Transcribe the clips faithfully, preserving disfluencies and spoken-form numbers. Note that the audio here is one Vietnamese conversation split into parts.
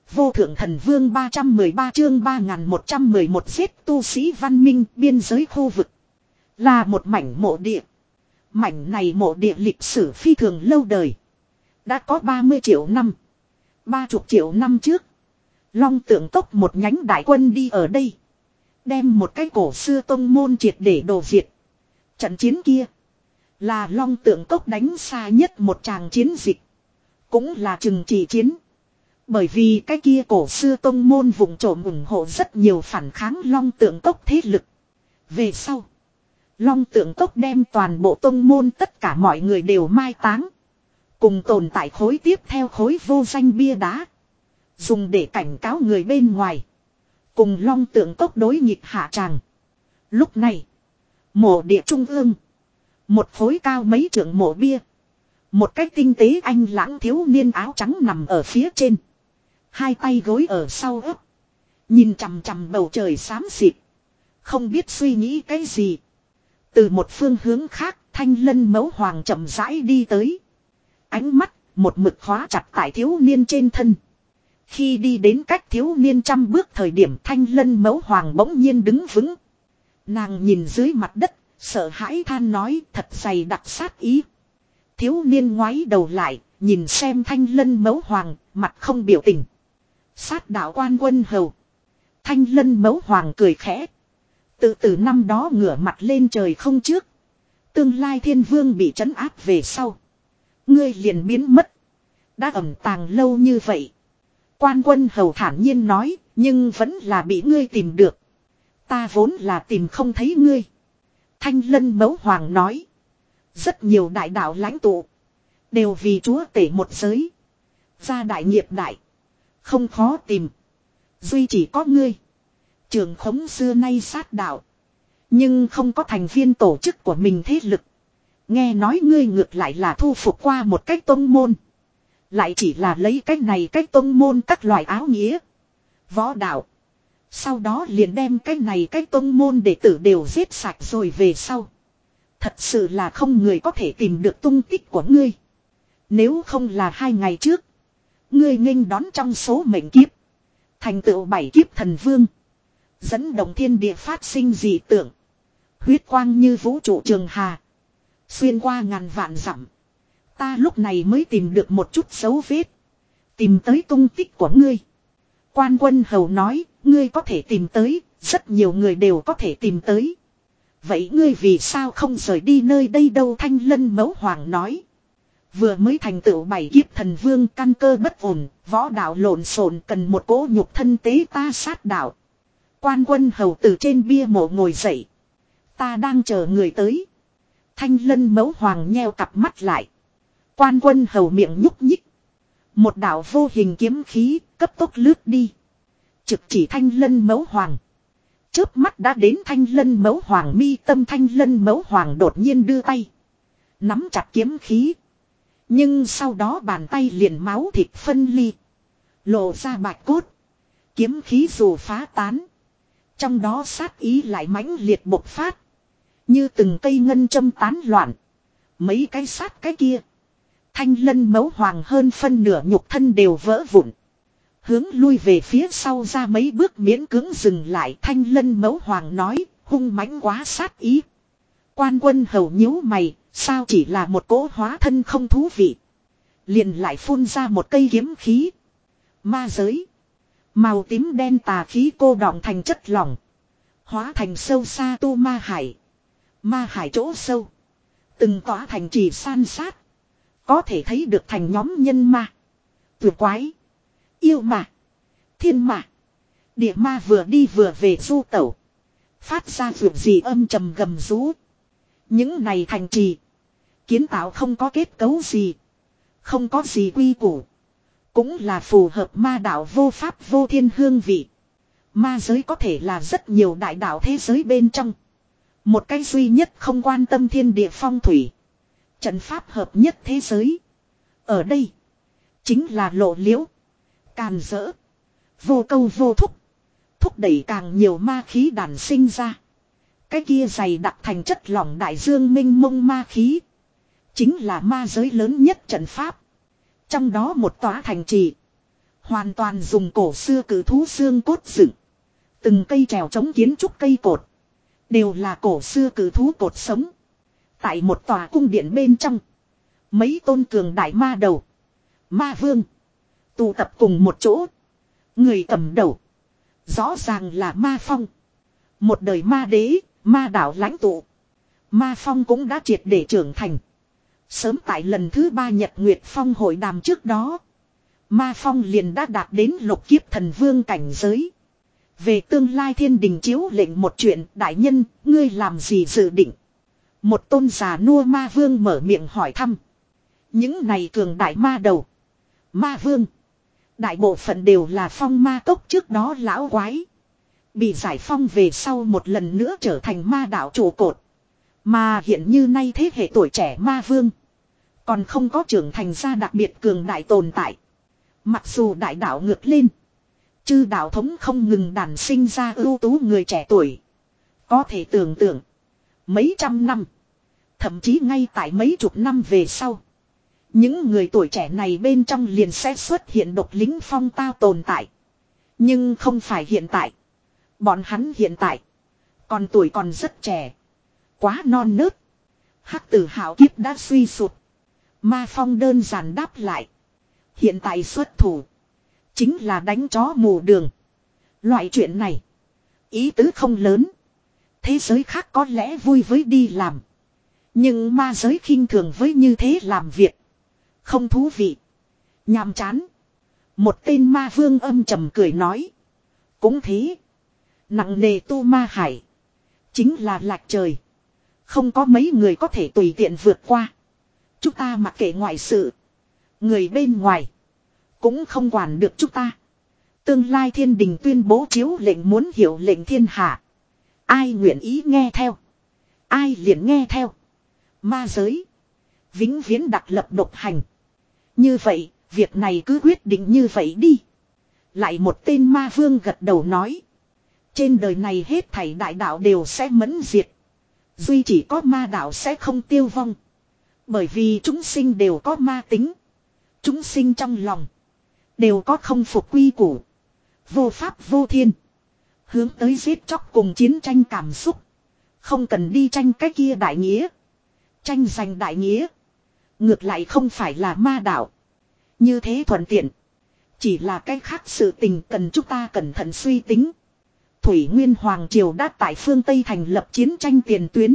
Vô thượng thần vương ba trăm mười ba chương ba nghìn một trăm mười một giết tu sĩ văn minh biên giới khu vực. Là một mảnh mộ địa. Mảnh này mộ địa lịch sử phi thường lâu đời. Đã có ba mươi triệu năm. ba mươi triệu năm trước. Long Tượng Cốc một nhánh đại quân đi ở đây. Đem một cái cổ xưa tông môn triệt để đổ diệt. Trận chiến kia. Là Long Tượng Cốc đánh xa nhất một tràng chiến dịch. Cũng là trừng trị chiến. Bởi vì cái kia cổ xưa tông môn vùng trộm ủng hộ rất nhiều phản kháng Long Tượng Cốc thế lực. Về sau. Long Tượng Cốc đem toàn bộ tông môn tất cả mọi người đều mai táng. Cùng tồn tại khối tiếp theo khối vô danh bia đá. Dùng để cảnh cáo người bên ngoài. Cùng Long Tượng Cốc đối nghịch hạ tràng. Lúc này. Mộ địa trung ương. Một khối cao mấy trượng mộ bia. Một cách tinh tế anh lãng thiếu niên áo trắng nằm ở phía trên. Hai tay gối ở sau ấp. Nhìn chằm chằm bầu trời xám xịt. Không biết suy nghĩ cái gì. Từ một phương hướng khác Thanh Lân Mẫu Hoàng chậm rãi đi tới. Ánh mắt một mực khóa chặt tại thiếu niên trên thân. Khi đi đến cách thiếu niên trăm bước thời điểm Thanh Lân Mẫu Hoàng bỗng nhiên đứng vững. Nàng nhìn dưới mặt đất, sợ hãi than nói thật dày đặc sát ý. Thiếu niên ngoái đầu lại, nhìn xem Thanh Lân Mẫu Hoàng, mặt không biểu tình. Sát đạo quan quân hầu. Thanh Lân Mẫu Hoàng cười khẽ. Từ từ năm đó ngửa mặt lên trời không trước. Tương lai thiên vương bị trấn áp về sau. Ngươi liền biến mất. Đã ẩn tàng lâu như vậy. Quan quân hầu thản nhiên nói, nhưng vẫn là bị ngươi tìm được. Ta vốn là tìm không thấy ngươi. Thanh Lân Mẫu Hoàng nói. Rất nhiều đại đạo lãnh tụ. Đều vì chúa tể một giới. Gia đại nghiệp đại. Không khó tìm. Duy chỉ có ngươi. Trường khống xưa nay sát đạo. Nhưng không có thành viên tổ chức của mình thế lực. Nghe nói ngươi ngược lại là thu phục qua một cách tông môn. Lại chỉ là lấy cách này cách tông môn các loại áo nghĩa. Võ đạo. Sau đó liền đem cái này cái tông môn đệ tử đều giết sạch rồi về sau. Thật sự là không người có thể tìm được tung tích của ngươi. Nếu không là hai ngày trước. Ngươi nghênh đón trong số mệnh kiếp. Thành tựu bảy kiếp thần vương. Dẫn động thiên địa phát sinh dị tượng. Huyết quang như vũ trụ trường hà. Xuyên qua ngàn vạn dặm. Ta lúc này mới tìm được một chút dấu vết. Tìm tới tung tích của ngươi. Quan quân hầu nói, ngươi có thể tìm tới, rất nhiều người đều có thể tìm tới. Vậy ngươi vì sao không rời đi nơi đây đâu? Thanh Lân Mẫu Hoàng nói. Vừa mới thành tựu bảy kiếp thần vương căn cơ bất ổn, võ đạo lộn xộn cần một cỗ nhục thân tế ta sát đạo. Quan quân hầu từ trên bia mộ ngồi dậy. Ta đang chờ người tới. Thanh Lân Mẫu Hoàng nheo cặp mắt lại. Quan quân hầu miệng nhúc nhích. Một đạo vô hình kiếm khí cấp tốc lướt đi. Trực chỉ Thanh Lân Mẫu Hoàng. Chớp mắt đã đến Thanh Lân Mẫu Hoàng mi tâm. Thanh Lân Mẫu Hoàng đột nhiên đưa tay. Nắm chặt kiếm khí. Nhưng sau đó bàn tay liền máu thịt phân ly. Lộ ra bạch cốt. Kiếm khí dù phá tán. Trong đó sát ý lại mãnh liệt bộc phát. Như từng cây ngân châm tán loạn. Mấy cái sát cái kia. Thanh Lân Mẫu Hoàng hơn phân nửa nhục thân đều vỡ vụn. Hướng lui về phía sau ra mấy bước miễn cưỡng dừng lại. Thanh Lân Mẫu Hoàng nói, hung mãnh quá sát ý. Quan quân hầu nhíu mày, sao chỉ là một cỗ hóa thân không thú vị. Liền lại phun ra một cây kiếm khí. Ma giới. Màu tím đen tà khí cô đọng thành chất lỏng. Hóa thành sâu xa tu ma hải. Ma hải chỗ sâu. Từng tỏa thành trì san sát. Có thể thấy được thành nhóm nhân ma. Tuyệt quái. Yêu ma. Thiên ma. Địa ma vừa đi vừa về du tẩu. Phát ra vượt gì âm trầm gầm rú. Những này thành trì. Kiến tạo không có kết cấu gì. Không có gì quy củ. Cũng là phù hợp ma đạo vô pháp vô thiên hương vị. Ma giới có thể là rất nhiều đại đạo thế giới bên trong. Một cái duy nhất không quan tâm thiên địa phong thủy. Trận pháp hợp nhất thế giới. Ở đây. Chính là lộ liễu. Càn rỡ. Vô câu vô thúc. Thúc đẩy càng nhiều ma khí đản sinh ra. Cái kia dày đặc thành chất lỏng đại dương minh mông ma khí. Chính là ma giới lớn nhất trận pháp. Trong đó một tòa thành trì. Hoàn toàn dùng cổ xưa cử thú xương cốt dựng. Từng cây trèo chống kiến trúc cây cột. Đều là cổ xưa cử thú cột sống. Tại một tòa cung điện bên trong. Mấy tôn cường đại ma đầu. Ma vương. Tụ tập cùng một chỗ. Người cầm đầu. Rõ ràng là Ma Phong. Một đời ma đế, ma đảo lãnh tụ. Ma Phong cũng đã triệt để trưởng thành. Sớm tại lần thứ ba Nhật Nguyệt Phong hội đàm trước đó. Ma Phong liền đã đạt đến lục kiếp thần vương cảnh giới. Về tương lai thiên đình chiếu lệnh một chuyện, đại nhân, ngươi làm gì dự định? Một tôn già nua ma vương mở miệng hỏi thăm. Những này cường đại ma đầu. Ma vương. Đại bộ phận đều là phong ma cốc trước đó lão quái. Bị giải phong về sau một lần nữa trở thành ma đạo trụ cột. Mà hiện như nay thế hệ tuổi trẻ ma vương. Còn không có trưởng thành ra đặc biệt cường đại tồn tại. Mặc dù đại đạo ngược lên. Chư đạo thống không ngừng đàn sinh ra ưu tú người trẻ tuổi. Có thể tưởng tượng. Mấy trăm năm. Thậm chí ngay tại mấy chục năm về sau. Những người tuổi trẻ này bên trong liền sẽ xuất hiện độc lính phong tao tồn tại. Nhưng không phải hiện tại. Bọn hắn hiện tại. Còn tuổi còn rất trẻ. Quá non nớt. Hắc tử hào kiếp đã suy sụt. Ma Phong đơn giản đáp lại. Hiện tại xuất thủ. Chính là đánh chó mù đường. Loại chuyện này. Ý tứ không lớn. Thế giới khác có lẽ vui với đi làm. Nhưng ma giới khinh thường với như thế làm việc. Không thú vị. Nhàm chán. Một tên ma vương âm trầm cười nói. Cũng thế. Nặng nề tu ma hải. Chính là lạc trời. Không có mấy người có thể tùy tiện vượt qua. Chúng ta mặc kệ ngoại sự. Người bên ngoài. Cũng không quản được chúng ta. Tương lai thiên đình tuyên bố chiếu lệnh muốn hiểu lệnh thiên hạ. Ai nguyện ý nghe theo. Ai liền nghe theo. Ma giới. Vĩnh viễn đặc lập độc hành. Như vậy, việc này cứ quyết định như vậy đi. Lại một tên ma vương gật đầu nói. Trên đời này hết thảy đại đạo đều sẽ mẫn diệt. Duy chỉ có ma đạo sẽ không tiêu vong. Bởi vì chúng sinh đều có ma tính. Chúng sinh trong lòng. Đều có không phục quy củ. Vô pháp vô thiên. Hướng tới giết chóc cùng chiến tranh cảm xúc. Không cần đi tranh cái kia đại nghĩa. Tranh giành đại nghĩa. Ngược lại không phải là ma đạo. Như thế thuận tiện. Chỉ là cái khác sự tình cần chúng ta cẩn thận suy tính. Thủy Nguyên Hoàng Triều đã tại phương Tây thành lập chiến tranh tiền tuyến.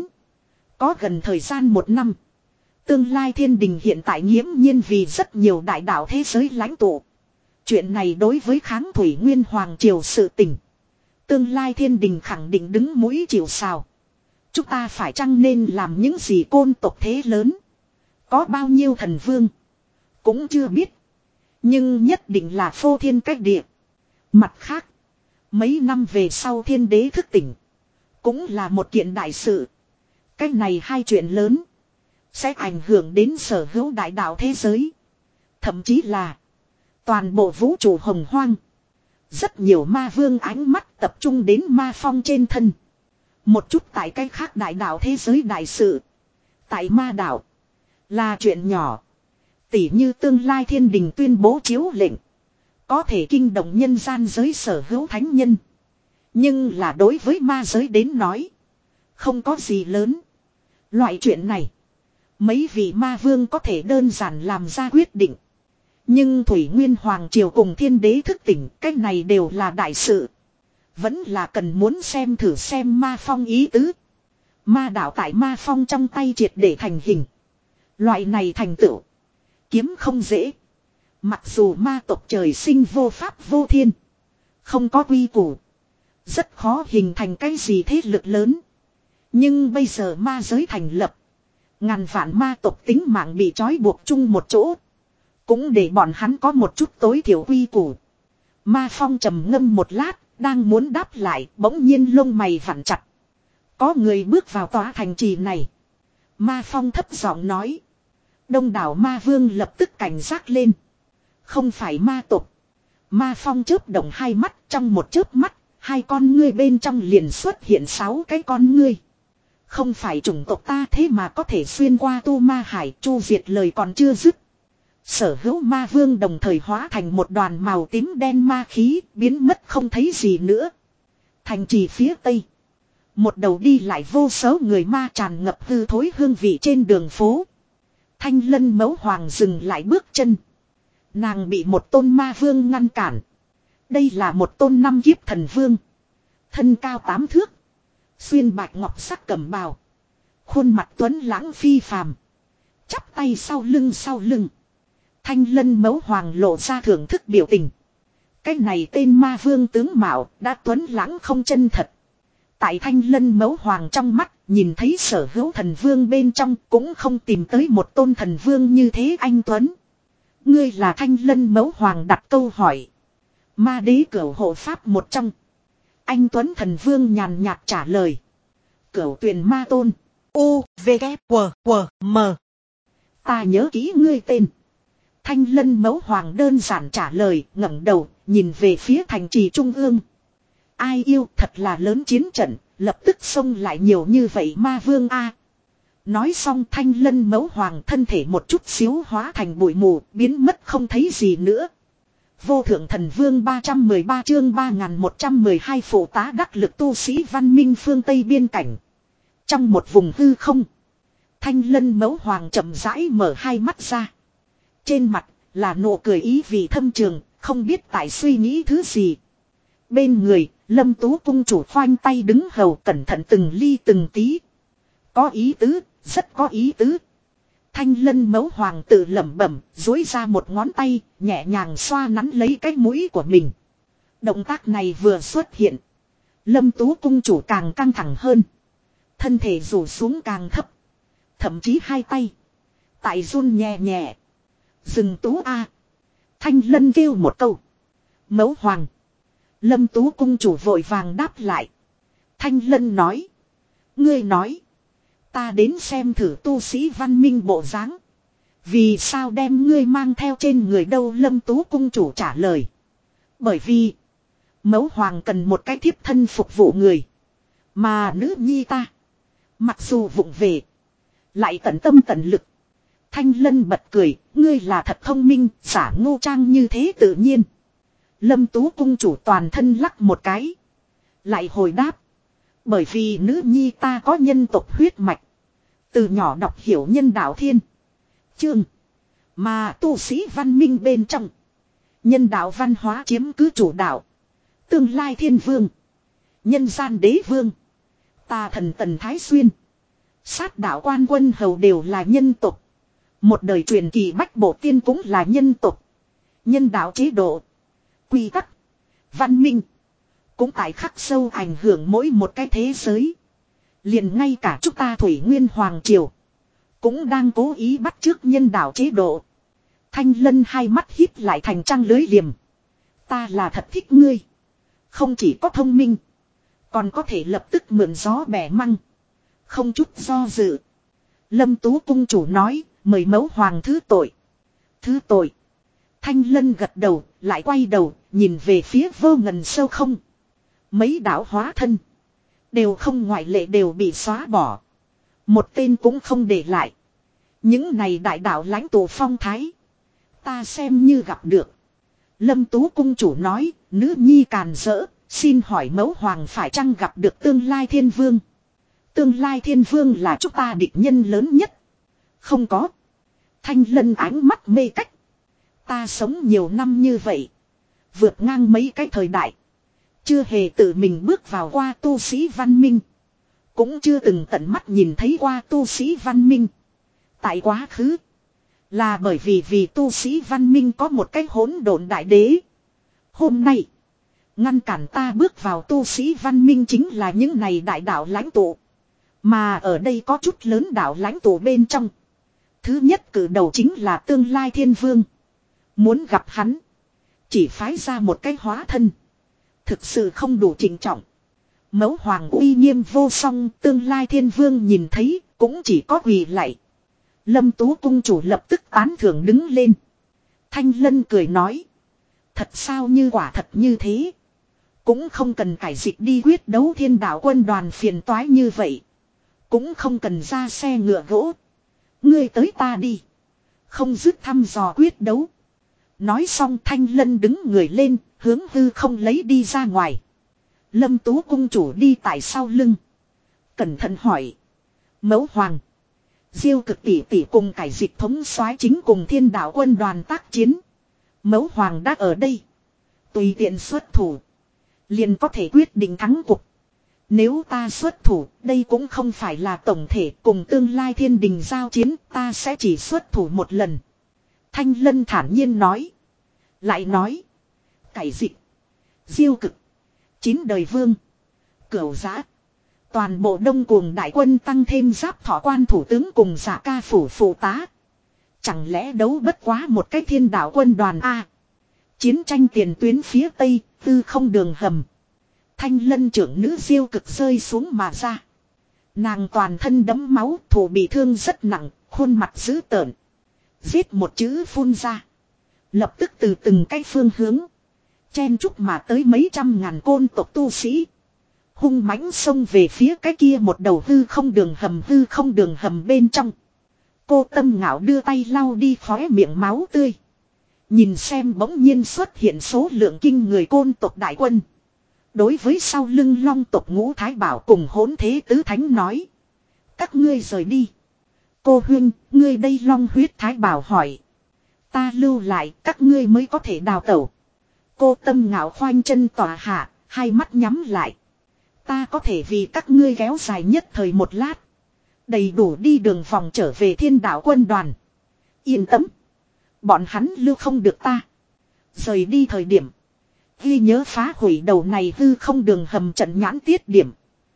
Có gần thời gian một năm. Tương lai thiên đình hiện tại nghiễm nhiên vì rất nhiều đại đạo thế giới lãnh tụ. Chuyện này đối với kháng Thủy Nguyên Hoàng Triều sự tình. Tương lai thiên đình khẳng định đứng mũi chịu sào. Chúng ta phải chăng nên làm những gì côn tộc thế lớn. Có bao nhiêu thần vương. Cũng chưa biết. Nhưng nhất định là phô thiên cách địa. Mặt khác. Mấy năm về sau thiên đế thức tỉnh. Cũng là một kiện đại sự. Cái này hai chuyện lớn. Sẽ ảnh hưởng đến sở hữu đại đạo thế giới. Thậm chí là. Toàn bộ vũ trụ hồng hoang. Rất nhiều ma vương ánh mắt tập trung đến ma phong trên thân. Một chút tại cái khác đại đạo thế giới đại sự. Tại ma đạo. Là chuyện nhỏ. Tỉ như tương lai thiên đình tuyên bố chiếu lệnh. Có thể kinh động nhân gian giới sở hữu thánh nhân. Nhưng là đối với ma giới đến nói. Không có gì lớn. Loại chuyện này. Mấy vị ma vương có thể đơn giản làm ra quyết định. Nhưng Thủy Nguyên Hoàng Triều cùng thiên đế thức tỉnh. Cách này đều là đại sự. Vẫn là cần muốn xem thử xem ma phong ý tứ. Ma đạo tại ma phong trong tay triệt để thành hình. Loại này thành tựu. Kiếm không dễ. Mặc dù ma tộc trời sinh vô pháp vô thiên. Không có quy củ. Rất khó hình thành cái gì thế lực lớn. Nhưng bây giờ ma giới thành lập. Ngàn vạn ma tộc tính mạng bị trói buộc chung một chỗ. Cũng để bọn hắn có một chút tối thiểu quy củ. Ma phong trầm ngâm một lát. Đang muốn đáp lại bỗng nhiên lông mày vặn chặt. Có người bước vào tòa thành trì này. Ma phong thấp giọng nói. Đông đảo ma vương lập tức cảnh giác lên. Không phải ma tộc. Ma phong chớp động hai mắt trong một chớp mắt. Hai con ngươi bên trong liền xuất hiện sáu cái con ngươi. Không phải chủng tộc ta thế mà có thể xuyên qua tu ma hải chu diệt lời còn chưa dứt. Sở hữu ma vương đồng thời hóa thành một đoàn màu tím đen ma khí, biến mất không thấy gì nữa. Thành trì phía tây. Một đầu đi lại vô số người ma tràn ngập hư thối hương vị trên đường phố. Thanh Lân Mẫu Hoàng dừng lại bước chân. Nàng bị một tôn ma vương ngăn cản. Đây là một tôn năm kiếp thần vương. Thân cao tám thước. Xuyên bạch ngọc sắc cẩm bào. Khuôn mặt tuấn lãng phi phàm. Chắp tay sau lưng sau lưng. Thanh Lân Mẫu Hoàng lộ ra thưởng thức biểu tình. Cái này tên ma vương tướng mạo đã tuấn lãng không chân thật. Tại Thanh Lân Mẫu Hoàng trong mắt, nhìn thấy sở hữu thần vương bên trong cũng không tìm tới một tôn thần vương như thế anh tuấn. Ngươi là Thanh Lân Mẫu Hoàng đặt câu hỏi. Ma đế cửu hộ pháp một trong. Anh tuấn thần vương nhàn nhạt trả lời. Cửu tuyền ma tôn. U, V, K, W, W, M. Ta nhớ kỹ ngươi tên. Thanh Lân Mẫu Hoàng đơn giản trả lời, ngẩng đầu, nhìn về phía thành trì trung ương. Ai yêu thật là lớn chiến trận, lập tức xông lại nhiều như vậy ma vương a. Nói xong Thanh Lân Mẫu Hoàng thân thể một chút xíu hóa thành bụi mù, biến mất không thấy gì nữa. Vô thượng thần vương ba trăm mười ba chương ba nghìn một trăm mười hai phụ tá đắc lực tu sĩ văn minh phương Tây biên cảnh. Trong một vùng hư không, Thanh Lân Mẫu Hoàng chậm rãi mở hai mắt ra. Trên mặt là nụ cười ý vị thâm trường, không biết tại suy nghĩ thứ gì. Bên người, Lâm Tú cung chủ khoanh tay đứng hầu cẩn thận từng ly từng tí. Có ý tứ, rất có ý tứ. Thanh Lân Mẫu Hoàng tự lẩm bẩm, duỗi ra một ngón tay, nhẹ nhàng xoa nắn lấy cái mũi của mình. Động tác này vừa xuất hiện. Lâm Tú cung chủ càng căng thẳng hơn. Thân thể rủ xuống càng thấp. Thậm chí hai tay. Tại run nhẹ nhẹ. Dừng Tú a. Thanh Lân kêu một câu. Mẫu Hoàng. Lâm Tú cung chủ vội vàng đáp lại. Thanh Lân nói. Ngươi nói. Ta đến xem thử tu sĩ văn minh bộ dáng. Vì sao đem ngươi mang theo trên người đâu? Lâm Tú cung chủ trả lời. Bởi vì. Mẫu Hoàng cần một cái thiếp thân phục vụ người. Mà nữ nhi ta. Mặc dù vụng về. Lại tận tâm tận lực. Thanh Lân bật cười. Ngươi là thật thông minh. Giả ngô trang như thế tự nhiên. Lâm Tú cung chủ toàn thân lắc một cái. Lại hồi đáp. Bởi vì nữ nhi ta có nhân tộc huyết mạch. Từ nhỏ đọc hiểu nhân đạo thiên. Chương. Mà tu sĩ văn minh bên trong. Nhân đạo văn hóa chiếm cứ chủ đạo. Tương lai thiên vương. Nhân gian đế vương. Tà thần Tần Thái Xuyên. Sát đạo quan quân hầu đều là nhân tộc. Một đời truyền kỳ bách bộ tiên cũng là nhân tộc. Nhân đạo chế độ. Quy tắc. Văn minh. Cũng tại khắc sâu ảnh hưởng mỗi một cái thế giới. Liền ngay cả chúng ta Thủy Nguyên Hoàng Triều. Cũng đang cố ý bắt chước nhân đạo chế độ. Thanh Lân hai mắt híp lại thành trăng lưới liềm. Ta là thật thích ngươi. Không chỉ có thông minh. Còn có thể lập tức mượn gió bẻ măng. Không chút do dự. Lâm Tú cung chủ nói. Mời mẫu hoàng thứ tội. Thứ tội. Thanh Lân gật đầu. Lại quay đầu. Nhìn về phía vô ngần sâu không. Mấy đạo hóa thân. Đều không ngoại lệ đều bị xóa bỏ. Một tên cũng không để lại. Những này đại đạo lãnh tụ phong thái. Ta xem như gặp được. Lâm Tú cung chủ nói. Nữ nhi càn rỡ. Xin hỏi mẫu hoàng phải chăng gặp được tương lai thiên vương. Tương lai thiên vương là chúng ta địch nhân lớn nhất. Không có. Thanh Lân ánh mắt mê cách. Ta sống nhiều năm như vậy. Vượt ngang mấy cái thời đại. Chưa hề tự mình bước vào qua tu sĩ văn minh. Cũng chưa từng tận mắt nhìn thấy qua tu sĩ văn minh. Tại quá khứ. Là bởi vì vì tu sĩ văn minh có một cái hỗn độn đại đế. Hôm nay. Ngăn cản ta bước vào tu sĩ văn minh chính là những này đại đạo lãnh tụ. Mà ở đây có chút lớn đạo lãnh tụ bên trong. Thứ nhất cử đầu chính là tương lai thiên vương. Muốn gặp hắn. Chỉ phái ra một cái hóa thân. Thực sự không đủ trịnh trọng. Mẫu hoàng uy nghiêm vô song tương lai thiên vương nhìn thấy cũng chỉ có quỳ lạy. Lâm Tú cung chủ lập tức tán thưởng đứng lên. Thanh Lân cười nói. Thật sao như quả thật như thế. Cũng không cần cải dịch đi quyết đấu thiên đạo quân đoàn phiền toái như vậy. Cũng không cần ra xe ngựa gỗ. Ngươi tới ta đi. không dứt thăm dò quyết đấu. Nói xong Thanh Lân đứng người lên, hướng hư không lấy đi ra ngoài. Lâm Tú cung chủ đi tại sau lưng. Cẩn thận hỏi. Mẫu hoàng. Diêu Cực tỷ tỷ cùng cải dịch thống soái chính cùng thiên đạo quân đoàn tác chiến. Mẫu hoàng đã ở đây. Tùy tiện xuất thủ. Liền có thể quyết định thắng cuộc. Nếu ta xuất thủ, đây cũng không phải là tổng thể cùng tương lai thiên đình giao chiến, ta sẽ chỉ xuất thủ một lần. Thanh Lân thản nhiên nói. Lại nói. Cải dịch. Diêu Cực. Chín đời vương. Cửu Giã. Toàn bộ đông cuồng đại quân tăng thêm giáp thọ quan thủ tướng cùng giả ca phủ phụ tá. Chẳng lẽ đấu bất quá một cái thiên đạo quân đoàn A. Chiến tranh tiền tuyến phía tây, tư không đường hầm. Thanh Lân trưởng nữ Diêu Cực rơi xuống mà ra. Nàng toàn thân đẫm máu, thủ bị thương rất nặng, khuôn mặt dữ tợn. Giết một chữ phun ra. Lập tức từ từng cái phương hướng. Chen chúc mà tới mấy trăm ngàn côn tộc tu sĩ. Hung mãnh xông về phía cái kia một đầu hư không đường hầm hư không đường hầm bên trong. Cô Tâm Ngạo đưa tay lau đi khóe miệng máu tươi. Nhìn xem bỗng nhiên xuất hiện số lượng kinh người côn tộc đại quân. Đối với sau lưng long tộc Ngũ Thái Bảo cùng Hỗn Thế Tứ Thánh nói. Các ngươi rời đi. Cô huynh, ngươi đây long huyết Thái Bảo hỏi. Ta lưu lại, các ngươi mới có thể đào tẩu. Cô Tâm Ngạo khoanh chân tỏa hạ, hai mắt nhắm lại. Ta có thể vì các ngươi kéo dài nhất thời một lát. Đầy đủ đi đường vòng trở về thiên đạo quân đoàn. Yên tâm. Bọn hắn lưu không được ta. Rời đi thời điểm. Ghi nhớ phá hủy đầu này hư không đường hầm trận nhãn tiết điểm.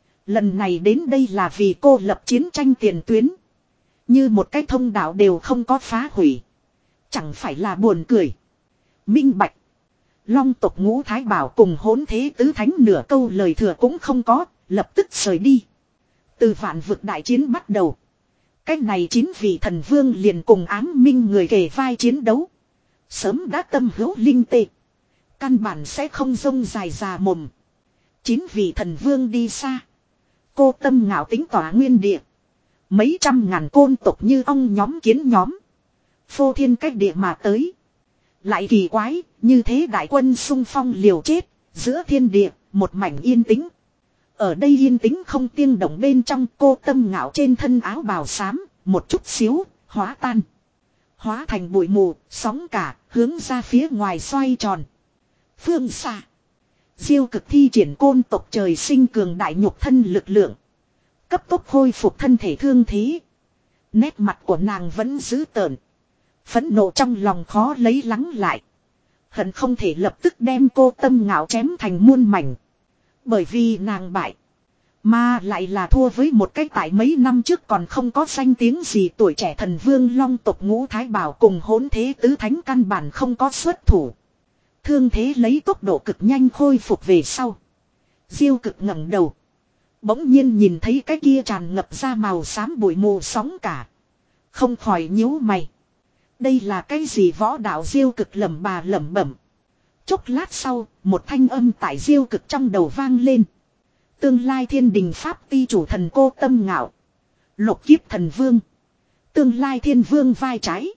Lần này đến đây là vì cô lập chiến tranh tiền tuyến. Như một cái thông đạo đều không có phá hủy. Chẳng phải là buồn cười. Minh bạch. Long tộc Ngũ Thái Bảo cùng Hỗn Thế Tứ Thánh nửa câu lời thừa cũng không có, lập tức rời đi. Từ vạn vực đại chiến bắt đầu. Cách này chín vị thần vương liền cùng ám minh người kề vai chiến đấu. Sớm đã tâm hữu linh tê. Căn bản sẽ không rông dài già mồm. Chín vị thần vương đi xa. Cô Tâm Ngạo tính tỏa nguyên địa. Mấy trăm ngàn côn tộc như ong nhóm kiến nhóm. Phô thiên cách địa mà tới. Lại kỳ quái, như thế đại quân xung phong liều chết, giữa thiên địa, một mảnh yên tĩnh. Ở đây yên tĩnh không tiếng động bên trong Cô Tâm Ngạo trên thân áo bào xám, một chút xíu, hóa tan. Hóa thành bụi mù, sóng cả, hướng ra phía ngoài xoay tròn. Phương xa. Diêu Cực thi triển côn tộc trời sinh cường đại nhục thân lực lượng. Cấp tốc khôi phục thân thể thương thế. Nét mặt của nàng vẫn dữ tợn. Phẫn nộ trong lòng khó lấy lắng lại. Hận không thể lập tức đem Cô Tâm Ngạo chém thành muôn mảnh. Bởi vì nàng bại. Mà lại là thua với một cái tại mấy năm trước còn không có danh tiếng gì tuổi trẻ thần vương long tộc Ngũ Thái Bảo cùng Hỗn Thế Tứ Thánh căn bản không có xuất thủ. Thương thế lấy tốc độ cực nhanh khôi phục về sau. Diêu Cực ngẩng đầu. Bỗng nhiên nhìn thấy cái kia tràn ngập ra màu xám bụi mù sóng cả. Không khỏi nhíu mày. Đây là cái gì võ đạo Diêu Cực lẩm bà lẩm bẩm. Chốc lát sau, một thanh âm tại Diêu Cực trong đầu vang lên. Tương lai thiên đình pháp ti chủ thần Cô Tâm Ngạo. Lục kiếp thần vương. Tương lai thiên vương vai trái.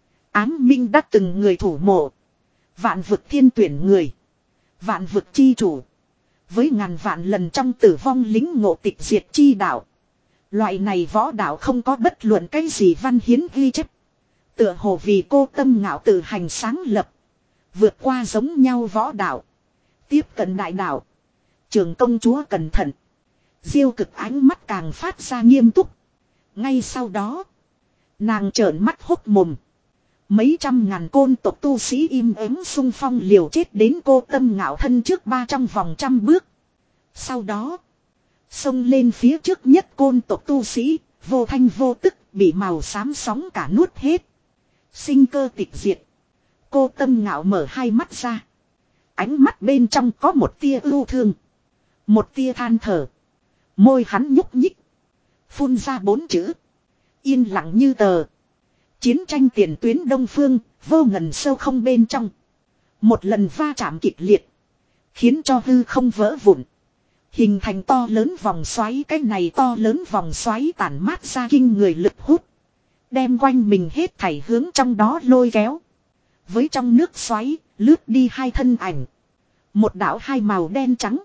Ám minh đã từng người thủ mộ. Vạn vực thiên tuyển người. Vạn vực chi chủ. Với ngàn vạn lần trong tử vong lính ngộ tịch diệt chi đạo. Loại này võ đạo không có bất luận cái gì văn hiến ghi chép. Tựa hồ vì Cô Tâm Ngạo tự hành sáng lập. Vượt qua giống nhau võ đạo. Tiếp cận đại đạo. Trường công chúa cẩn thận. Diêu Cực ánh mắt càng phát ra nghiêm túc. Ngay sau đó. Nàng trợn mắt hốc mồm. Mấy trăm ngàn côn tộc tu sĩ im ắng xung phong liều chết đến Cô Tâm Ngạo thân trước ba trong vòng trăm bước. Sau đó. Xông lên phía trước nhất côn tộc tu sĩ. Vô thanh vô tức bị màu xám sóng cả nuốt hết. Sinh cơ tịch diệt. Cô Tâm Ngạo mở hai mắt ra. Ánh mắt bên trong có một tia ưu thương. Một tia than thở. Môi hắn nhúc nhích. Phun ra bốn chữ. Yên lặng như tờ. Chiến tranh tiền tuyến đông phương, vô ngần sâu không bên trong. Một lần va chạm kịch liệt. Khiến cho hư không vỡ vụn. Hình thành to lớn vòng xoáy. Cái này to lớn vòng xoáy tản mát ra kinh người lực hút. Đem quanh mình hết thảy hướng trong đó lôi kéo. Với trong nước xoáy, lướt đi hai thân ảnh. Một đạo hai màu đen trắng.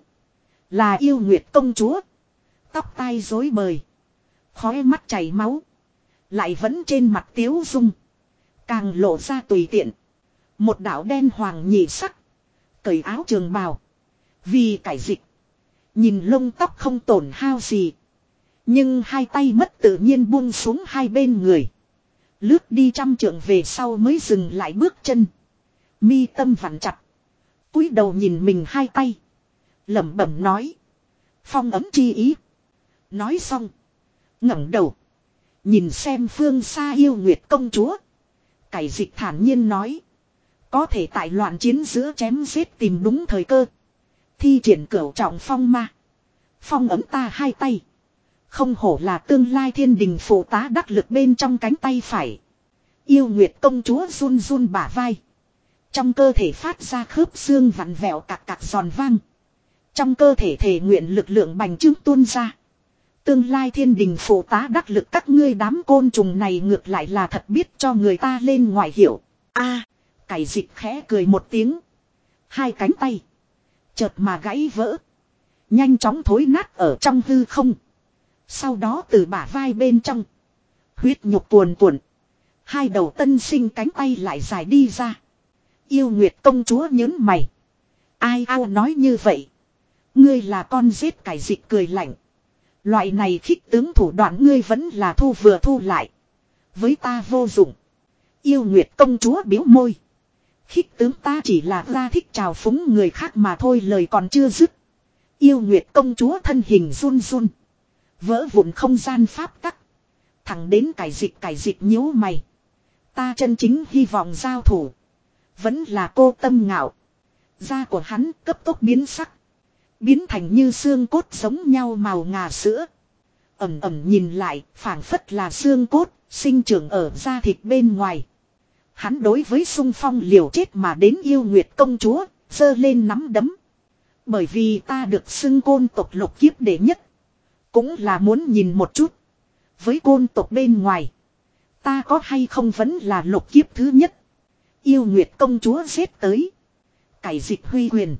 Là yêu nguyệt công chúa. Tóc tai rối bời. Khóe mắt chảy máu. Lại vẫn trên mặt tiếu dung. Càng lộ ra tùy tiện. Một đạo đen hoàng nhị sắc. Cởi áo trường bào. Vì cải dịch. Nhìn lông tóc không tổn hao gì. Nhưng hai tay mất tự nhiên buông xuống hai bên người. Lướt đi trăm trượng về sau mới dừng lại bước chân. Mi tâm vặn chặt. Cúi đầu nhìn mình hai tay. Lẩm bẩm nói. Phong ấm chi ý. Nói xong. ngẩng đầu. Nhìn xem phương xa yêu nguyệt công chúa. Cải dịch thản nhiên nói. Có thể tại loạn chiến giữa chém giết tìm đúng thời cơ. Thi triển cửu trọng phong ma. Phong ấm ta hai tay. Không hổ là tương lai thiên đình phụ tá đắc lực bên trong cánh tay phải. Yêu nguyệt công chúa run run bả vai. Trong cơ thể phát ra khớp xương vặn vẹo cạc cạc giòn vang. Trong cơ thể thể nguyện lực lượng bành trướng tuôn ra. Tương lai thiên đình phụ tá đắc lực các ngươi đám côn trùng này ngược lại là thật biết cho người ta lên ngoài hiểu. A, cải dịch khẽ cười một tiếng. Hai cánh tay. Chợt mà gãy vỡ. Nhanh chóng thối nát ở trong hư không. Sau đó từ bả vai bên trong. Huyết nhục cuồn cuộn. Hai đầu tân sinh cánh tay lại dài đi ra. Yêu nguyệt công chúa nhớn mày. Ai ao nói như vậy. Ngươi là con giết cải dịch cười lạnh. Loại này khích tướng thủ đoạn ngươi vẫn là thu vừa thu lại. Với ta vô dụng. Yêu nguyệt công chúa biếu môi. Khích tướng ta chỉ là ra thích chào phúng người khác mà thôi lời còn chưa dứt. Yêu nguyệt công chúa thân hình run run. Vỡ vụn không gian pháp tắc. Thẳng đến cải dịch cải dịch nhíu mày. Ta chân chính hy vọng giao thủ. Vẫn là cô tâm ngạo. Da của hắn cấp tốc biến sắc. Biến thành như xương cốt giống nhau màu ngà sữa. Ẩm ẩm nhìn lại phảng phất là xương cốt. Sinh trưởng ở da thịt bên ngoài. Hắn đối với xung phong liều chết mà đến yêu nguyệt công chúa. Giơ lên nắm đấm. Bởi vì ta được xưng côn tộc lục kiếp đệ nhất. Cũng là muốn nhìn một chút. Với côn tộc bên ngoài. Ta có hay không vẫn là lục kiếp thứ nhất. Yêu nguyệt công chúa giết tới. Cải dịch huy quyền.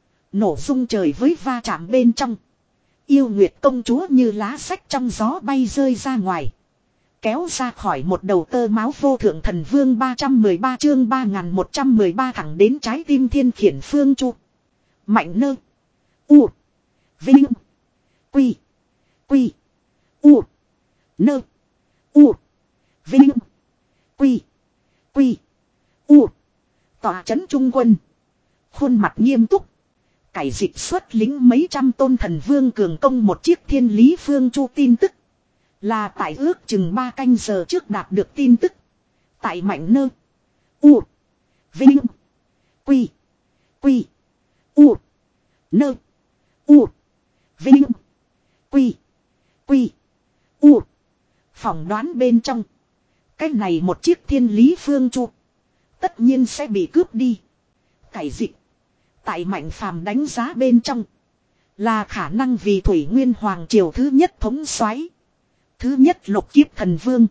Nổ rung trời với va chạm bên trong. Yêu nguyệt công chúa như lá sách trong gió bay rơi ra ngoài. Kéo ra khỏi một đầu tơ máu vô thượng thần vương ba trăm mười ba chương ba nghìn một trăm mười ba thẳng đến trái tim thiên khiển phương chu. Mạnh nơ. U. Vinh. Quy. Quy. U. Nơ. U. Vinh. Quy. Quy. U. Tòa trấn trung quân. Khuôn mặt nghiêm túc. Cải dịch xuất lính mấy trăm tôn thần vương cường công một chiếc thiên lý phương chu tin tức. Là tại ước chừng ba canh giờ trước đạt được tin tức. Tại Mạnh Nơ. U. Vinh. Quy. Quy. U. Nơ. U. Vinh. Quy. Quy. U. Phỏng đoán bên trong. Cái này một chiếc thiên lý phương chu. Tất nhiên sẽ bị cướp đi. Cải dịch. Tại Mạnh Phàm đánh giá bên trong. Là khả năng vì Thủy Nguyên Hoàng triều thứ nhất thống soái, thứ nhất lục kiếp thần vương.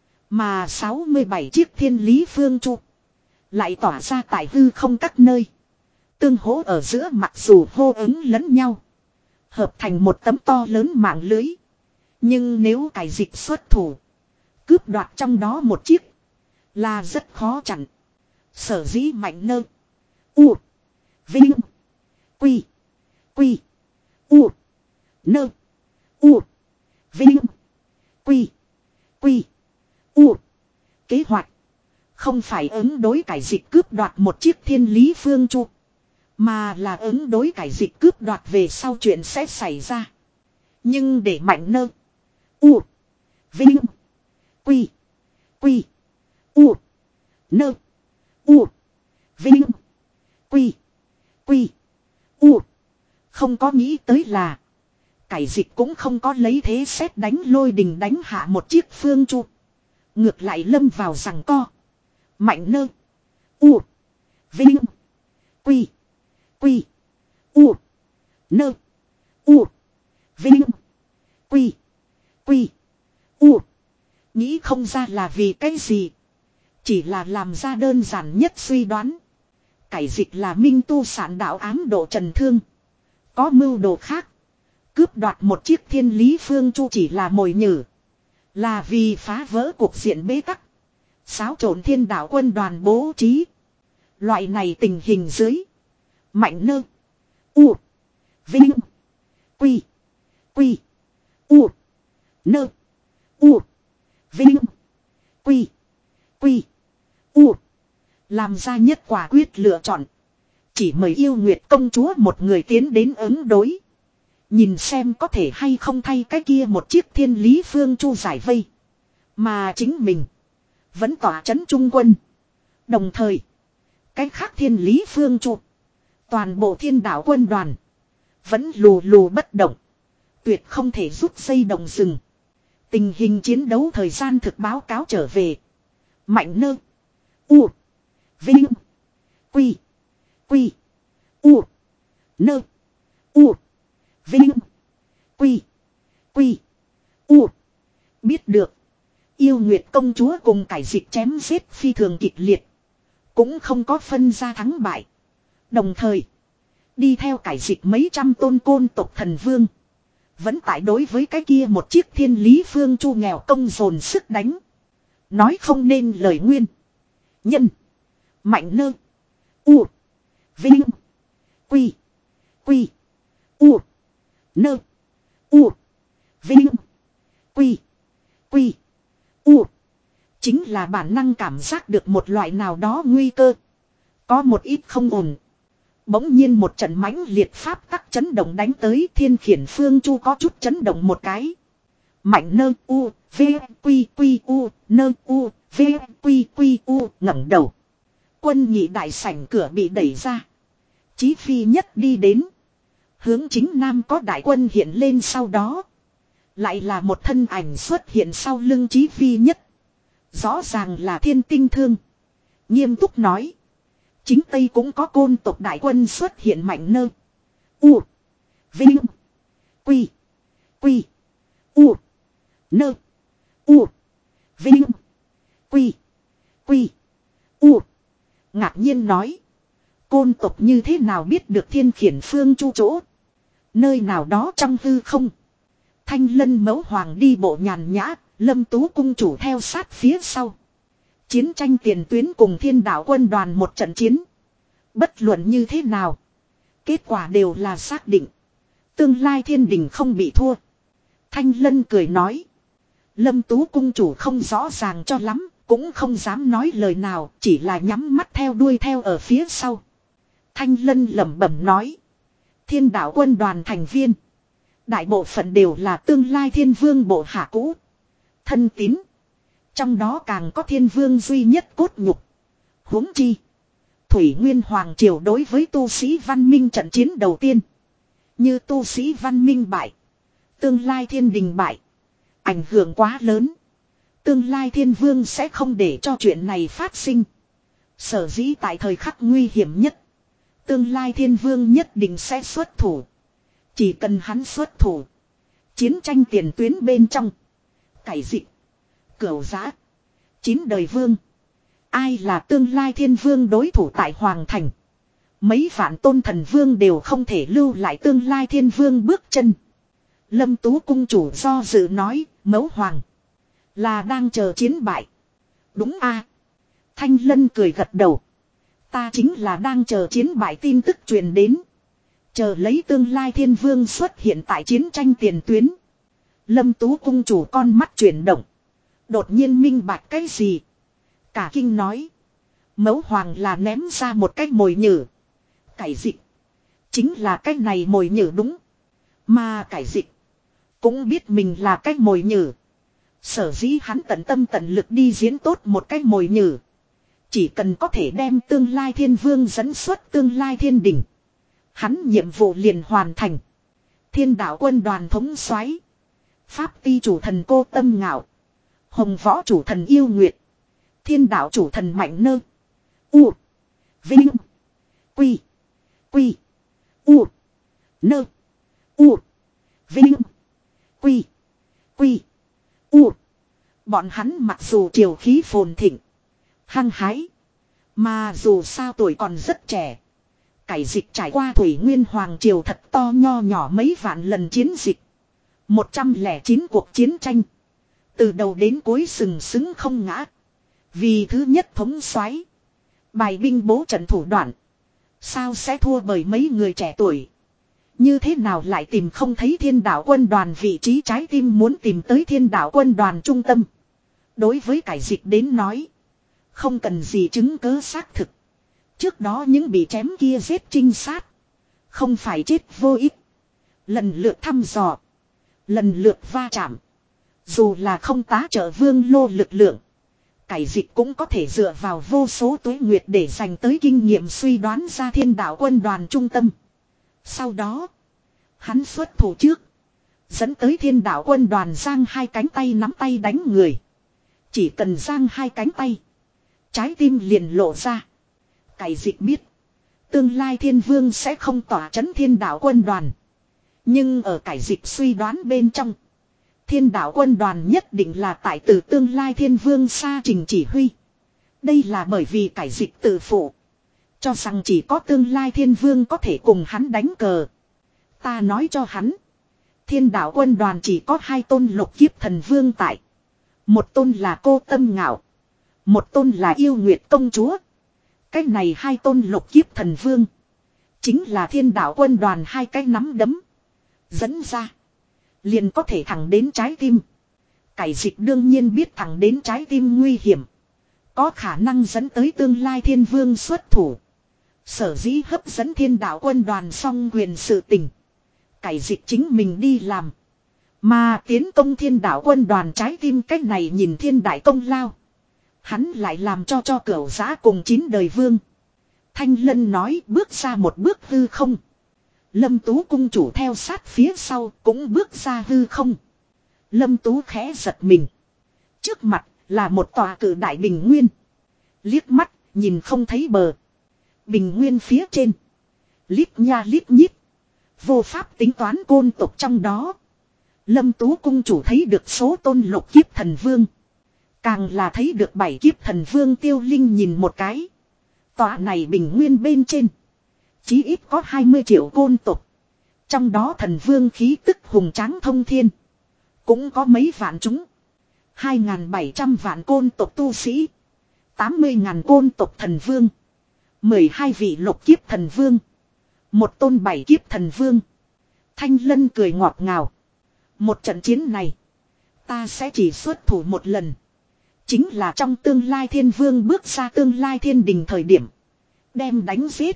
Mà sáu mươi bảy chiếc thiên lý phương chu. Lại tỏa ra tại hư không các nơi. Tương hỗ ở giữa mặc dù hô ứng lẫn nhau. Hợp thành một tấm to lớn mạng lưới. Nhưng nếu cải dịch xuất thủ. Cướp đoạt trong đó một chiếc. Là rất khó chặn. Sở dĩ Mạnh Nơ. U. Vinh. Quy. Quy. U. Nơ. U. Vinh. Quy. Quy. U. Kế hoạch. Không phải ứng đối cải dịch cướp đoạt một chiếc thiên lý phương chu. Mà là ứng đối cải dịch cướp đoạt về sau chuyện sẽ xảy ra. Nhưng để Mạnh Nơ. U. Vinh. Quy. Quy. U. Nơ. U. Vinh. Quy. Quy. U. Không có nghĩ tới là. Cải dịch cũng không có lấy thế xét đánh lôi đình đánh hạ một chiếc phương chu. Ngược lại lâm vào giằng co. Mạnh Nơ. U. Vinh. Quy. Quy. U. Nơ. U. Vinh. Quy. Quy. U. Nghĩ không ra là vì cái gì. Chỉ là làm ra đơn giản nhất suy đoán. Cải dịch là minh tu sản đạo ám độ Trần Thương. Có mưu đồ khác. Cướp đoạt một chiếc thiên lý phương chu chỉ là mồi nhử. Là vì phá vỡ cuộc diện bế tắc. Xáo trộn thiên đạo quân đoàn bố trí. Loại này tình hình dưới. Mạnh nơ. U. Vinh. Quy. Quy. U. Nơ. U. Vinh. Quy. Quy. U. Làm ra nhất quả quyết lựa chọn. Chỉ mời yêu nguyệt công chúa một người tiến đến ứng đối. Nhìn xem có thể hay không thay cái kia một chiếc thiên lý phương chu giải vây. Mà chính mình. Vẫn tỏa chấn trung quân. Đồng thời. Cái khác thiên lý phương chu. Toàn bộ thiên đạo quân đoàn. Vẫn lù lù bất động. Tuyệt không thể rút dây đồng rừng. Tình hình chiến đấu thời gian thực báo cáo trở về. Mạnh nơ. U. Vinh. Quy. Quy. U. Nơ. U. Vinh. Quy. Quy. U. Biết được. Yêu Nguyệt công chúa cùng cải dịch chém giết phi thường kịch liệt. Cũng không có phân ra thắng bại. Đồng thời. Đi theo cải dịch mấy trăm tôn côn tộc thần vương. Vẫn tại đối với cái kia một chiếc thiên lý phương chu nghèo công dồn sức đánh. Nói không nên lời nguyên. Nhân. Mạnh nơ. U. Vinh. Quy. Quy. U. Nơ. U. Vinh. Quy. Quy. U. Chính là bản năng cảm giác được một loại nào đó nguy cơ. Có một ít không ổn. Bỗng nhiên một trận mãnh liệt pháp tắc chấn động đánh tới thiên khiển phương chu có chút chấn động một cái. Mạnh nơ u, v, quy quy u, nơ u, v, quy quy u ngẩng đầu. Quân nhị đại sảnh cửa bị đẩy ra. Chí phi nhất đi đến. Hướng chính nam có đại quân hiện lên sau đó. Lại là một thân ảnh xuất hiện sau lưng Chí phi nhất. Rõ ràng là Thiên Tinh Thương. Nghiêm túc nói. Chính Tây cũng có côn tộc đại quân xuất hiện mạnh nơ. U. Vinh. Quy. Quy. U. Nơ. U. Vinh. Quy. Quy. U. Ngạc nhiên nói. Côn tộc như thế nào biết được thiên khiển phương chu chỗ. Nơi nào đó trong hư không. Thanh lân mẫu hoàng đi bộ nhàn nhã. Lâm Tú cung chủ theo sát phía sau. Chiến tranh tiền tuyến cùng thiên đạo quân đoàn một trận chiến. Bất luận như thế nào. Kết quả đều là xác định. Tương lai thiên đình không bị thua. Thanh lân cười nói. Lâm Tú cung chủ không rõ ràng cho lắm. Cũng không dám nói lời nào. Chỉ là nhắm mắt theo đuôi theo ở phía sau. Thanh lân lẩm bẩm nói. Thiên đạo quân đoàn thành viên. Đại bộ phận đều là tương lai thiên vương bộ hạ cũ. Thân tín. Trong đó càng có thiên vương duy nhất cốt nhục. Huống chi. Thủy Nguyên Hoàng Triều đối với tu sĩ văn minh trận chiến đầu tiên. Như tu sĩ văn minh bại. Tương lai thiên đình bại. Ảnh hưởng quá lớn. Tương lai thiên vương sẽ không để cho chuyện này phát sinh. Sở dĩ tại thời khắc nguy hiểm nhất. Tương lai thiên vương nhất định sẽ xuất thủ. Chỉ cần hắn xuất thủ. Chiến tranh tiền tuyến bên trong. Cải dịch. Cửu giã. Chín đời vương. Ai là tương lai thiên vương đối thủ tại Hoàng Thành. Mấy vạn tôn thần vương đều không thể lưu lại tương lai thiên vương bước chân. Lâm Tú cung chủ do dự nói. Mẫu hoàng. Là đang chờ chiến bại. Đúng a. Thanh Lân cười gật đầu. Ta chính là đang chờ chiến bại tin tức truyền đến. Chờ lấy tương lai thiên vương xuất hiện tại chiến tranh tiền tuyến. Lâm Tú cung chủ con mắt chuyển động. Đột nhiên minh bạch cái gì. Cả kinh nói. Mẫu hoàng là ném ra một cái mồi nhử. Cải dịch. Chính là cái này mồi nhử đúng. Mà cải dịch. Cũng biết mình là cái mồi nhử. Sở dĩ hắn tận tâm tận lực đi diễn tốt một cái mồi nhử. Chỉ cần có thể đem tương lai thiên vương dẫn xuất tương lai thiên đỉnh. Hắn nhiệm vụ liền hoàn thành. Thiên đạo quân đoàn thống soái, Pháp ti chủ thần Cô Tâm Ngạo, Hồng võ chủ thần Yêu Nguyệt, Thiên đạo chủ thần Mạnh Nơ, U, Vinh, Quy, Quy, U, Nơ, U, Vinh, Quy, Quy, U. Bọn hắn mặc dù triều khí phồn thịnh, hăng hái, mà dù sao tuổi còn rất trẻ. Cải dịch trải qua Thủy Nguyên Hoàng Triều thật to nho nhỏ mấy vạn lần chiến dịch. Một trăm lẻ chín cuộc chiến tranh. Từ đầu đến cuối sừng sững không ngã. Vì thứ nhất thống soái, bài binh bố trận thủ đoạn, sao sẽ thua bởi mấy người trẻ tuổi. Như thế nào lại tìm không thấy Thiên Đạo Quân Đoàn vị trí trái tim muốn tìm tới Thiên Đạo Quân Đoàn trung tâm. Đối với cải dịch đến nói, không cần gì chứng cứ xác thực. Trước đó những bị chém kia giết trinh sát, không phải chết vô ích. Lần lượt thăm dò, lần lượt va chạm. Dù là không tá trợ Vương Lô lực lượng, cải dịch cũng có thể dựa vào vô số tuế nguyệt để dành tới kinh nghiệm suy đoán ra Thiên Đạo Quân Đoàn trung tâm. Sau đó, hắn xuất thủ trước, dẫn tới Thiên Đạo Quân Đoàn giang hai cánh tay nắm tay đánh người. Chỉ cần giang hai cánh tay, trái tim liền lộ ra. Cải dịch biết, tương lai Thiên Vương sẽ không tỏa trấn Thiên Đạo Quân Đoàn. Nhưng ở cải dịch suy đoán bên trong, Thiên Đạo Quân Đoàn nhất định là tại từ tương lai Thiên Vương xa trình chỉ huy. Đây là bởi vì cải dịch tự phụ, cho rằng chỉ có tương lai Thiên Vương có thể cùng hắn đánh cờ. Ta nói cho hắn, Thiên Đạo Quân Đoàn chỉ có hai tôn lục kiếp thần vương tại. Một tôn là Cô Tâm Ngạo, một tôn là Yêu Nguyệt Công Chúa. Cái này hai tôn lục kiếp thần vương, chính là Thiên Đạo Quân Đoàn hai cái nắm đấm dẫn ra, liền có thể thẳng đến trái tim. Cải dịch đương nhiên biết thẳng đến trái tim nguy hiểm, có khả năng dẫn tới tương lai Thiên Vương xuất thủ. Sở dĩ hấp dẫn Thiên Đạo Quân Đoàn song quyền sự tình, cải dịch chính mình đi làm. Mà tiến công Thiên Đạo Quân Đoàn trái tim cách này nhìn thiên đại công lao, hắn lại làm cho cho Cửu Giã cùng chín đời vương. Thanh Lân nói bước ra một bước hư không. Lâm Tú cung chủ theo sát phía sau cũng bước ra hư không. Lâm Tú khẽ giật mình. Trước mặt là một tòa cự đại bình nguyên. Liếc mắt nhìn không thấy bờ. Bình nguyên phía trên, lít nha lít nhít, vô pháp tính toán côn tộc trong đó. Lâm Tú cung chủ thấy được số tôn lục kiếp thần vương, càng là thấy được bảy kiếp thần vương Tiêu Linh nhìn một cái. Tòa này bình nguyên bên trên, chí ít có hai mươi triệu côn tộc. Trong đó thần vương khí tức hùng tráng thông thiên, cũng có mấy vạn chúng. hai nghìn bảy trăm vạn côn tộc tu sĩ, tám mươi ngàn côn tộc thần vương, mười hai vị lục kiếp thần vương, một tôn bảy kiếp thần vương. Thanh Lân cười ngọt ngào. Một trận chiến này, ta sẽ chỉ xuất thủ một lần. Chính là trong tương lai Thiên Vương bước ra tương lai thiên đình thời điểm, đem đánh giết.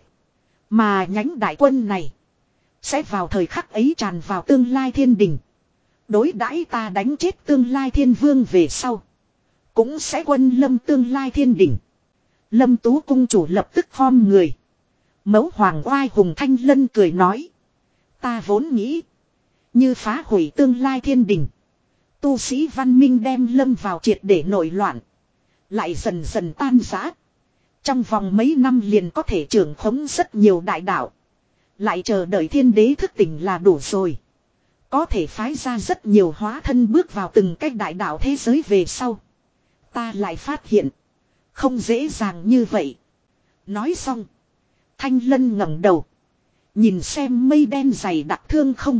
Mà nhánh đại quân này, sẽ vào thời khắc ấy tràn vào tương lai thiên đình. Đối đãi ta đánh chết tương lai Thiên Vương về sau, cũng sẽ quân lâm tương lai thiên đình. Lâm Tú cung chủ lập tức khom người. Mẫu hoàng oai hùng Thanh Lân cười nói. Ta vốn nghĩ, như phá hủy tương lai thiên đình, tu sĩ văn minh đem lâm vào triệt để nổi loạn, lại dần dần tan rã. Trong vòng mấy năm liền có thể trưởng khống rất nhiều đại đạo, lại chờ đợi thiên đế thức tỉnh là đủ rồi. Có thể phái ra rất nhiều hóa thân bước vào từng cách đại đạo thế giới về sau. Ta lại phát hiện, không dễ dàng như vậy. Nói xong, Thanh Lân ngẩng đầu, nhìn xem mây đen dày đặc thương không.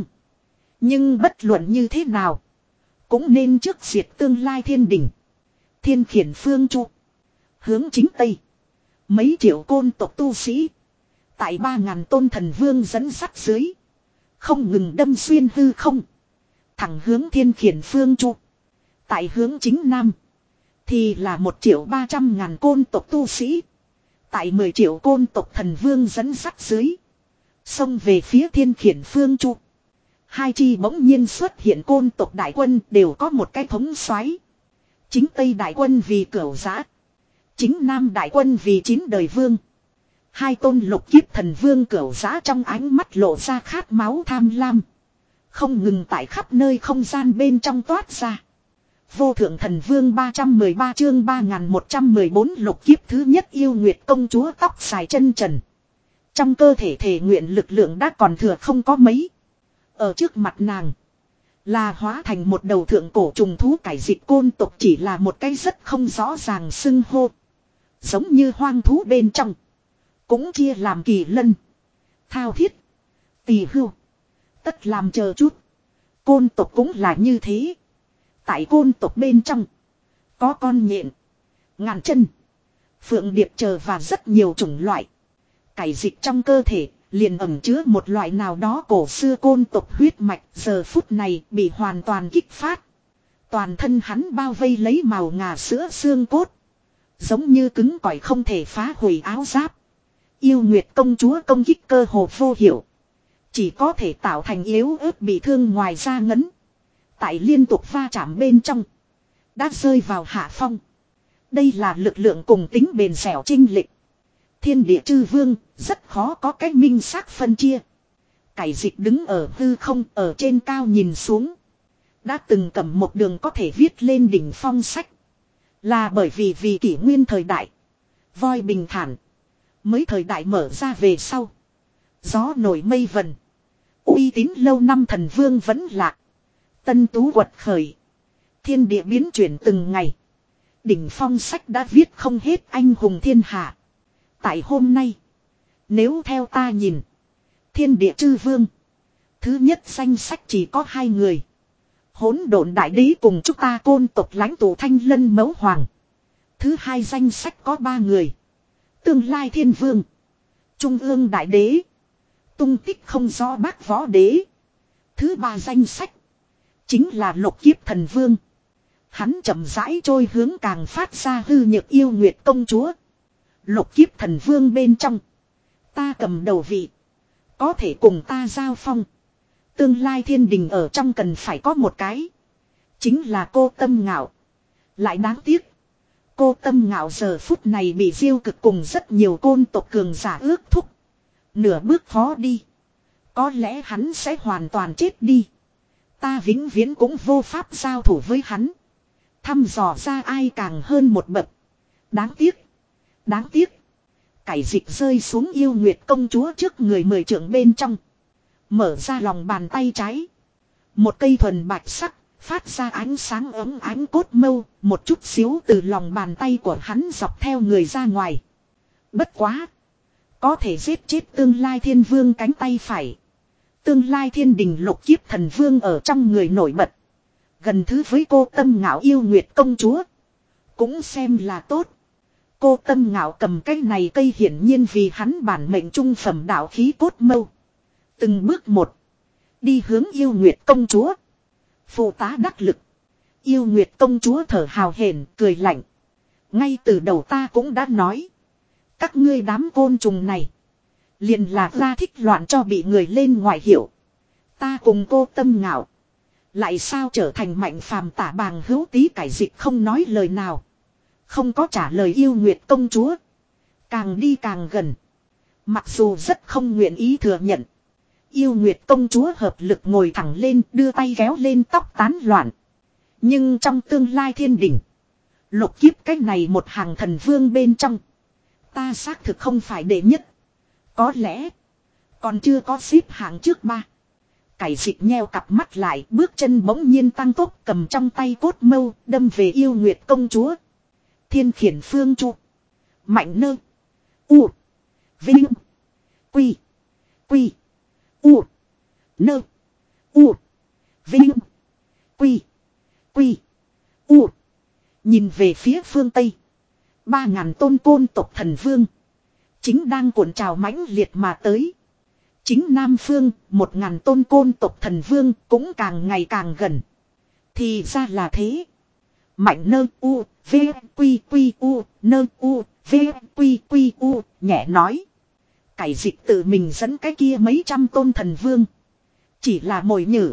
Nhưng bất luận như thế nào, cũng nên trước diệt tương lai thiên đình. Thiên khiển phương chu, hướng chính tây, mấy triệu côn tộc tu sĩ, tại ba ngàn tôn thần vương dẫn sắt dưới, không ngừng đâm xuyên hư không, thẳng hướng thiên khiển phương chu. Tại hướng chính nam, thì là một triệu ba trăm ngàn côn tộc tu sĩ, tại mười triệu côn tộc thần vương dẫn sắt dưới, xông về phía thiên khiển phương chu. Hai chi bỗng nhiên xuất hiện côn tộc đại quân đều có một cái thống soái. Chính Tây đại quân vì Cửu Giã, chính Nam đại quân vì chín đời vương. Hai tôn lục kiếp thần vương Cửu Giã trong ánh mắt lộ ra khát máu tham lam, không ngừng tại khắp nơi không gian bên trong toát ra. Vô thượng thần vương ba trăm mười ba chương ba nghìn một trăm mười bốn lục kiếp thứ nhất Yêu Nguyệt công chúa tóc dài chân trần. Trong cơ thể thể nguyện lực lượng đã còn thừa không có mấy. Ở trước mặt nàng, Là hóa thành một đầu thượng cổ trùng thú cải dịch côn tộc chỉ là một cái rất không rõ ràng xưng hô. Giống như hoang thú bên trong. Cũng chia làm kỳ lân, thao thiết, tỳ hưu. Tất làm chờ chút. Côn tộc cũng là như thế. Tại côn tộc bên trong. Có con nhện, ngàn chân, phượng điệp chờ và rất nhiều chủng loại. Cải dịch trong cơ thể liền ẩn chứa một loại nào đó cổ xưa côn tộc huyết mạch. Giờ phút này bị hoàn toàn kích phát. Toàn thân hắn bao vây lấy màu ngà sữa xương cốt. Giống như cứng cỏi không thể phá hủy áo giáp. Yêu Nguyệt công chúa công kích cơ hồ vô hiệu. Chỉ có thể tạo thành yếu ớt bị thương ngoài ra ngấn. Tại liên tục va chạm bên trong. Đã rơi vào hạ phong. Đây là lực lượng cùng tính bền dẻo chênh lệch. Thiên địa chư vương rất khó có cách minh xác phân chia. Cải dịch đứng ở hư không ở trên cao nhìn xuống. Đã từng cầm một đường có thể viết lên đỉnh phong sách. Là bởi vì vì kỷ nguyên thời đại. Voi bình thản. Mới thời đại mở ra về sau. Gió nổi mây vần. Uy tín lâu năm thần vương vẫn lạc. Tân tú quật khởi. Thiên địa biến chuyển từng ngày. Đỉnh phong sách đã viết không hết anh hùng thiên hạ. Tại hôm nay. Nếu theo ta nhìn. Thiên địa chư vương. Thứ nhất danh sách chỉ có hai người. Hỗn độn đại đế cùng chúng ta côn tộc lãnh tụ Thanh Lân Mẫu Hoàng. Thứ hai danh sách có ba người. Tương lai thiên vương. Trung ương đại đế. Tung tích không rõ bác võ đế. Thứ ba danh sách. Chính là lục kiếp thần vương. Hắn chậm rãi trôi hướng càng phát ra hư nhược yêu nguyệt công chúa. Lục kiếp thần vương bên trong. Ta cầm đầu vị. Có thể cùng ta giao phong. Tương lai thiên đình ở trong cần phải có một cái. Chính là cô Tâm Ngạo. Lại đáng tiếc. Cô Tâm Ngạo giờ phút này bị Diêu Cực cùng rất nhiều côn tộc cường giả ước thúc. Nửa bước khó đi. Có lẽ hắn sẽ hoàn toàn chết đi. Ta vĩnh viễn cũng vô pháp giao thủ với hắn. Thăm dò ra ai càng hơn một bậc. Đáng tiếc. Đáng tiếc. Cải dịch rơi xuống yêu nguyệt công chúa trước người mười trượng bên trong. Mở ra lòng bàn tay trái. Một cây thuần bạch sắc. Phát ra ánh sáng ấm ánh cốt mâu. Một chút xíu từ lòng bàn tay của hắn dọc theo người ra ngoài. Bất quá. Có thể giết chết tương lai thiên vương cánh tay phải. Tương lai thiên đình lục kiếp thần vương ở trong người nổi bật. Gần thứ với cô Tâm Ngạo yêu nguyệt công chúa. Cũng xem là tốt. Cô Tâm Ngạo cầm cái này cây hiển nhiên vì hắn bản mệnh trung phẩm đạo khí cốt mâu. Từng bước một. Đi hướng yêu nguyệt công chúa. Phụ tá đắc lực. Yêu nguyệt công chúa thở hào hển cười lạnh. Ngay từ đầu ta cũng đã nói. Các ngươi đám côn trùng này. Liền là ra thích loạn cho bị người lên ngoại hiểu. Ta cùng cô Tâm Ngạo. Lại sao trở thành mạnh phàm tả bàng hữu tí cải dịch không nói lời nào. Không có trả lời yêu nguyệt công chúa. Càng đi càng gần. Mặc dù rất không nguyện ý thừa nhận. Yêu nguyệt công chúa hợp lực ngồi thẳng lên đưa tay kéo lên tóc tán loạn. Nhưng trong tương lai thiên đỉnh. Lục kiếp cách này một hàng thần vương bên trong. Ta xác thực không phải đệ nhất. Có lẽ. Còn chưa có xếp hạng trước ba. Cải dịch nheo cặp mắt lại bước chân bỗng nhiên tăng tốc cầm trong tay cốt mâu đâm về yêu nguyệt công chúa. Thiên khiển phương chu. Mạnh nơ. U. Vinh. Quy. Quy. U. Nơ. U. Vinh. Quy. Quy. U. Nhìn về phía phương Tây. Ba ngàn tôn côn tộc thần vương. Chính đang cuộn trào mãnh liệt mà tới. Chính Nam Phương, một ngàn tôn côn tộc thần vương cũng càng ngày càng gần. Thì ra là thế. Mạnh nơ u, v, quy quy u, nơ u, v, quy quy u, nhẹ nói. Cải dịch tự mình dẫn cái kia mấy trăm tôn thần vương. Chỉ là mồi nhử.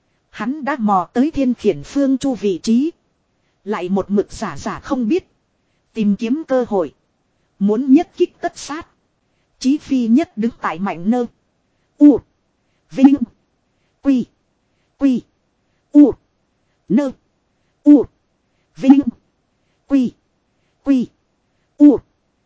Hắn đã mò tới thiên khiển phương chu vị trí. Lại một mực giả giả không biết. Tìm kiếm cơ hội. Muốn nhất kích tất sát. Chí phi nhất đứng tại mạnh nơ. U. Vinh. Quy. Quy. U. Nơ. U. Vinh. Quy. Quy. U.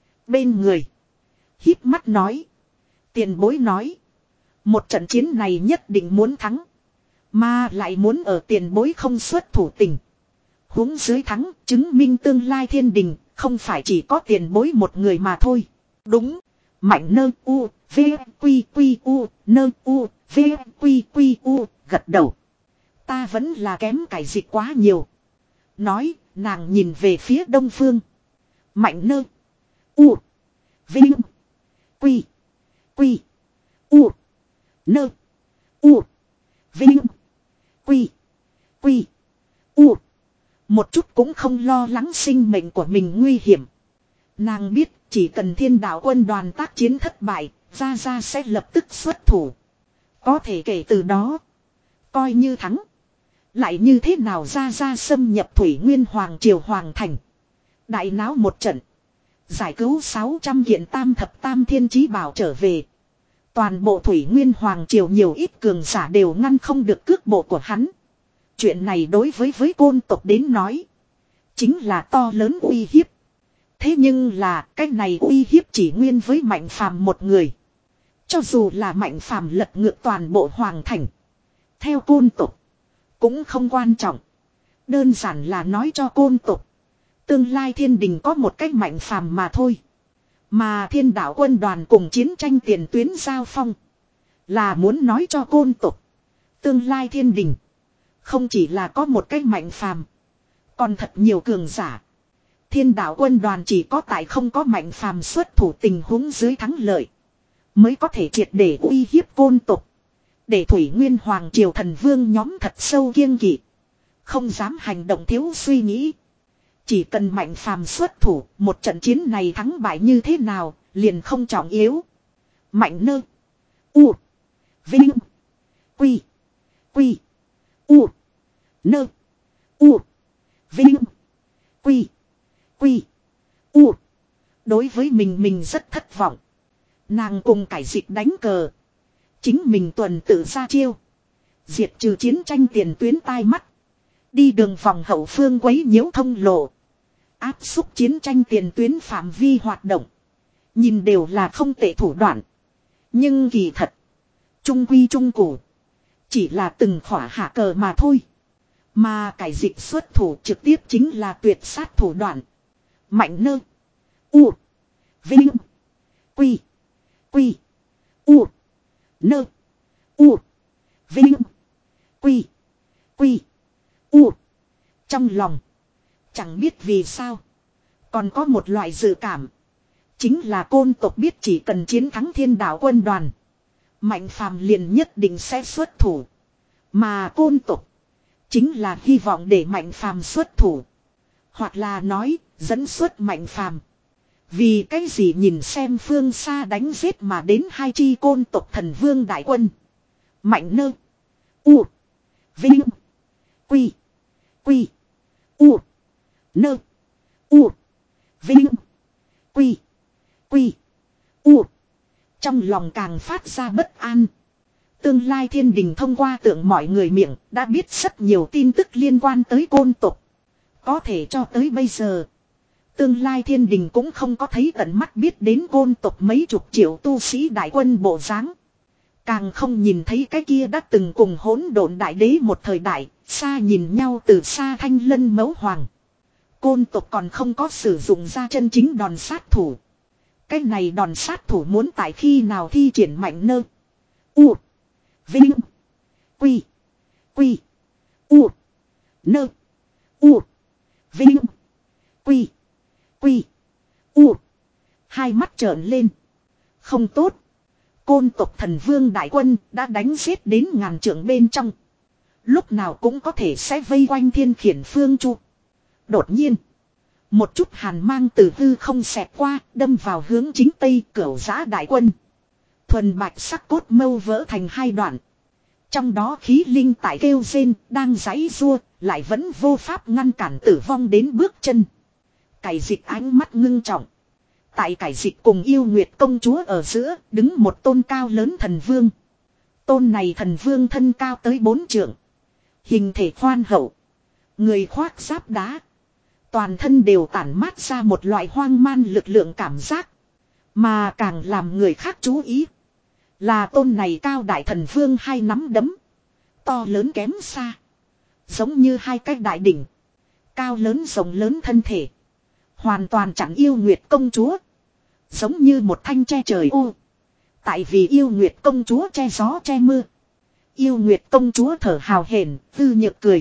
Bên người. Híp mắt nói. Tiền bối nói. Một trận chiến này nhất định muốn thắng. Mà lại muốn ở tiền bối không xuất thủ tình huống dưới thắng, chứng minh tương lai thiên đình, không phải chỉ có tiền bối một người mà thôi. Đúng. Mạnh nơ u, v, quy quy u, nơ u, v, quy quy u, gật đầu. Ta vẫn là kém cải dịch quá nhiều. Nói, nàng nhìn về phía đông phương. Mạnh nơ u, vinh, quy, quy, u, nơ, u, vinh, quy, quy, u. Một chút cũng không lo lắng sinh mệnh của mình nguy hiểm. Nàng biết chỉ cần thiên đạo quân đoàn tác chiến thất bại, Gia Gia sẽ lập tức xuất thủ. Có thể kể từ đó, coi như thắng. Lại như thế nào Gia Gia xâm nhập Thủy Nguyên Hoàng Triều Hoàng Thành. Đại náo một trận. Giải cứu sáu trăm kiện tam thập tam thiên chí bảo trở về. Toàn bộ Thủy Nguyên Hoàng Triều nhiều ít cường giả đều ngăn không được cước bộ của hắn. Chuyện này đối với với côn tộc đến nói. Chính là to lớn uy hiếp. Thế nhưng là cái này uy hiếp chỉ nguyên với Mạnh Phàm một người. Cho dù là Mạnh Phàm lật ngược toàn bộ Hoàng Thành. Theo côn tộc. Cũng không quan trọng. Đơn giản là nói cho côn tộc. Tương lai thiên đình có một cách Mạnh Phàm mà thôi. Mà thiên đạo quân đoàn cùng chiến tranh tiền tuyến giao phong. Là muốn nói cho côn tộc. Tương lai thiên đình. Không chỉ là có một cách Mạnh Phàm. Còn thật nhiều cường giả. Thiên đạo quân đoàn chỉ có tại không có Mạnh Phàm xuất thủ tình huống dưới thắng lợi. Mới có thể triệt để uy hiếp côn tộc. Để Thủy Nguyên Hoàng Triều thần vương nhóm thật sâu kiêng kỵ. Không dám hành động thiếu suy nghĩ. Chỉ cần Mạnh Phàm xuất thủ, một trận chiến này thắng bại như thế nào, liền không trọng yếu. Mạnh nơ. U. Vinh. Quy. Quy. U. Nơ. U. Vinh. Quy. Quy. U. Đối với mình mình rất thất vọng. Nàng cùng cải dịch đánh cờ. Chính mình tuần tự ra chiêu. Diệt trừ chiến tranh tiền tuyến tai mắt. Đi đường vòng hậu phương quấy nhiễu thông lộ. Áp xúc chiến tranh tiền tuyến phạm vi hoạt động. Nhìn đều là không tệ thủ đoạn. Nhưng kỳ thật. Trung quy trung cụ. Chỉ là từng khỏa hạ cờ mà thôi. Mà cải dịch xuất thủ trực tiếp chính là tuyệt sát thủ đoạn. Mạnh nơ. U. Vinh. Quy. Quy. U. Nơ. U. Vinh. Quy. Quy. U. Trong lòng. Chẳng biết vì sao. Còn có một loại dự cảm. Chính là côn tộc biết chỉ cần chiến thắng thiên đạo quân đoàn. Mạnh Phàm liền nhất định sẽ xuất thủ. Mà côn tộc. Chính là hy vọng để Mạnh Phàm xuất thủ. Hoặc là nói dẫn xuất Mạnh Phàm. Vì cái gì nhìn xem phương xa đánh giết mà đến hai chi côn tộc thần vương đại quân. Mạnh nơ. U. Vinh. Quy. Quy. U. Nơ. U. Vinh. Quy. Quy. U. Trong lòng càng phát ra bất an. Tương lai thiên đình thông qua tượng mọi người miệng đã biết rất nhiều tin tức liên quan tới côn tộc. Có thể cho tới bây giờ. Tương lai thiên đình cũng không có thấy tận mắt biết đến côn tộc mấy chục triệu tu sĩ đại quân bộ dáng. Càng không nhìn thấy cái kia đã từng cùng hỗn độn đại đế một thời đại, xa nhìn nhau từ xa thanh lân mấu hoàng. Côn tộc còn không có sử dụng ra chân chính đòn sát thủ. Cái này đòn sát thủ muốn tại khi nào thi triển mạnh nơ. U. Vinh. Quy. Quy. U. Nơ. U. Vinh. Quy. Quy. U. Hai mắt trợn lên. Không tốt. Côn tộc thần vương đại quân đã đánh giết đến ngàn trượng bên trong. Lúc nào cũng có thể sẽ vây quanh thiên khiển phương chu. Đột nhiên. Một chút hàn mang từ hư không xẹt qua đâm vào hướng chính tây cửu giã đại quân. Thuần bạch sắc cốt mâu vỡ thành hai đoạn. Trong đó khí linh tại kêu rên đang giãy giụa lại vẫn vô pháp ngăn cản tử vong đến bước chân. Cải dịch ánh mắt ngưng trọng. Tại cải dịch cùng yêu nguyệt công chúa ở giữa đứng một tôn cao lớn thần vương. Tôn này thần vương thân cao tới bốn trượng. Hình thể khoan hậu. Người khoác giáp đá. Toàn thân đều tản mát ra một loại hoang man lực lượng cảm giác. Mà càng làm người khác chú ý. Là tôn này cao đại thần vương hai nắm đấm. To lớn kém xa. Giống như hai cái đại đỉnh. Cao lớn rộng lớn thân thể. Hoàn toàn chặn yêu nguyệt công chúa. Giống như một thanh che trời ô. Tại vì yêu nguyệt công chúa che gió che mưa. Yêu nguyệt công chúa thở hào hển, tư nhược cười.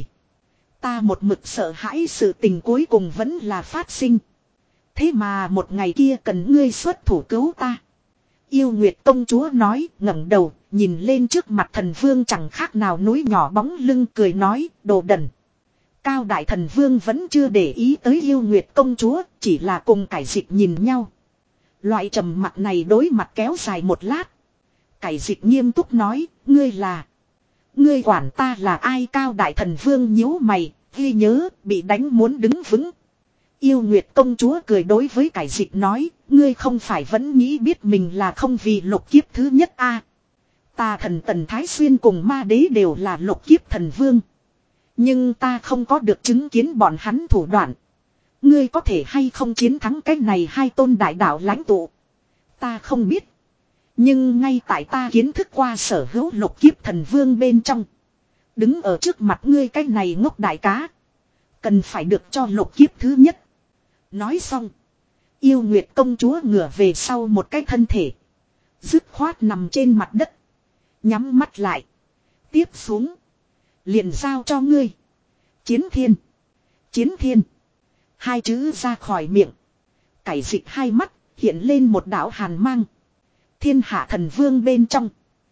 Ta một mực sợ hãi sự tình cuối cùng vẫn là phát sinh. Thế mà một ngày kia cần ngươi xuất thủ cứu ta. Yêu nguyệt công chúa nói, ngẩng đầu, nhìn lên trước mặt thần vương chẳng khác nào núi nhỏ bóng lưng, cười nói, đồ đần. Cao đại thần vương vẫn chưa để ý tới yêu nguyệt công chúa, chỉ là cùng cải dịch nhìn nhau. Loại trầm mặt này đối mặt kéo dài một lát. Cải dịch nghiêm túc nói, ngươi là... Ngươi quản ta là ai? Cao đại thần vương nhíu mày, ghi nhớ, bị đánh muốn đứng vững. Yêu nguyệt công chúa cười đối với cải dịch nói, ngươi không phải vẫn nghĩ biết mình là không vì lục kiếp thứ nhất a? À, ta thần Tần Thái Xuyên cùng ma đế đều là lục kiếp thần vương. Nhưng ta không có được chứng kiến bọn hắn thủ đoạn. Ngươi có thể hay không chiến thắng cái này hai tôn đại đạo lãnh tụ? Ta không biết. Nhưng ngay tại ta kiến thức qua sở hữu lục kiếp thần vương bên trong. Đứng ở trước mặt ngươi cái này ngốc đại cá. Cần phải được cho lục kiếp thứ nhất. Nói xong. Yêu nguyệt công chúa ngửa về sau một cái thân thể. Dứt khoát nằm trên mặt đất. Nhắm mắt lại. Tiếp xuống. Liền giao cho ngươi. Chiến thiên. Chiến thiên. Hai chữ ra khỏi miệng. Cải dịch hai mắt. Hiện lên một đạo hàn mang. Thiên hạ thần vương bên trong.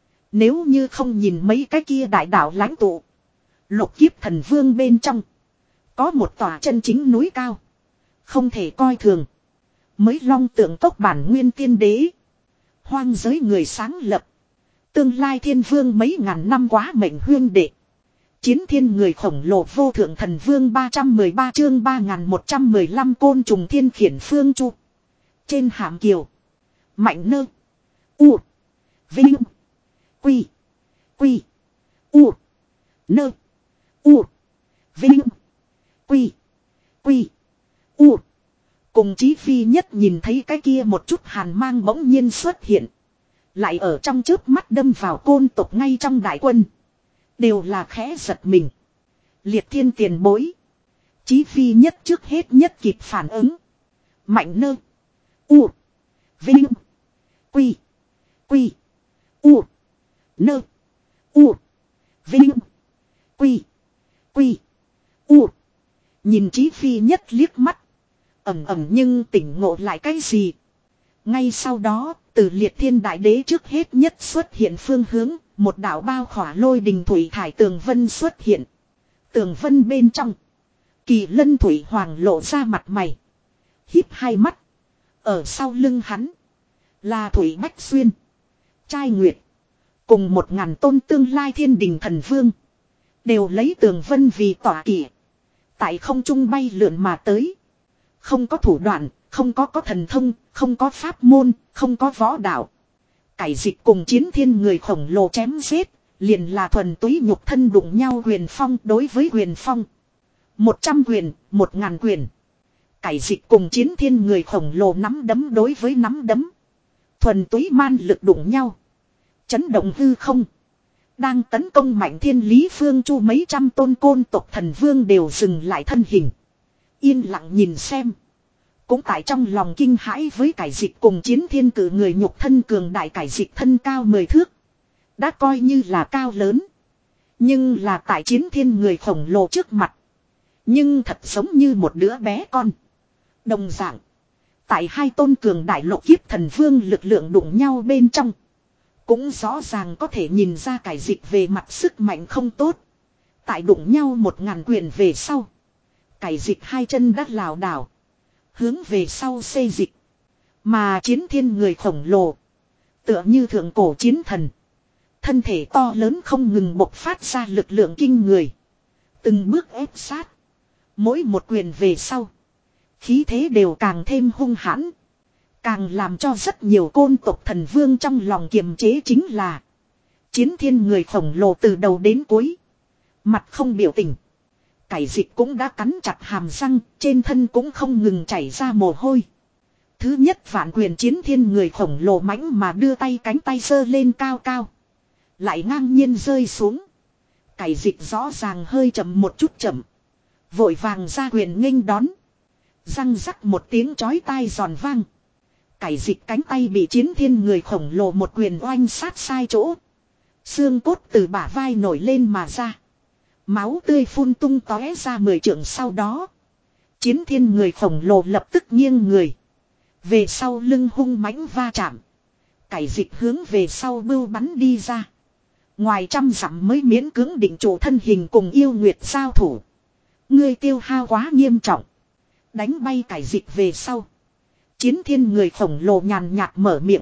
Nếu như không nhìn mấy cái kia đại đạo lãnh tụ. Lục kiếp thần vương bên trong. Có một tòa chân chính núi cao. Không thể coi thường. Mới long tượng tốc bản nguyên tiên đế. Hoang giới người sáng lập. Tương lai thiên vương mấy ngàn năm quá mệnh huyên đệ. Chiến thiên người khổng lồ vô thượng thần vương ba trăm mười ba chương ba nghìn một trăm mười lăm côn trùng thiên khiển phương chu. Trên hàm kiều. Mạnh nơ. U. Vinh. Quy. Quy. U. Nơ. U. Vinh. Quy. Quy. U. Cùng Chí Phi Nhất nhìn thấy cái kia một chút hàn mang bỗng nhiên xuất hiện. Lại ở trong chớp mắt đâm vào côn tộc ngay trong đại quân. Đều là khẽ giật mình. Liệt thiên tiền bối. Chí Phi Nhất trước hết nhất kịp phản ứng. Mạnh nơ. U. Vinh. Quy. Quy. U. Nơ. U. Vinh. Quy. Quy. U. Nhìn Chí Phi Nhất liếc mắt. Ẩm ẩm nhưng tỉnh ngộ lại cái gì. Ngay sau đó, từ liệt thiên đại đế trước hết nhất xuất hiện phương hướng, một đạo bao khỏa lôi đình thủy thải tường vân xuất hiện. Tường vân bên trong. Kỳ lân thủy hoàng lộ ra mặt mày. Híp hai mắt. Ở sau lưng hắn. Là Thủy Bách Xuyên. Trai Nguyệt. Cùng một ngàn tôn tương lai thiên đình thần vương. Đều lấy tường vân vì tỏa kỷ. Tại không trung bay lượn mà tới. Không có thủ đoạn, không có có thần thông, không có pháp môn, không có võ đạo. Cải dịch cùng chiến thiên người khổng lồ chém giết. Liền là thuần túy nhục thân đụng nhau huyền phong đối với huyền phong. Một trăm quyền, một ngàn quyền. Cải dịch cùng chiến thiên người khổng lồ nắm đấm đối với nắm đấm. Thuần túy man lực đụng nhau. Chấn động hư không. Đang tấn công mạnh thiên lý phương chu mấy trăm tôn côn tộc thần vương đều dừng lại thân hình. Yên lặng nhìn xem. Cũng tại trong lòng kinh hãi với cải dịch cùng chiến thiên cử người nhục thân cường đại cải dịch thân cao mười thước. Đã coi như là cao lớn. Nhưng là tại chiến thiên người khổng lồ trước mặt. Nhưng thật giống như một đứa bé con. Đồng dạng. Tại hai tôn cường đại lục kiếp thần vương lực lượng đụng nhau bên trong. Cũng rõ ràng có thể nhìn ra cải dịch về mặt sức mạnh không tốt. Tại đụng nhau một ngàn quyền về sau. Cải dịch hai chân đắt lảo đảo. Hướng về sau xê dịch. Mà chiến thiên người khổng lồ. Tựa như thượng cổ chiến thần. Thân thể to lớn không ngừng bộc phát ra lực lượng kinh người. Từng bước ép sát. Mỗi một quyền về sau. Khí thế đều càng thêm hung hãn. Càng làm cho rất nhiều côn tộc thần vương trong lòng kiềm chế chính là. Chiến thiên người khổng lồ từ đầu đến cuối. Mặt không biểu tình. Cải dịch cũng đã cắn chặt hàm răng. Trên thân cũng không ngừng chảy ra mồ hôi. Thứ nhất vạn quyền chiến thiên người khổng lồ mãnh mà đưa tay cánh tay giơ lên cao cao. Lại ngang nhiên rơi xuống. Cải dịch rõ ràng hơi chậm một chút chậm. Vội vàng ra quyền nghênh đón. Răng rắc một tiếng chói tai giòn vang. Cải dịch cánh tay bị chiến thiên người khổng lồ một quyền oanh sát sai chỗ. Xương cốt từ bả vai nổi lên mà ra. Máu tươi phun tung tóe ra mười trượng sau đó. Chiến thiên người khổng lồ lập tức nghiêng người. Về sau lưng hung mãnh va chạm. Cải dịch hướng về sau bưu bắn đi ra. Ngoài trăm dặm mới miễn cưỡng định chủ thân hình cùng yêu nguyệt giao thủ. Ngươi tiêu hao quá nghiêm trọng. Đánh bay cải dịch về sau. Chiến thiên người khổng lồ nhàn nhạt mở miệng.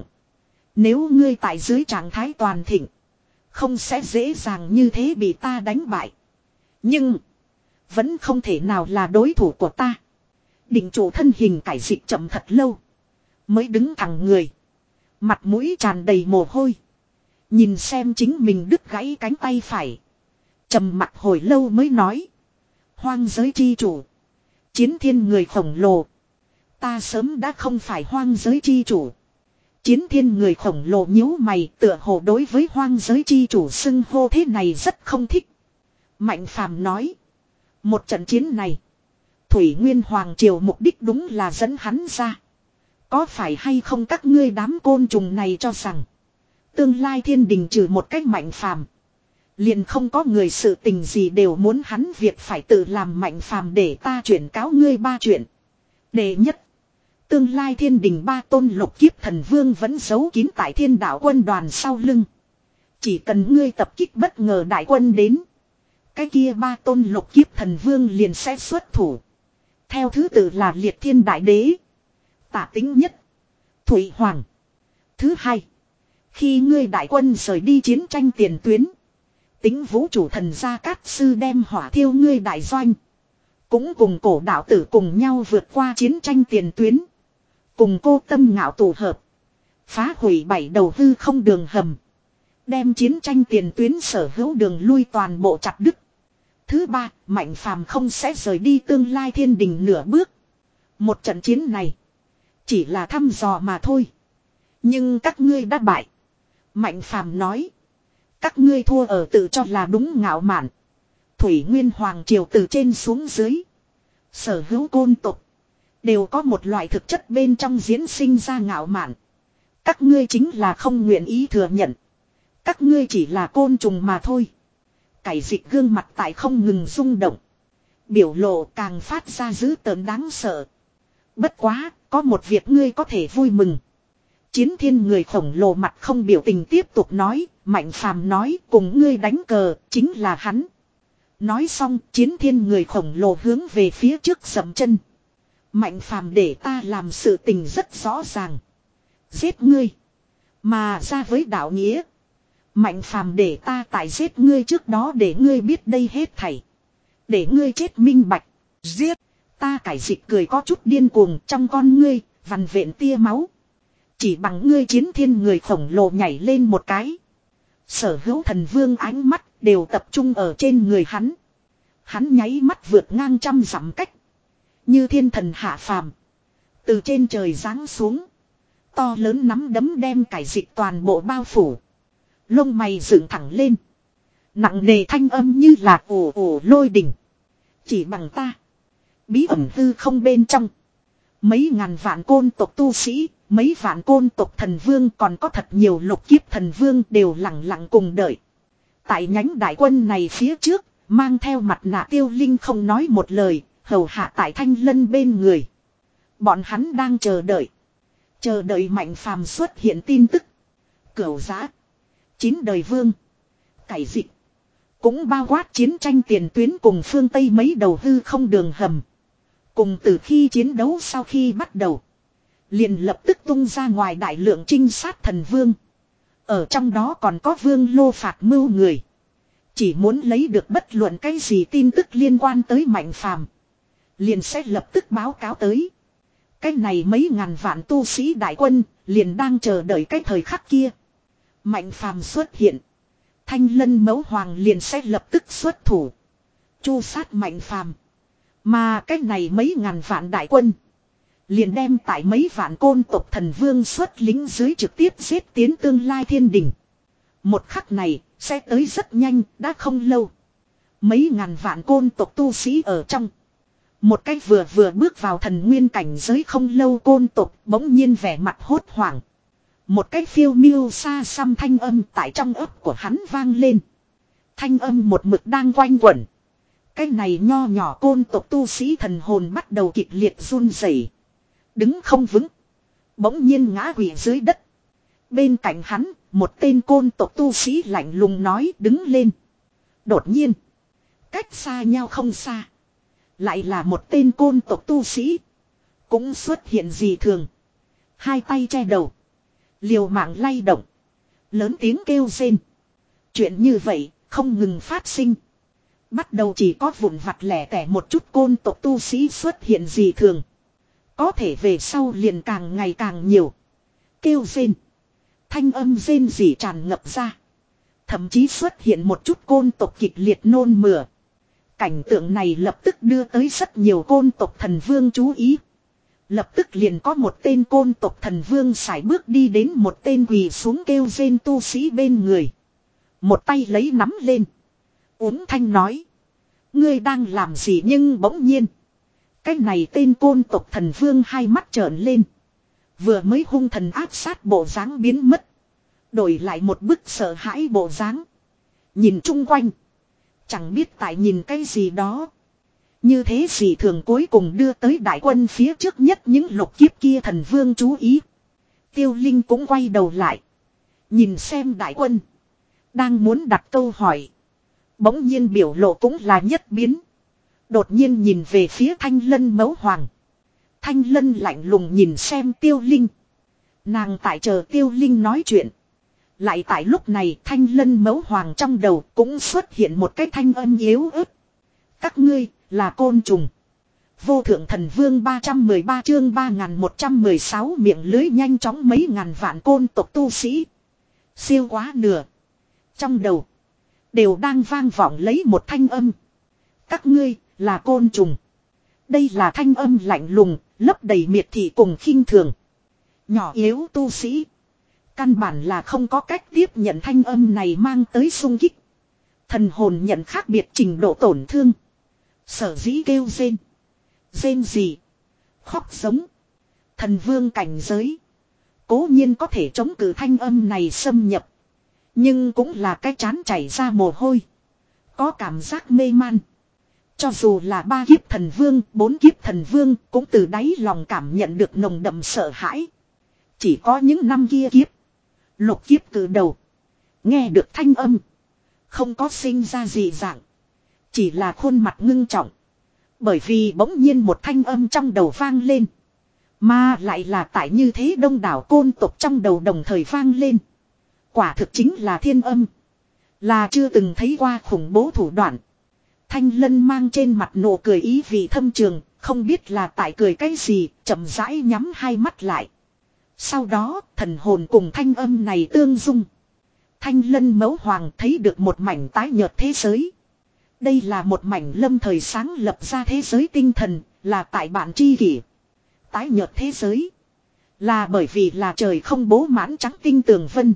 Nếu ngươi tại dưới trạng thái toàn thịnh. Không sẽ dễ dàng như thế bị ta đánh bại. Nhưng. Vẫn không thể nào là đối thủ của ta. Định chủ thân hình cải dịch chậm thật lâu. Mới đứng thẳng người. Mặt mũi tràn đầy mồ hôi. Nhìn xem chính mình đứt gãy cánh tay phải. Trầm mặt hồi lâu mới nói. Hoang giới chi chủ. Chiến thiên người khổng lồ. Ta sớm đã không phải hoang giới chi chủ. Chiến thiên người khổng lồ nhíu mày tựa hồ đối với hoang giới chi chủ xưng hô thế này rất không thích. Mạnh phàm nói. Một trận chiến này. Thủy Nguyên Hoàng Triều mục đích đúng là dẫn hắn ra. Có phải hay không các ngươi đám côn trùng này cho rằng. Tương lai thiên đình trừ một cách Mạnh phàm. Liền không có người sự tình gì đều muốn hắn việc phải tự làm Mạnh phàm để ta chuyển cáo ngươi ba chuyện. Đệ nhất. Tương lai thiên đình ba tôn lục kiếp thần vương vẫn giấu kín tại thiên đạo quân đoàn sau lưng. Chỉ cần ngươi tập kích bất ngờ đại quân đến. Cái kia ba tôn lục kiếp thần vương liền sẽ xuất thủ. Theo thứ tự là Liệt Thiên Đại Đế. Tả Tính Nhất. Thủy Hoàng. Thứ hai. Khi ngươi đại quân rời đi chiến tranh tiền tuyến. Tính vũ chủ thần Gia Cát Sư đem hỏa thiêu ngươi đại doanh. Cũng cùng cổ đạo tử cùng nhau vượt qua chiến tranh tiền tuyến. Cùng cô tâm ngạo tụ hợp. Phá hủy bảy đầu hư không đường hầm. Đem chiến tranh tiền tuyến sở hữu đường lui toàn bộ chặt đứt. Thứ ba, Mạnh phàm không sẽ rời đi tương lai thiên đình nửa bước. Một trận chiến này. Chỉ là thăm dò mà thôi. Nhưng các ngươi đã bại. Mạnh phàm nói. Các ngươi thua ở tự cho là đúng ngạo mạn. Thủy Nguyên Hoàng Triều từ trên xuống dưới. Sở hữu côn tục. Đều có một loại thực chất bên trong diễn sinh ra ngạo mạn. Các ngươi chính là không nguyện ý thừa nhận. Các ngươi chỉ là côn trùng mà thôi. Cải dịch gương mặt tại không ngừng rung động. Biểu lộ càng phát ra dữ tợn đáng sợ. Bất quá, có một việc ngươi có thể vui mừng. Chiến thiên người khổng lồ mặt không biểu tình tiếp tục nói. Mạnh phàm nói cùng ngươi đánh cờ chính là hắn. Nói xong chiến thiên người khổng lồ hướng về phía trước dậm chân. Mạnh phàm để ta làm sự tình rất rõ ràng. Giết ngươi. Mà ra với đạo nghĩa. Mạnh phàm để ta tại giết ngươi trước đó để ngươi biết đây hết thảy. Để ngươi chết minh bạch. Giết. Ta cải dịch cười có chút điên cuồng trong con ngươi. Vằn vện tia máu. Chỉ bằng ngươi chiến thiên người khổng lồ nhảy lên một cái. Sở hữu thần vương ánh mắt đều tập trung ở trên người hắn. Hắn nháy mắt vượt ngang trăm dặm cách. Như thiên thần hạ phàm. Từ trên trời giáng xuống. To lớn nắm đấm đem cải dịch toàn bộ bao phủ. Lông mày dựng thẳng lên. Nặng nề thanh âm như là ồ ồ lôi đỉnh. Chỉ bằng ta. Bí ẩn hư không bên trong. Mấy ngàn vạn côn tộc tu sĩ. Mấy vạn côn tộc thần vương còn có thật nhiều lục kiếp thần vương đều lặng lặng cùng đợi. Tại nhánh đại quân này phía trước. Mang theo mặt nạ Tiêu Linh không nói một lời. Hầu hạ tại Thanh Lân bên người. Bọn hắn đang chờ đợi. Chờ đợi Mạnh phàm xuất hiện tin tức. Cửu Giã. Chín đời vương. Cải dịch. Cũng bao quát chiến tranh tiền tuyến cùng phương Tây mấy đầu hư không đường hầm. Cùng từ khi chiến đấu sau khi bắt đầu. Liền lập tức tung ra ngoài đại lượng trinh sát thần vương. Ở trong đó còn có vương lô phạt mưu người. Chỉ muốn lấy được bất luận cái gì tin tức liên quan tới Mạnh phàm. Liền sẽ lập tức báo cáo tới. Cái này mấy ngàn vạn tu sĩ đại quân liền đang chờ đợi cái thời khắc kia. Mạnh phàm xuất hiện. Thanh Lân mẫu hoàng liền sẽ lập tức xuất thủ. Chu sát Mạnh phàm. Mà cái này mấy ngàn vạn đại quân. Liền đem tại mấy vạn côn tộc thần vương xuất lính dưới trực tiếp giết tiến tương lai thiên đình. Một khắc này sẽ tới rất nhanh đã không lâu. Mấy ngàn vạn côn tộc tu sĩ ở trong. Một cách vừa vừa bước vào thần nguyên cảnh giới không lâu côn tộc bỗng nhiên vẻ mặt hốt hoảng. Một cách phiêu miêu xa xăm thanh âm tại trong ấp của hắn vang lên. Thanh âm một mực đang quanh quẩn. Cái này nho nhỏ côn tộc tu sĩ thần hồn bắt đầu kịch liệt run rẩy, đứng không vững, bỗng nhiên ngã quỵ dưới đất. Bên cạnh hắn, một tên côn tộc tu sĩ lạnh lùng nói đứng lên. Đột nhiên, cách xa nhau không xa, lại là một tên côn tộc tu sĩ. Cũng xuất hiện dị thường. Hai tay che đầu, liều mạng lay động, lớn tiếng kêu rên. Chuyện như vậy không ngừng phát sinh. Bắt đầu chỉ có vụn vặt lẻ tẻ một chút côn tộc tu sĩ xuất hiện dị thường. Có thể về sau liền càng ngày càng nhiều. Kêu rên, thanh âm rên rỉ tràn ngập ra. Thậm chí xuất hiện một chút côn tộc kịch liệt nôn mửa. Cảnh tượng này lập tức đưa tới rất nhiều côn tộc thần vương chú ý. Lập tức liền có một tên côn tộc thần vương sải bước đi đến một tên quỳ xuống kêu rên tu sĩ bên người. Một tay lấy nắm lên. Uống thanh nói. Ngươi đang làm gì? Nhưng bỗng nhiên, cái này tên côn tộc thần vương hai mắt trợn lên. Vừa mới hung thần áp sát bộ dáng biến mất. Đổi lại một bức sợ hãi bộ dáng. Nhìn chung quanh, chẳng biết tại nhìn cái gì đó. Như thế gì thường cuối cùng đưa tới đại quân phía trước nhất những lục kiếp kia thần vương chú ý. Tiêu Linh cũng quay đầu lại, nhìn xem đại quân, đang muốn đặt câu hỏi. Bỗng nhiên biểu lộ cũng là nhất biến. Đột nhiên nhìn về phía Thanh Lân Mẫu Hoàng. Thanh Lân lạnh lùng nhìn xem Tiêu Linh. Nàng tại chờ Tiêu Linh nói chuyện. Lại tại lúc này Thanh Lân Mẫu Hoàng trong đầu cũng xuất hiện một cái thanh âm yếu ớt. Các ngươi là côn trùng. Vô thượng thần vương ba trăm mười ba chương ba nghìn một trăm mười sáu miệng lưới nhanh chóng mấy ngàn vạn côn tộc tu sĩ. Siêu quá nửa. Trong đầu đều đang vang vọng lấy một thanh âm. Các ngươi là côn trùng. Đây là thanh âm lạnh lùng, lấp đầy miệt thị cùng khinh thường. Nhỏ yếu tu sĩ, căn bản là không có cách tiếp nhận thanh âm này mang tới xung kích. Thần hồn nhận khác biệt trình độ tổn thương. Sở dĩ kêu rên. Rên gì? Khóc giống. Thần vương cảnh giới, cố nhiên có thể chống cự thanh âm này xâm nhập. Nhưng cũng là cái chán chảy ra mồ hôi. Có cảm giác mê man. Cho dù là ba kiếp thần vương, bốn kiếp thần vương cũng từ đáy lòng cảm nhận được nồng đậm sợ hãi. Chỉ có những năm kia kiếp, lục kiếp từ đầu, nghe được thanh âm, không có sinh ra gì dạng. Chỉ là khuôn mặt ngưng trọng. Bởi vì bỗng nhiên một thanh âm trong đầu vang lên. Mà lại là tại như thế đông đảo côn tộc trong đầu đồng thời vang lên. Quả thực chính là thiên âm. Là chưa từng thấy qua khủng bố thủ đoạn. Thanh Lân mang trên mặt nụ cười ý vị thâm trường. Không biết là tại cười cái gì. Chậm rãi nhắm hai mắt lại. Sau đó thần hồn cùng thanh âm này tương dung. Thanh Lân Mẫu Hoàng thấy được một mảnh tái nhợt thế giới. Đây là một mảnh lâm thời sáng lập ra thế giới tinh thần. Là tại bản tri kỷ. Tái nhợt thế giới là bởi vì là trời không bố mãn trắng tinh tường vân.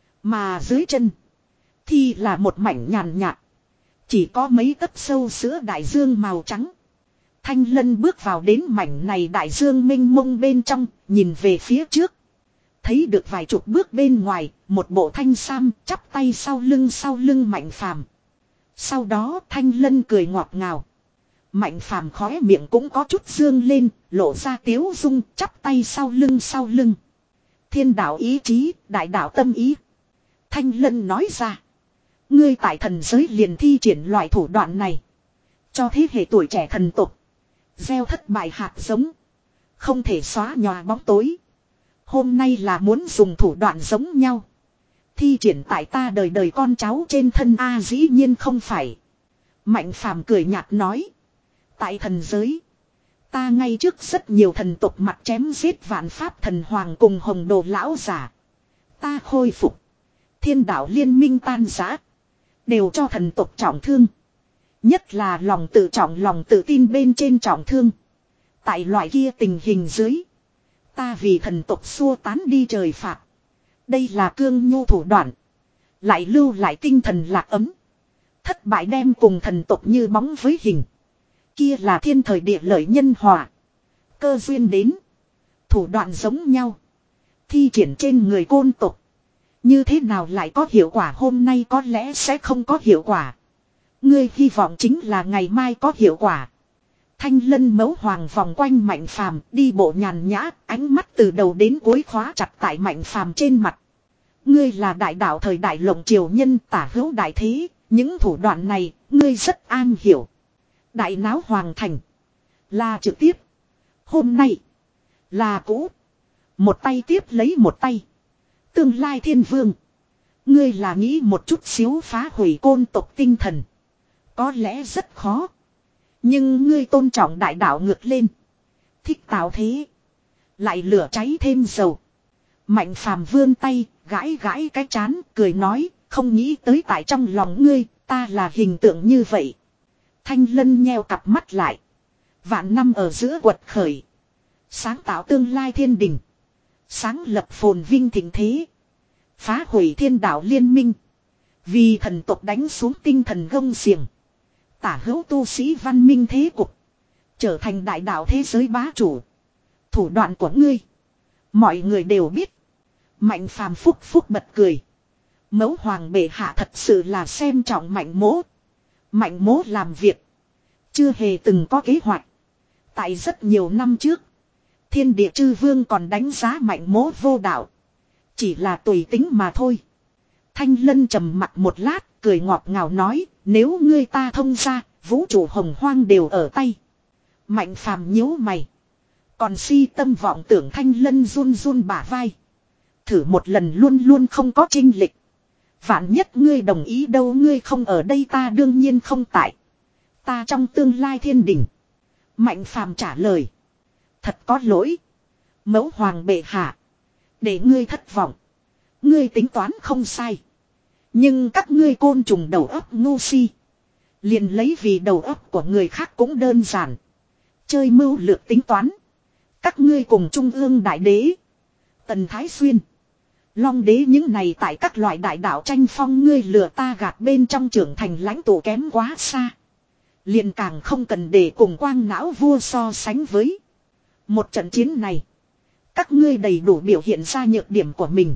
Mà dưới chân thì là một mảnh nhàn nhạt, chỉ có mấy tấc sâu sữa đại dương màu trắng. Thanh Lân bước vào đến mảnh này đại dương mênh mông bên trong, nhìn về phía trước. Thấy được vài chục bước bên ngoài, một bộ thanh sam chắp tay sau lưng sau lưng Mạnh Phàm. Sau đó Thanh Lân cười ngọt ngào. Mạnh Phàm khóe miệng cũng có chút dương lên, lộ ra tiếu dung chắp tay sau lưng sau lưng. Thiên đạo ý chí, đại đạo tâm ý. Thanh Lân nói ra. Ngươi tại thần giới liền thi triển loại thủ đoạn này. Cho thế hệ tuổi trẻ thần tục. Gieo thất bại hạt giống. Không thể xóa nhòa bóng tối. Hôm nay là muốn dùng thủ đoạn giống nhau. Thi triển tại ta đời đời con cháu trên thân A dĩ nhiên không phải. Mạnh Phàm cười nhạt nói. Tại thần giới, ta ngay trước rất nhiều thần tục mặt chém giết vạn pháp thần hoàng cùng hồng đồ lão giả. Ta khôi phục. Thiên đạo liên minh tan rã. Đều cho thần tục trọng thương. Nhất là lòng tự trọng lòng tự tin bên trên trọng thương. Tại loại kia tình hình dưới, ta vì thần tục xua tán đi trời phạt. Đây là cương nhu thủ đoạn. Lại lưu lại tinh thần lạc ấm. Thất bại đem cùng thần tộc như bóng với hình. Kia là thiên thời địa lợi nhân hòa. Cơ duyên đến. Thủ đoạn giống nhau. Thi triển trên người côn tộc. Như thế nào lại có hiệu quả hôm nay có lẽ sẽ không có hiệu quả. Ngươi hy vọng chính là ngày mai có hiệu quả. Thanh lân mấu hoàng vòng quanh Mạnh Phàm đi bộ nhàn nhã, ánh mắt từ đầu đến cuối khóa chặt tại Mạnh Phàm trên mặt. Ngươi là đại đạo thời đại lộng triều nhân tả hữu đại thế, những thủ đoạn này, ngươi rất an hiểu. Đại náo hoàng thành, là trực tiếp. Hôm nay, là cũ. Một tay tiếp lấy một tay. Tương lai thiên vương. Ngươi là nghĩ một chút xíu phá hủy côn tộc tinh thần. Có lẽ rất khó. Nhưng ngươi tôn trọng đại đạo ngược lên. Thích tạo thế. Lại lửa cháy thêm dầu. Mạnh Phàm vươn tay, gãi gãi cái chán, cười nói, không nghĩ tới tại trong lòng ngươi, ta là hình tượng như vậy. Thanh lân nheo cặp mắt lại. Vạn năm ở giữa quật khởi. Sáng tạo tương lai thiên đình. Sáng lập phồn vinh thịnh thế. Phá hủy thiên đạo liên minh. Vì thần tộc đánh xuống tinh thần gông xiềng. Tả hữu tu sĩ văn minh thế cục. Trở thành đại đạo thế giới bá chủ. Thủ đoạn của ngươi. Mọi người đều biết. Mạnh Phàm phúc phúc bật cười. Mẫu hoàng bệ hạ thật sự là xem trọng Mạnh mỗ. Mạnh mỗ làm việc. Chưa hề từng có kế hoạch. Tại rất nhiều năm trước. Thiên địa chư vương còn đánh giá Mạnh mỗ vô đạo. Chỉ là tùy tính mà thôi. Thanh lân trầm mặt một lát, cười ngọt ngào nói, nếu ngươi ta thông ra, vũ trụ hồng hoang đều ở tay. Mạnh Phàm nhíu mày. Còn si tâm vọng tưởng Thanh lân run run bả vai. Thử một lần luôn luôn không có chênh lịch. Vạn nhất ngươi đồng ý đâu, ngươi không ở đây ta đương nhiên không tại. Ta trong tương lai thiên đình. Mạnh Phàm trả lời. Thật có lỗi. Mẫu hoàng bệ hạ. Để ngươi thất vọng. Ngươi tính toán không sai. Nhưng các ngươi côn trùng đầu óc ngu si. Liền lấy vì đầu óc của người khác cũng đơn giản. Chơi mưu lược tính toán. Các ngươi cùng trung ương đại đế. Tần Thái Xuyên. Long đế những này tại các loại đại đạo tranh phong ngươi lừa ta gạt bên trong trưởng thành lãnh tụ kém quá xa. Liền càng không cần để cùng quang não vua so sánh với. Một trận chiến này. Các ngươi đầy đủ biểu hiện ra nhược điểm của mình.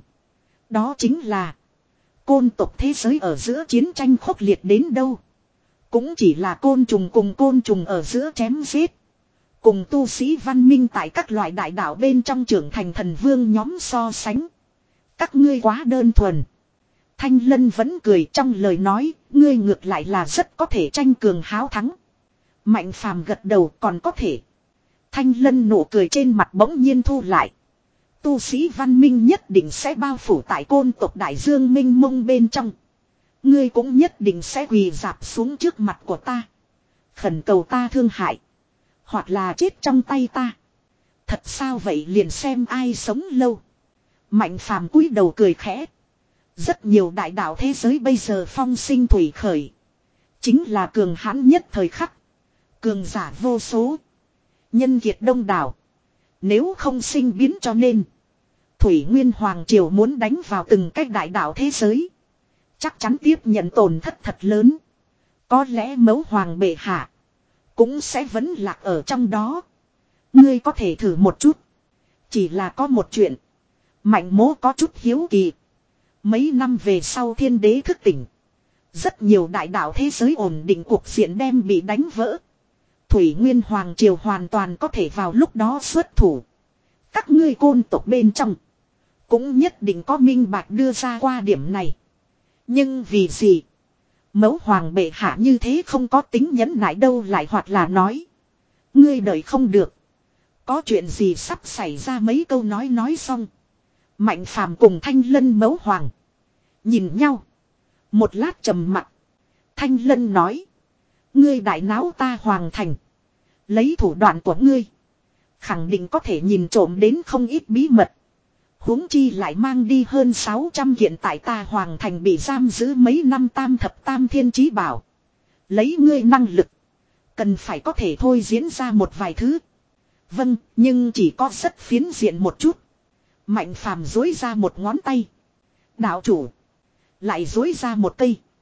Đó chính là. Côn tộc thế giới ở giữa chiến tranh khốc liệt đến đâu. Cũng chỉ là côn trùng cùng côn trùng ở giữa chém giết. Cùng tu sĩ văn minh tại các loại đại đạo bên trong trưởng thành thần vương nhóm so sánh. Các ngươi quá đơn thuần. Thanh lân vẫn cười trong lời nói. Ngươi ngược lại là rất có thể tranh cường háo thắng. Mạnh Phàm gật đầu còn có thể. Thanh lân nụ cười trên mặt bỗng nhiên thu lại. Tu sĩ văn minh nhất định sẽ bao phủ tại côn tộc đại dương minh mông bên trong. Ngươi cũng nhất định sẽ quỳ dạp xuống trước mặt của ta. Khẩn cầu ta thương hại. Hoặc là chết trong tay ta. Thật sao vậy liền xem ai sống lâu. Mạnh Phàm cúi đầu cười khẽ. Rất nhiều đại đạo thế giới bây giờ phong sinh thủy khởi. Chính là cường hãn nhất thời khắc. Cường giả vô số. Nhân kiệt đông đảo. Nếu không sinh biến cho nên. Thủy Nguyên Hoàng Triều muốn đánh vào từng cách đại đạo thế giới. Chắc chắn tiếp nhận tổn thất thật lớn. Có lẽ mẫu hoàng bệ hạ. Cũng sẽ vẫn lạc ở trong đó. Ngươi có thể thử một chút. Chỉ là có một chuyện. Mạnh mố có chút hiếu kỳ. Mấy năm về sau thiên đế thức tỉnh. Rất nhiều đại đạo thế giới ổn định cuộc diện đem bị đánh vỡ. Thủy Nguyên Hoàng Triều hoàn toàn có thể vào lúc đó xuất thủ. Các ngươi côn tộc bên trong. Cũng nhất định có minh bạch đưa ra qua điểm này. Nhưng vì gì? Mẫu hoàng bệ hạ như thế không có tính nhẫn nại đâu lại hoặc là nói. Ngươi đợi không được. Có chuyện gì sắp xảy ra mấy câu nói nói xong. Mạnh Phàm cùng Thanh Lân mẫu hoàng. Nhìn nhau. Một lát trầm mặc. Thanh Lân nói. Ngươi đại náo ta hoàng thành. Lấy thủ đoạn của ngươi. Khẳng định có thể nhìn trộm đến không ít bí mật. Huống chi lại mang đi hơn sáu trăm kiện tại ta hoàng thành bị giam giữ mấy năm tam thập tam thiên chí bảo. Lấy ngươi năng lực. Cần phải có thể thôi diễn ra một vài thứ. Vâng, nhưng chỉ có rất phiến diện một chút. Mạnh Phàm dối ra một ngón tay. Đạo chủ. Lại dối ra một cây.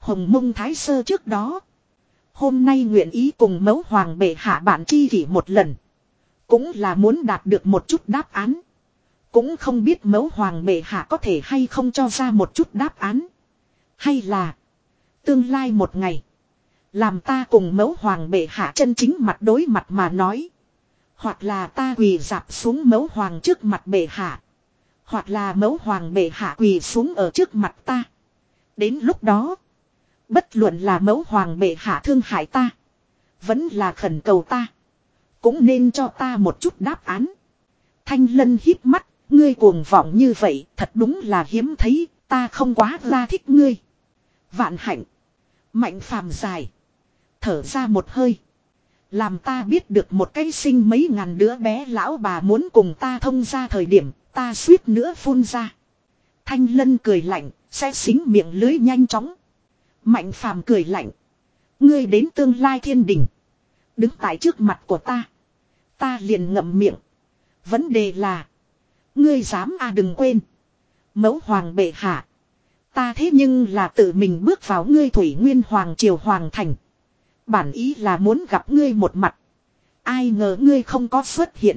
Hồng Mông Thái Sơ trước đó. Hôm nay nguyện ý cùng mẫu hoàng bệ hạ bạn chi kỷ một lần. Cũng là muốn đạt được một chút đáp án. Cũng không biết mẫu hoàng bệ hạ có thể hay không cho ra một chút đáp án. Hay là tương lai một ngày. Làm ta cùng mẫu hoàng bệ hạ chân chính mặt đối mặt mà nói. Hoặc là ta quỳ dạp xuống mẫu hoàng trước mặt bệ hạ. Hoặc là mẫu hoàng bệ hạ quỳ xuống ở trước mặt ta. Đến lúc đó. Bất luận là mẫu hoàng bệ hạ thương hại ta. Vẫn là khẩn cầu ta. Cũng nên cho ta một chút đáp án. Thanh Lân híp mắt. Ngươi cuồng vọng như vậy thật đúng là hiếm thấy. Ta không quá ra thích ngươi. Vạn hạnh. Mạnh phàm dài. Thở ra một hơi. Làm ta biết được một cái sinh mấy ngàn đứa bé lão bà muốn cùng ta thông ra thời điểm. Ta suýt nữa phun ra. Thanh Lân cười lạnh. Sẽ xính miệng lưới nhanh chóng. Mạnh phàm cười lạnh. Ngươi đến tương lai thiên đình. Đứng tại trước mặt của ta. Ta liền ngậm miệng. Vấn đề là. Ngươi dám à đừng quên. Mẫu hoàng bệ hạ. Ta thế nhưng là tự mình bước vào ngươi Thủy Nguyên Hoàng Triều Hoàng Thành. Bản ý là muốn gặp ngươi một mặt. Ai ngờ ngươi không có xuất hiện.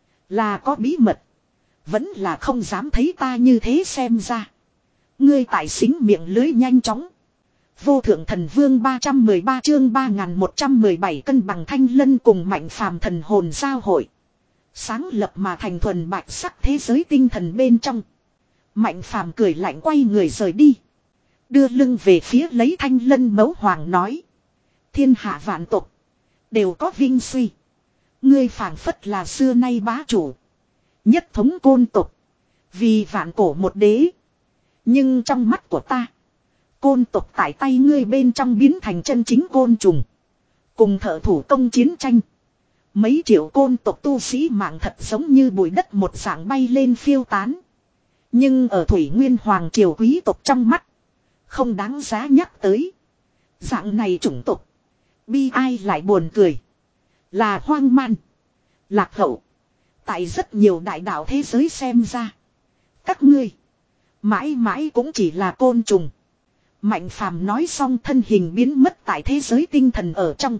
Là có bí mật. Vẫn là không dám thấy ta như thế xem ra. Ngươi tại xính miệng lưới nhanh chóng. Vô thượng thần vương ba trăm mười ba chương ba nghìn một trăm mười bảy cân bằng Thanh Lân cùng Mạnh phàm thần hồn giao hội. Sáng lập mà thành thuần bạch sắc thế giới tinh thần bên trong. Mạnh phàm cười lạnh quay người rời đi. Đưa lưng về phía lấy Thanh Lân mẫu hoàng nói. Thiên hạ vạn tộc. Đều có vinh suy. Ngươi phảng phất là xưa nay bá chủ. Nhất thống côn tộc. Vì vạn cổ một đế. Nhưng trong mắt của ta. Côn tộc tại tay ngươi bên trong biến thành chân chính côn trùng. Cùng thợ thủ công chiến tranh. Mấy triệu côn tộc tu sĩ mạng thật giống như bụi đất một dạng bay lên phiêu tán. Nhưng ở Thủy Nguyên Hoàng Triều quý tộc trong mắt. Không đáng giá nhắc tới. Dạng này chủng tộc. Bi ai lại buồn cười. Là hoang man. Lạc hậu. Tại rất nhiều đại đạo thế giới xem ra. Các ngươi. Mãi mãi cũng chỉ là côn trùng. Mạnh phàm nói xong thân hình biến mất tại thế giới tinh thần ở trong.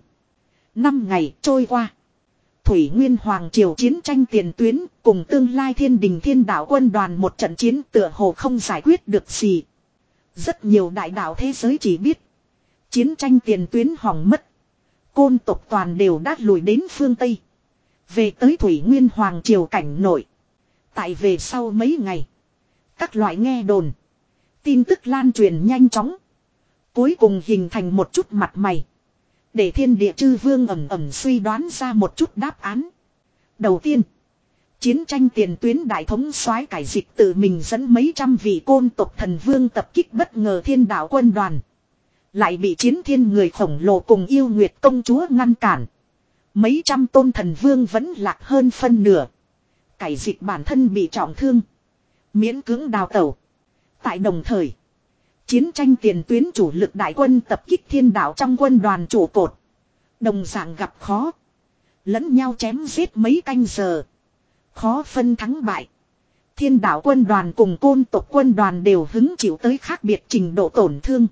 Năm ngày trôi qua. Thủy Nguyên Hoàng Triều chiến tranh tiền tuyến cùng tương lai thiên đình thiên đạo quân đoàn một trận chiến tựa hồ không giải quyết được gì. Rất nhiều đại đạo thế giới chỉ biết. Chiến tranh tiền tuyến hỏng mất. Côn tộc toàn đều đã lùi đến phương Tây. Về tới Thủy Nguyên Hoàng Triều cảnh nội. Tại về sau mấy ngày. Các loại nghe đồn. Tin tức lan truyền nhanh chóng. Cuối cùng hình thành một chút mặt mày. Để thiên địa chư vương ẩm ẩm suy đoán ra một chút đáp án. Đầu tiên. Chiến tranh tiền tuyến đại thống soái cải dịch tự mình dẫn mấy trăm vị côn tộc thần vương tập kích bất ngờ thiên đạo quân đoàn. Lại bị chiến thiên người khổng lồ cùng yêu nguyệt công chúa ngăn cản. Mấy trăm tôn thần vương vẫn lạc hơn phân nửa. Cải dịch bản thân bị trọng thương. Miễn cưỡng đào tẩu. Tại đồng thời. Chiến tranh tiền tuyến chủ lực đại quân tập kích thiên đạo trong quân đoàn trụ cột. Đồng dạng gặp khó. Lẫn nhau chém giết mấy canh giờ. Khó phân thắng bại. Thiên đạo quân đoàn cùng côn tộc quân đoàn đều hứng chịu tới khác biệt trình độ tổn thương.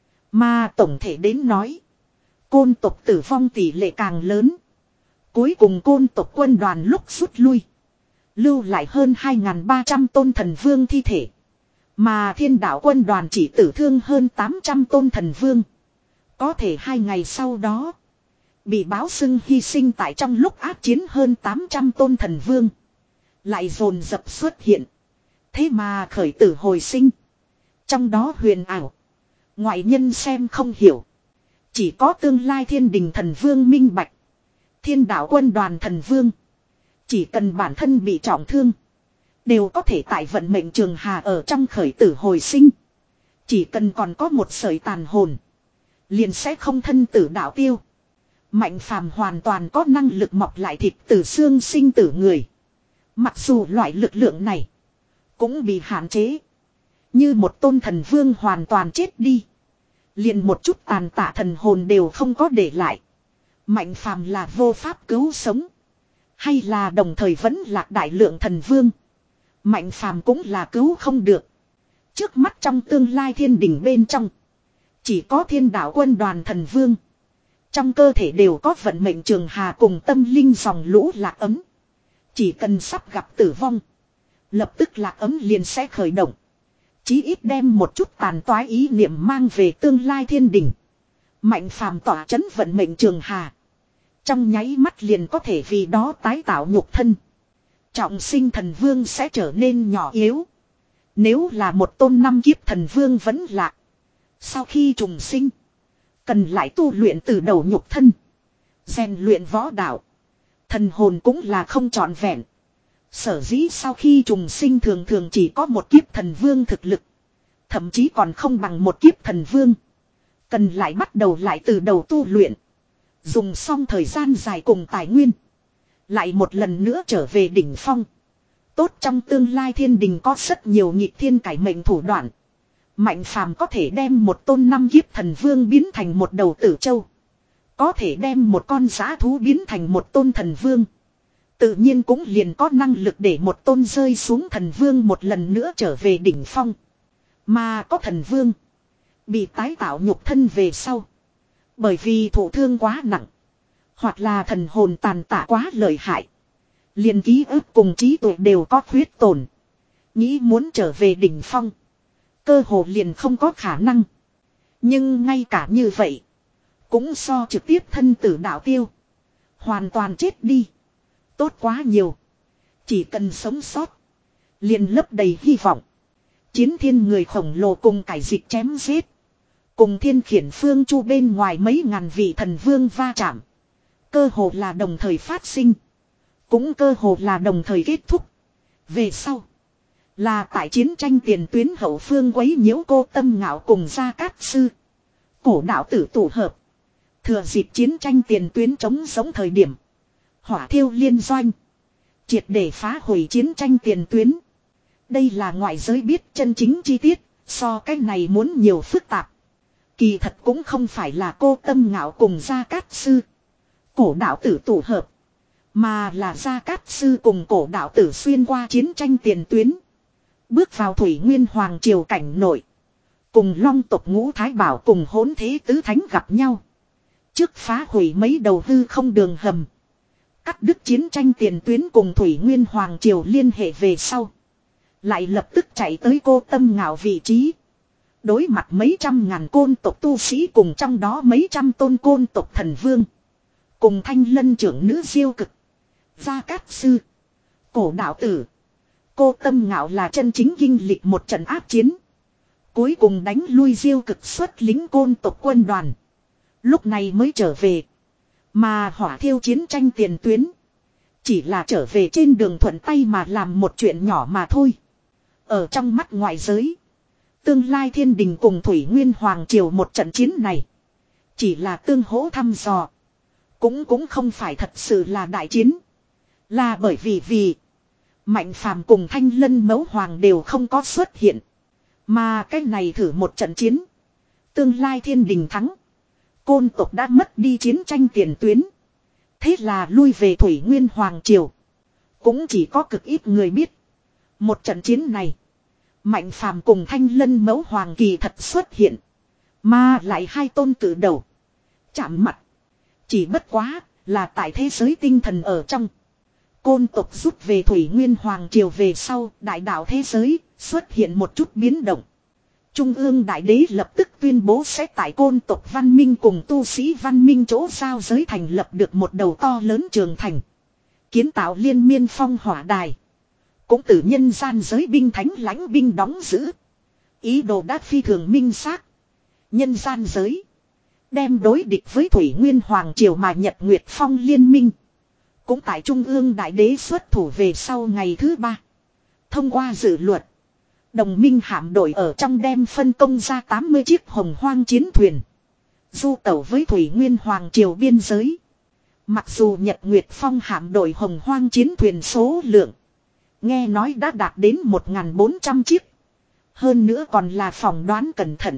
Mà tổng thể đến nói. Côn tộc tử vong tỷ lệ càng lớn. Cuối cùng côn tộc quân đoàn lúc rút lui. Lưu lại hơn hai nghìn ba trăm tôn thần vương thi thể. Mà thiên đạo quân đoàn chỉ tử thương hơn tám trăm tôn thần vương. Có thể hai ngày sau đó. Bị báo xưng hy sinh tại trong lúc ác chiến hơn tám trăm tôn thần vương. Lại dồn dập xuất hiện. Thế mà khởi tử hồi sinh. Trong đó huyền ảo. Ngoại nhân xem không hiểu. Chỉ có tương lai thiên đình thần vương minh bạch. Thiên đạo quân đoàn thần vương. Chỉ cần bản thân bị trọng thương. Đều có thể tại vận mệnh trường hà ở trong khởi tử hồi sinh. Chỉ cần còn có một sợi tàn hồn. Liền sẽ không thân tử đạo tiêu. Mạnh phàm hoàn toàn có năng lực mọc lại thịt từ xương sinh tử người. Mặc dù loại lực lượng này. Cũng bị hạn chế. Như một tôn thần vương hoàn toàn chết đi. Liền một chút tàn tạ thần hồn đều không có để lại. Mạnh phàm là vô pháp cứu sống. Hay là đồng thời vẫn lạc đại lượng thần vương. Mạnh phàm cũng là cứu không được. Trước mắt trong tương lai thiên đình bên trong. Chỉ có thiên đạo quân đoàn thần vương. Trong cơ thể đều có vận mệnh trường hà cùng tâm linh dòng lũ lạc ấm. Chỉ cần sắp gặp tử vong. Lập tức lạc ấm liền sẽ khởi động. Chí ít đem một chút tàn toái ý niệm mang về tương lai thiên đình. Mạnh phàm tỏa chấn vận mệnh trường hà. Trong nháy mắt liền có thể vì đó tái tạo nhục thân. Trọng sinh thần vương sẽ trở nên nhỏ yếu. Nếu là một tôn năm kiếp thần vương vẫn lạ. Sau khi trùng sinh. Cần lại tu luyện từ đầu nhục thân. Rèn luyện võ đạo. Thần hồn cũng là không trọn vẹn. Sở dĩ sau khi trùng sinh thường thường chỉ có một kiếp thần vương thực lực. Thậm chí còn không bằng một kiếp thần vương. Cần lại bắt đầu lại từ đầu tu luyện. Dùng xong thời gian dài cùng tài nguyên. Lại một lần nữa trở về đỉnh phong. Tốt trong tương lai thiên đình có rất nhiều nhị thiên cải mệnh thủ đoạn. Mạnh phàm có thể đem một tôn năm kiếp thần vương biến thành một đầu tử châu. Có thể đem một con giã thú biến thành một tôn thần vương. Tự nhiên cũng liền có năng lực để một tôn rơi xuống thần vương một lần nữa trở về đỉnh phong. Mà có thần vương. Bị tái tạo nhục thân về sau. Bởi vì thụ thương quá nặng. Hoặc là thần hồn tàn tạ quá lợi hại. Liền ký ức cùng trí tuệ đều có khuyết tổn. Nghĩ muốn trở về đỉnh phong. Cơ hồ liền không có khả năng. Nhưng ngay cả như vậy. Cũng so trực tiếp thân tử đạo tiêu. Hoàn toàn chết đi. Tốt quá nhiều. Chỉ cần sống sót. Liền lấp đầy hy vọng. Chiến thiên người khổng lồ cùng cải dịch chém giết. Cùng thiên khiển phương chu bên ngoài mấy ngàn vị thần vương va chạm. Cơ hồ là đồng thời phát sinh. Cũng cơ hồ là đồng thời kết thúc. Về sau. Là tại chiến tranh tiền tuyến hậu phương quấy nhiễu cô Tâm Ngạo cùng Gia Cát Sư. Cổ đạo tử tụ hợp. Thừa dịp chiến tranh tiền tuyến chống sống thời điểm. Hỏa thiêu liên doanh. Triệt để phá hủy chiến tranh tiền tuyến. Đây là ngoại giới biết chân chính chi tiết. So cái này muốn nhiều phức tạp. Kỳ thật cũng không phải là cô Tâm Ngạo cùng Gia Cát Sư. Cổ đạo tử tụ hợp. Mà là Gia Cát Sư cùng cổ đạo tử xuyên qua chiến tranh tiền tuyến. Bước vào Thủy Nguyên Hoàng triều cảnh nội. Cùng Long tộc Ngũ Thái Bảo cùng Hỗn Thế Tứ Thánh gặp nhau. Trước phá hủy mấy đầu hư không đường hầm. Cắt đứt chiến tranh tiền tuyến cùng Thủy Nguyên Hoàng triều liên hệ về sau. Lại lập tức chạy tới cô Tâm Ngạo vị trí. Đối mặt mấy trăm ngàn côn tộc tu sĩ cùng trong đó mấy trăm tôn côn tộc thần vương. Cùng Thanh Lân trưởng nữ Diêu Cực. Gia Cát Sư. Cổ đạo tử. Cô Tâm Ngạo là chân chính kinh lịch một trận áp chiến. Cuối cùng đánh lui Diêu Cực xuất lính côn tộc quân đoàn. Lúc này mới trở về. Mà hỏa thiêu chiến tranh tiền tuyến. Chỉ là trở về trên đường thuận tay mà làm một chuyện nhỏ mà thôi. Ở trong mắt ngoại giới. Tương lai thiên đình cùng Thủy Nguyên Hoàng triều một trận chiến này. Chỉ là tương hỗ thăm dò. Cũng cũng không phải thật sự là đại chiến. Là bởi vì vì. Mạnh phàm cùng Thanh Lân Mẫu Hoàng đều không có xuất hiện. Mà cái này thử một trận chiến. Tương lai thiên đình thắng. Côn tộc đã mất đi chiến tranh tiền tuyến. Thế là lui về Thủy Nguyên Hoàng triều. Cũng chỉ có cực ít người biết. Một trận chiến này. Mạnh phàm cùng Thanh Lân Mẫu Hoàng kỳ thật xuất hiện. Mà lại hai tôn cử đầu. Chạm mặt. Chỉ bất quá là tại thế giới tinh thần ở trong. Côn tộc rút về Thủy Nguyên Hoàng triều về sau, đại đạo thế giới xuất hiện một chút biến động. Trung ương đại đế lập tức tuyên bố sẽ tại côn tộc văn minh cùng tu sĩ văn minh chỗ giao giới thành lập được một đầu to lớn trường thành. Kiến tạo liên miên phong hỏa đài. Cũng từ nhân gian giới binh thánh lãnh binh đóng giữ. Ý đồ đã phi thường minh xác. Nhân gian giới. Đem đối địch với Thủy Nguyên Hoàng triều mà Nhật Nguyệt Phong liên minh. Cũng tại Trung ương Đại Đế xuất thủ về sau ngày thứ ba. Thông qua dự luật. Đồng minh hạm đội ở trong đem phân công ra tám mươi chiếc hồng hoang chiến thuyền. Du tẩu với Thủy Nguyên Hoàng triều biên giới. Mặc dù Nhật Nguyệt Phong hạm đội hồng hoang chiến thuyền số lượng. Nghe nói đã đạt đến một nghìn bốn trăm chiếc. Hơn nữa còn là phỏng đoán cẩn thận.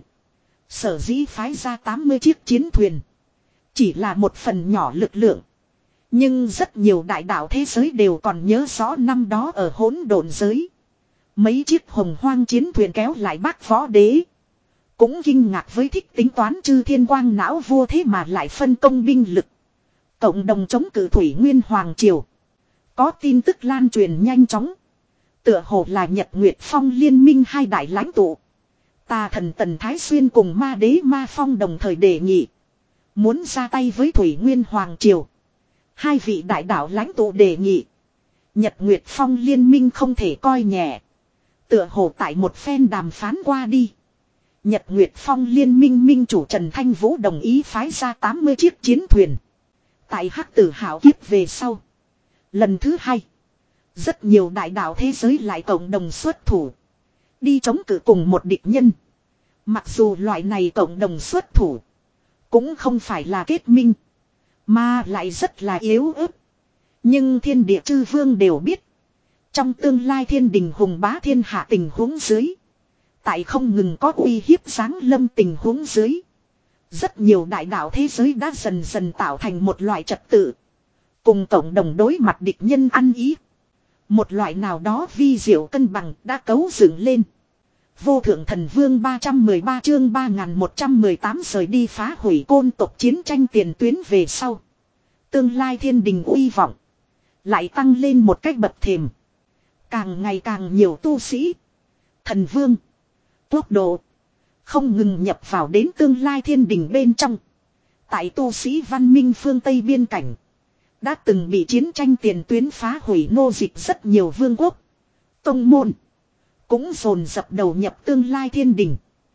Sở dĩ phái ra tám mươi chiếc chiến thuyền. Chỉ là một phần nhỏ lực lượng. Nhưng rất nhiều đại đạo thế giới đều còn nhớ rõ năm đó ở hỗn độn giới. Mấy chiếc hồng hoang chiến thuyền kéo lại Bắc Võ Đế. Cũng kinh ngạc với thích tính toán chư thiên quang não vua thế mà lại phân công binh lực. Cộng đồng chống cự Thủy Nguyên Hoàng Triều. Có tin tức lan truyền nhanh chóng. Tựa hồ là Nhật Nguyệt Phong liên minh hai đại lãnh tụ. Tà thần Tần Thái Xuyên cùng ma đế Ma Phong đồng thời đề nghị. Muốn ra tay với Thủy Nguyên Hoàng Triều. Hai vị đại đạo lãnh tụ đề nghị. Nhật Nguyệt Phong liên minh không thể coi nhẹ. Tựa hồ tại một phen đàm phán qua đi. Nhật Nguyệt Phong liên minh minh chủ Trần Thanh Vũ đồng ý phái ra tám mươi chiếc chiến thuyền. Tại Hắc Tử Hạo kiếp về sau. Lần thứ hai. Rất nhiều đại đạo thế giới lại cộng đồng xuất thủ. Đi chống cự cùng một địch nhân. Mặc dù loại này cộng đồng xuất thủ. Cũng không phải là kết minh. Mà lại rất là yếu ớt. Nhưng thiên địa chư vương đều biết. Trong tương lai thiên đình hùng bá thiên hạ tình huống dưới. Tại không ngừng có uy hiếp giáng lâm tình huống dưới. Rất nhiều đại đạo thế giới đã dần dần tạo thành một loại trật tự. Cùng cộng đồng đối mặt địch nhân ăn ý. Một loại nào đó vi diệu cân bằng đã cấu dựng lên. Vô thượng thần vương ba trăm mười ba chương ba nghìn một trăm mười tám rời đi phá hủy côn tộc chiến tranh tiền tuyến về sau. Tương lai thiên đình uy vọng. Lại tăng lên một cách bậc thềm. Càng ngày càng nhiều tu sĩ. Thần vương. Quốc độ. Không ngừng nhập vào đến tương lai thiên đình bên trong. Tại tu sĩ văn minh phương Tây biên cảnh. Đã từng bị chiến tranh tiền tuyến phá hủy nô dịch rất nhiều vương quốc. Tông môn. Cũng dồn dập đầu nhập tương lai thiên đình.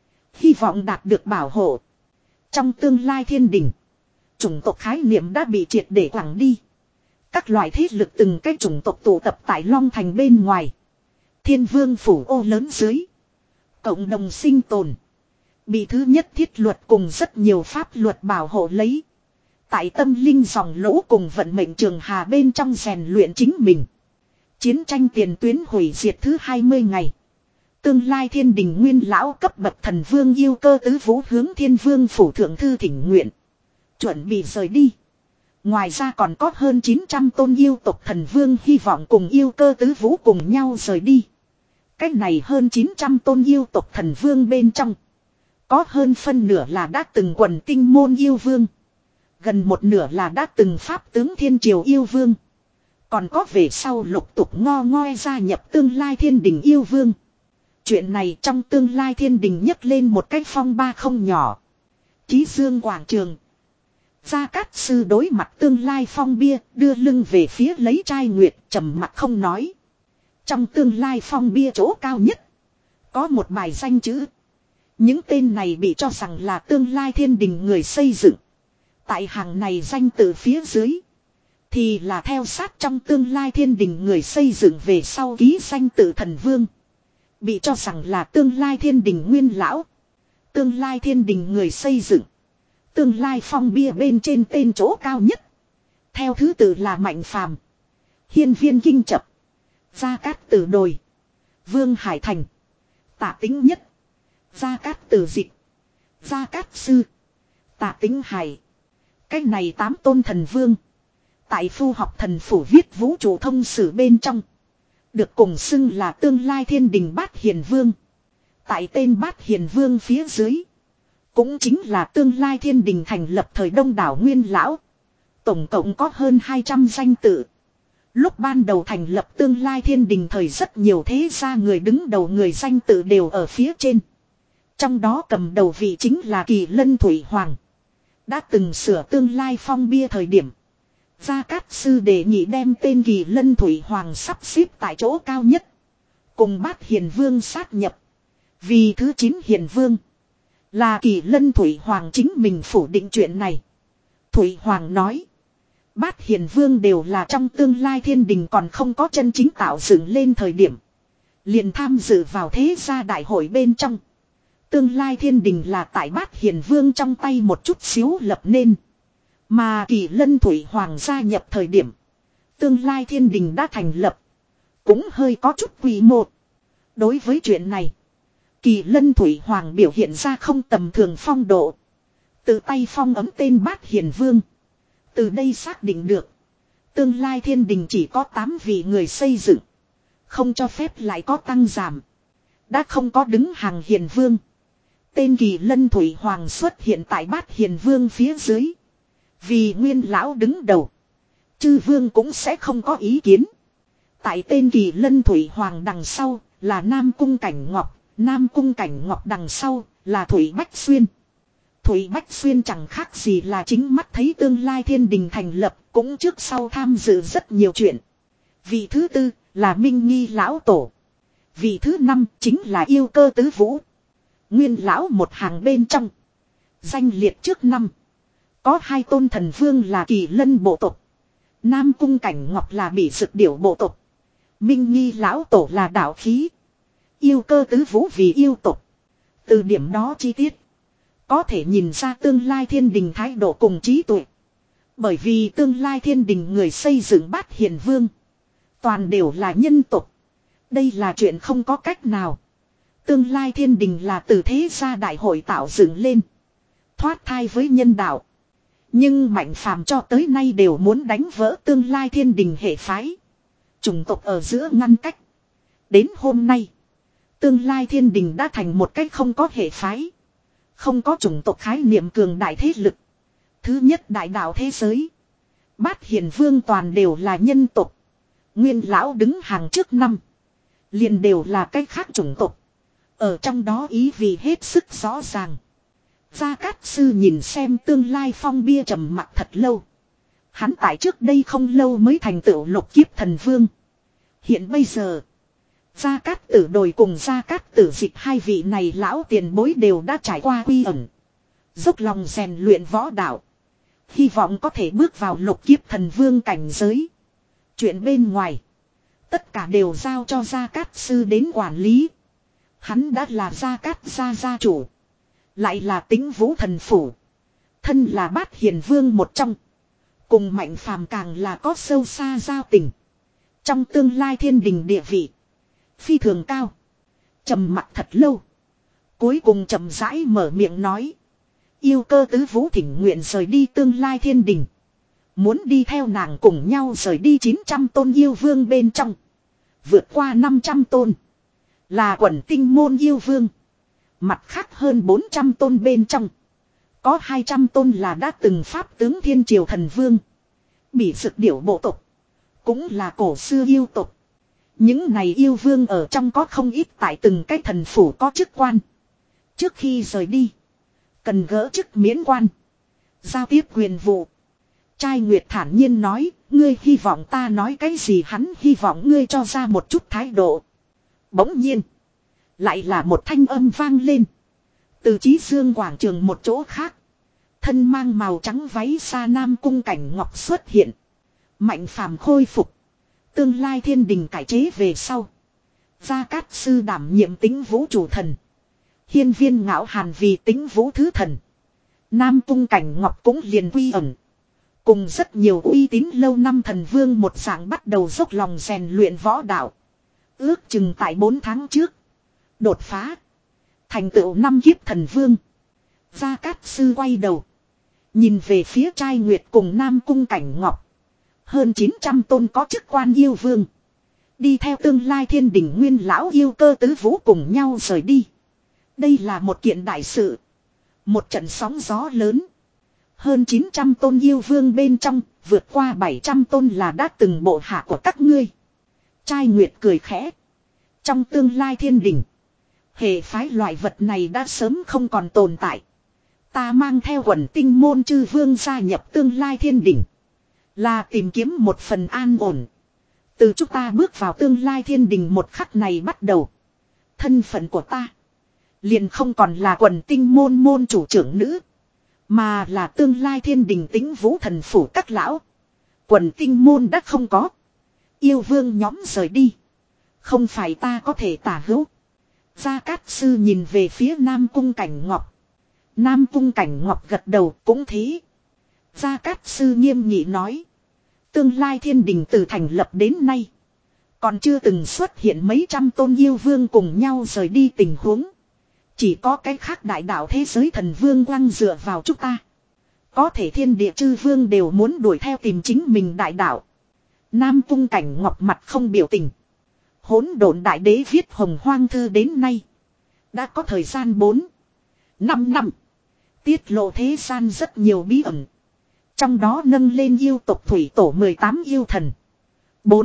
Hy vọng đạt được bảo hộ. Trong tương lai thiên đình. Chủng tộc khái niệm đã bị triệt để quẳng đi. Các loại thế lực từng cái chủng tộc tụ tập tại Long Thành bên ngoài. Thiên vương phủ ô lớn dưới. Cộng đồng sinh tồn. Bị thứ nhất thiết luật cùng rất nhiều pháp luật bảo hộ lấy. Tại tâm linh dòng lỗ cùng vận mệnh trường hà bên trong rèn luyện chính mình. Chiến tranh tiền tuyến hủy diệt thứ hai mươi ngày. Tương lai thiên đình nguyên lão cấp bậc thần vương yêu cơ tứ vũ hướng thiên vương phủ thượng thư thỉnh nguyện. Chuẩn bị rời đi. Ngoài ra còn có hơn chín trăm tôn yêu tộc thần vương hy vọng cùng yêu cơ tứ vũ cùng nhau rời đi. Cách này hơn chín trăm tôn yêu tộc thần vương bên trong. Có hơn phân nửa là đã từng quần tinh môn yêu vương. Gần một nửa là đã từng pháp tướng thiên triều yêu vương. Còn có về sau lục tục ngo ngoe gia nhập tương lai thiên đình yêu vương. Chuyện này trong tương lai thiên đình nhấc lên một cái phong ba không nhỏ. Chí Dương quảng trường. Gia Cát Sư đối mặt tương lai phong bia, đưa lưng về phía lấy trai nguyệt, trầm mặt không nói. Trong tương lai phong bia chỗ cao nhất, có một bài danh chữ. Những tên này bị cho rằng là tương lai thiên đình người xây dựng. Tại hàng này danh từ phía dưới, thì là theo sát trong tương lai thiên đình người xây dựng về sau ký danh tự thần vương. Bị cho rằng là tương lai thiên đình nguyên lão. Tương lai thiên đình người xây dựng. Tương lai phong bia bên trên tên chỗ cao nhất. Theo thứ tự là Mạnh Phàm, Hiên Viên Kinh Chập, Gia Cát Tử Đồi, Vương Hải Thành, Tạ Tính Nhất, Gia Cát Tử Dịch, Gia Cát Sư, Tạ Tính Hải. Cách này tám tôn thần vương. Tại Phu Học Thần Phủ viết vũ trụ thông sử bên trong. Được cùng xưng là tương lai thiên đình Bát Hiền Vương. Tại tên Bát Hiền Vương phía dưới. Cũng chính là tương lai thiên đình thành lập thời Đông đảo Nguyên Lão. Tổng cộng có hơn hai trăm danh tự. Lúc ban đầu thành lập tương lai thiên đình thời rất nhiều thế gia người đứng đầu người danh tự đều ở phía trên. Trong đó cầm đầu vị chính là Kỳ Lân Thủy Hoàng. Đã từng sửa tương lai phong bia thời điểm. Gia Cát Sư đề nghị đem tên Kỳ Lân Thủy Hoàng sắp xếp tại chỗ cao nhất. Cùng Bát Hiền Vương sát nhập. Vì thứ chín Hiền Vương. Là Kỳ Lân Thủy Hoàng chính mình phủ định chuyện này. Thủy Hoàng nói. Bát Hiền Vương đều là trong tương lai thiên đình còn không có chân chính tạo dựng lên thời điểm. Liền tham dự vào thế gia đại hội bên trong. Tương lai thiên đình là tại Bát Hiền Vương trong tay một chút xíu lập nên. Mà Kỳ Lân Thủy Hoàng gia nhập thời điểm. Tương lai thiên đình đã thành lập. Cũng hơi có chút quy mô. Đối với chuyện này. Kỳ Lân Thủy Hoàng biểu hiện ra không tầm thường phong độ. Từ tay phong ấm tên Bát Hiền Vương. Từ đây xác định được. Tương lai thiên đình chỉ có tám vị người xây dựng. Không cho phép lại có tăng giảm. Đã không có đứng hàng Hiền Vương. Tên Kỳ Lân Thủy Hoàng xuất hiện tại Bát Hiền Vương phía dưới. Vì Nguyên lão đứng đầu, chư vương cũng sẽ không có ý kiến. Tại tên Kỳ Lân Thủy Hoàng đằng sau là Nam Cung Cảnh Ngọc, Nam Cung Cảnh Ngọc đằng sau là Thủy Bách Xuyên. Thủy Bách Xuyên chẳng khác gì là chính mắt thấy tương lai thiên đình thành lập, cũng trước sau tham dự rất nhiều chuyện. Vị thứ tư là Minh Nghi Lão Tổ. Vị thứ năm chính là Yêu Cơ Tứ Vũ. Nguyên lão một hàng bên trong, danh liệt trước năm. Có hai tôn thần vương là Kỳ Lân bộ tộc, Nam Cung Cảnh Ngọc là Bỉ Dực Điểu bộ tộc, Minh Nghi Lão Tổ là đạo khí, Yêu Cơ Tứ Vũ vì yêu tộc. Từ điểm đó chi tiết, có thể nhìn ra tương lai thiên đình thái độ cùng trí tuệ. Bởi vì tương lai thiên đình người xây dựng Bát Hiền Vương toàn đều là nhân tộc. Đây là chuyện không có cách nào. Tương lai thiên đình là từ thế gia đại hội tạo dựng lên, thoát thai với nhân đạo. Nhưng Mạnh Phàm cho tới nay đều muốn đánh vỡ tương lai thiên đình hệ phái, chủng tộc ở giữa ngăn cách. Đến hôm nay, tương lai thiên đình đã thành một cách không có hệ phái, không có chủng tộc khái niệm cường đại thế lực. Thứ nhất đại đạo thế giới, Bát Hiền Vương toàn đều là nhân tộc. Nguyên lão đứng hàng trước năm, liền đều là cách khác chủng tộc. Ở trong đó ý vị hết sức rõ ràng. Gia Cát Sư nhìn xem tương lai phong bia trầm mặc thật lâu. Hắn tại trước đây không lâu mới thành tựu lục kiếp thần vương. Hiện bây giờ, Gia Cát Tử Đồi cùng Gia Cát Tử Dịch hai vị này lão tiền bối đều đã trải qua quy ẩn, dốc lòng rèn luyện võ đạo, hy vọng có thể bước vào lục kiếp thần vương cảnh giới. Chuyện bên ngoài, tất cả đều giao cho Gia Cát Sư đến quản lý. Hắn đã là Gia Cát gia gia chủ, lại là Tĩnh Vũ thần phủ, thân là Bát Hiền Vương một trong, cùng Mạnh Phàm càng là có sâu xa giao tình. Trong tương lai thiên đình địa vị phi thường cao. Trầm mặc thật lâu, cuối cùng chậm rãi mở miệng nói: Yêu Cơ Tứ Vũ thỉnh nguyện rời đi tương lai thiên đình, muốn đi theo nàng cùng nhau rời đi chín trăm tôn yêu vương bên trong, vượt qua năm trăm tôn là quần tinh môn yêu vương. Mặt khác hơn bốn trăm tôn bên trong, có hai trăm tôn là đã từng pháp tướng thiên triều thần vương, Bỉ Dực Điểu bộ tộc, cũng là cổ xưa yêu tộc. Những này yêu vương ở trong có không ít tại từng cái thần phủ có chức quan. Trước khi rời đi, cần gỡ chức miễn quan, giao tiếp quyền vụ. Trai Nguyệt thản nhiên nói: ngươi hy vọng ta nói cái gì? Hắn hy vọng ngươi cho ra một chút thái độ. Bỗng nhiên, lại là một thanh âm vang lên. Từ Chí Dương quảng trường một chỗ khác, thân mang màu trắng váy xa Nam Cung Cảnh Ngọc xuất hiện. Mạnh Phàm khôi phục, tương lai thiên đình cải chế về sau, Gia Cát Sư đảm nhiệm Tĩnh Vũ chủ thần, Hiên Viên Ngạo Hàn vì Tĩnh Vũ thứ thần. Nam Cung Cảnh Ngọc cũng liền quy ẩn, cùng rất nhiều uy tín lâu năm thần vương một dạng bắt đầu dốc lòng rèn luyện võ đạo. Ước chừng tại bốn tháng trước, đột phá, thành tựu năm kiếp thần vương. Gia Cát Sư quay đầu, nhìn về phía Trai Nguyệt cùng Nam Cung Cảnh Ngọc. Hơn chín trăm tôn có chức quan yêu vương, đi theo tương lai thiên đình Nguyên lão Yêu Cơ Tứ Vũ cùng nhau rời đi. Đây là một kiện đại sự, một trận sóng gió lớn. Hơn chín trăm tôn yêu vương bên trong, vượt qua bảy trăm tôn là đã từng bộ hạ của các ngươi. Trai Nguyệt cười khẽ. Trong tương lai thiên đình, hệ phái loại vật này đã sớm không còn tồn tại. Ta mang theo quần tinh môn chư vương gia nhập tương lai thiên đình, là tìm kiếm một phần an ổn. Từ chúng ta bước vào tương lai thiên đình một khắc này bắt đầu, thân phận của ta liền không còn là quần tinh môn môn chủ trưởng nữ, mà là tương lai thiên đình Tĩnh Vũ thần phủ các lão. Quần tinh môn đã không có, yêu vương nhóm rời đi, không phải ta có thể tả hữu. Gia Cát Sư nhìn về phía Nam Cung Cảnh Ngọc. Nam Cung Cảnh Ngọc gật đầu, cũng thế. Gia Cát Sư nghiêm nghị nói: tương lai thiên đình từ thành lập đến nay, còn chưa từng xuất hiện mấy trăm tôn yêu vương cùng nhau rời đi tình huống. Chỉ có cái khác đại đạo thế giới thần vương quăng dựa vào chúng ta. Có thể thiên địa chư vương đều muốn đuổi theo tìm chính mình đại đạo. Nam Cung Cảnh Ngọc mặt không biểu tình. Hỗn Độn Đại Đế viết Hồng Hoang Thư đến nay, đã có thời gian bốn năm năm. Tiết lộ thế gian rất nhiều bí ẩn. Trong đó nâng lên yêu tộc thủy tổ mười tám yêu thần. bốn.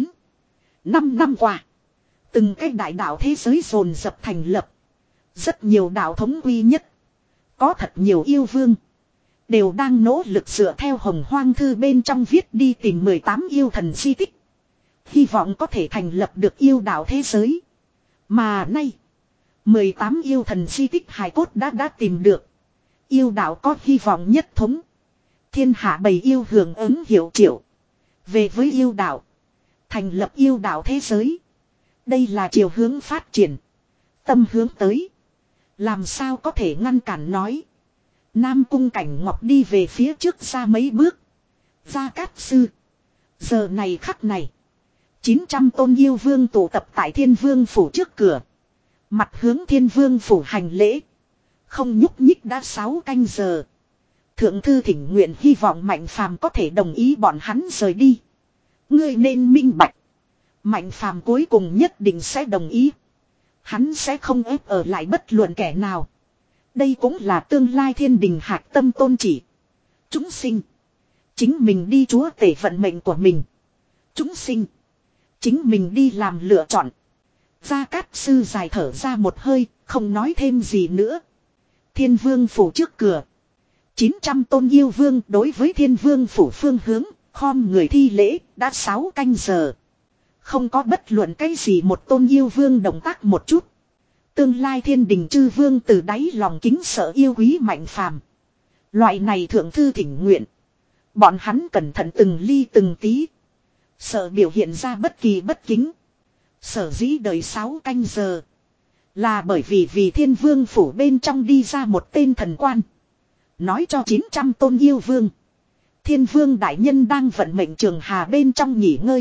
năm năm qua. Từng cái đại đạo thế giới dồn dập thành lập. Rất nhiều đạo thống quy nhất. Có thật nhiều yêu vương. Đều đang nỗ lực dựa theo hồng hoang thư bên trong viết đi tìm mười tám yêu thần di tích. Hy vọng có thể thành lập được yêu đạo thế giới. Mà nay. mười tám yêu thần di tích hài cốt đã đã tìm được. Yêu đạo có hy vọng nhất thống. Thiên hạ bầy yêu hưởng ứng hiệu triệu. Về với yêu đạo. Thành lập yêu đạo thế giới. Đây là chiều hướng phát triển. Tâm hướng tới. Làm sao có thể ngăn cản nói. Nam Cung Cảnh Ngọc đi về phía trước ra mấy bước. Gia Cát Sư. Giờ này khắc này. chín trăm tôn yêu vương tụ tập tại Thiên Vương Phủ trước cửa. Mặt hướng Thiên Vương Phủ hành lễ. Không nhúc nhích đã sáu canh giờ. Thượng thư thỉnh nguyện hy vọng Mạnh Phàm có thể đồng ý bọn hắn rời đi. Ngươi nên minh bạch. Mạnh Phàm cuối cùng nhất định sẽ đồng ý. Hắn sẽ không ép ở lại bất luận kẻ nào. Đây cũng là tương lai thiên đình hạc tâm tôn chỉ. Chúng sinh. Chính mình đi chúa tể vận mệnh của mình. Chúng sinh. Chính mình đi làm lựa chọn. Gia Cát Sư dài thở ra một hơi, không nói thêm gì nữa. Thiên Vương Phủ trước cửa. chín trăm tôn yêu vương đối với Thiên Vương Phủ phương hướng, khom người thi lễ, đã sáu canh giờ. Không có bất luận cái gì một tôn yêu vương động tác một chút. Tương lai thiên đình chư vương từ đáy lòng kính sợ yêu quý Mạnh Phàm. Loại này thượng thư thỉnh nguyện. Bọn hắn cẩn thận từng ly từng tí. Sợ biểu hiện ra bất kỳ bất kính. Sở dĩ đời sáu canh giờ. Là bởi vì vì Thiên Vương Phủ bên trong đi ra một tên thần quan. Nói cho chín trăm tôn yêu vương. Thiên Vương đại nhân đang vận mệnh trường hà bên trong nghỉ ngơi.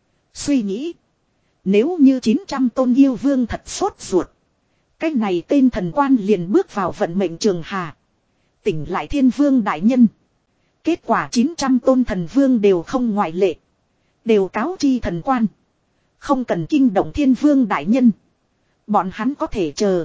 Suy nghĩ. Nếu như chín trăm tôn yêu vương thật sốt ruột. Cái này tên thần quan liền bước vào vận mệnh trường hà. Tỉnh lại Thiên Vương đại nhân. Kết quả chín trăm tôn thần vương đều không ngoại lệ. Đều cáo chi thần quan. Không cần kinh động Thiên Vương đại nhân. Bọn hắn có thể chờ.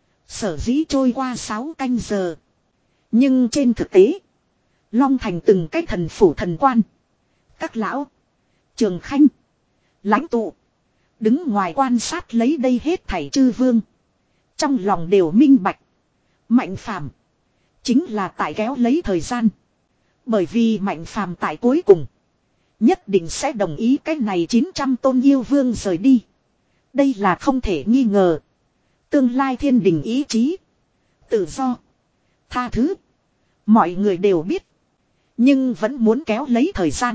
Sở dĩ trôi qua sáu canh giờ. Nhưng trên thực tế. Long Thành từng cái thần phủ thần quan. Các lão. Trường Khanh. Lãnh tụ. Đứng ngoài quan sát lấy đây hết thảy chư vương. Trong lòng đều minh bạch. Mạnh Phàm chính là tại kéo lấy thời gian. Bởi vì Mạnh Phàm tại cuối cùng. Nhất định sẽ đồng ý cái này chín trăm tôn yêu vương rời đi. Đây là không thể nghi ngờ. Tương lai thiên đình ý chí. Tự do. Tha thứ. Mọi người đều biết. Nhưng vẫn muốn kéo lấy thời gian.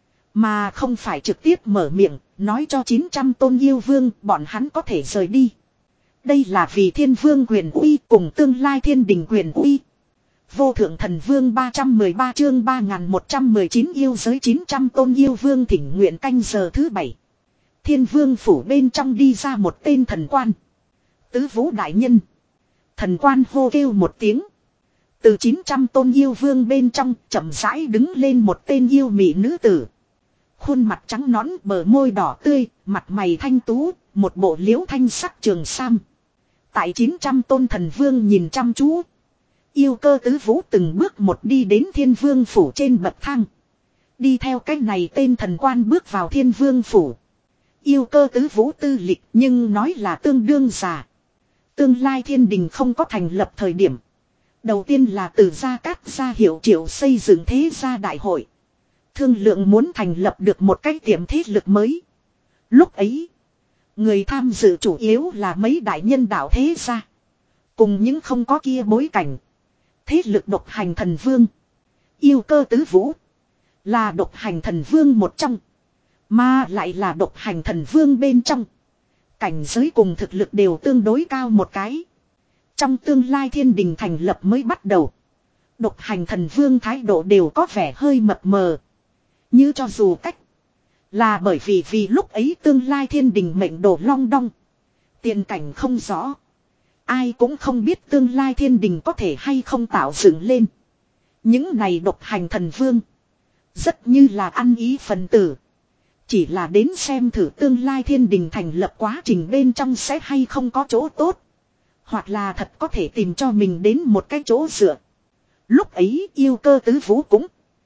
Mà không phải trực tiếp mở miệng. Nói cho chín trăm tôn yêu vương bọn hắn có thể rời đi. Đây là vì Thiên Vương quyền uy cùng tương lai thiên đình quyền uy. Vô thượng thần vương ba trăm mười ba chương ba nghìn một trăm mười chín yêu giới chín trăm tôn yêu vương thỉnh nguyện canh giờ thứ bảy. Thiên Vương Phủ bên trong đi ra một tên thần quan. Tứ Vũ đại nhân. Thần quan hô kêu một tiếng. Từ chín trăm tôn yêu vương bên trong chậm rãi đứng lên một tên yêu mị nữ tử. Khuôn mặt trắng nõn, bờ môi đỏ tươi, mặt mày thanh tú, một bộ liễu thanh sắc trường sam. Tại chín trăm tôn thần vương nhìn chăm chú. Yêu cơ tứ vũ từng bước một đi đến Thiên Vương Phủ trên bậc thang. Đi theo cách này tên thần quan bước vào Thiên Vương Phủ. Yêu cơ tứ vũ tư lịch nhưng nói là tương đương già. Tương lai thiên đình không có thành lập thời điểm. Đầu tiên là từ Gia Cát gia hiệu triệu xây dựng thế gia đại hội. Thương lượng muốn thành lập được một cái tiệm thế lực mới. Lúc ấy, người tham dự chủ yếu là mấy đại nhân đạo thế gia. Cùng những không có kia bối cảnh. Thế lực độc hành thần vương. Yêu cơ tứ vũ. Là độc hành thần vương một trong. Mà lại là độc hành thần vương bên trong. Cảnh giới cùng thực lực đều tương đối cao một cái. Trong tương lai thiên đình thành lập mới bắt đầu. Độc hành thần vương thái độ đều có vẻ hơi mập mờ. Như cho dù cách. Là bởi vì vì lúc ấy tương lai thiên đình mệnh đồ long đong. Tiền cảnh không rõ. Ai cũng không biết tương lai thiên đình có thể hay không tạo dựng lên. Những này độc hành thần vương. Rất như là ăn ý phần tử. Chỉ là đến xem thử tương lai thiên đình thành lập quá trình bên trong sẽ hay không có chỗ tốt. Hoặc là thật có thể tìm cho mình đến một cái chỗ dựa. Lúc ấy yêu cơ tứ vũ cũng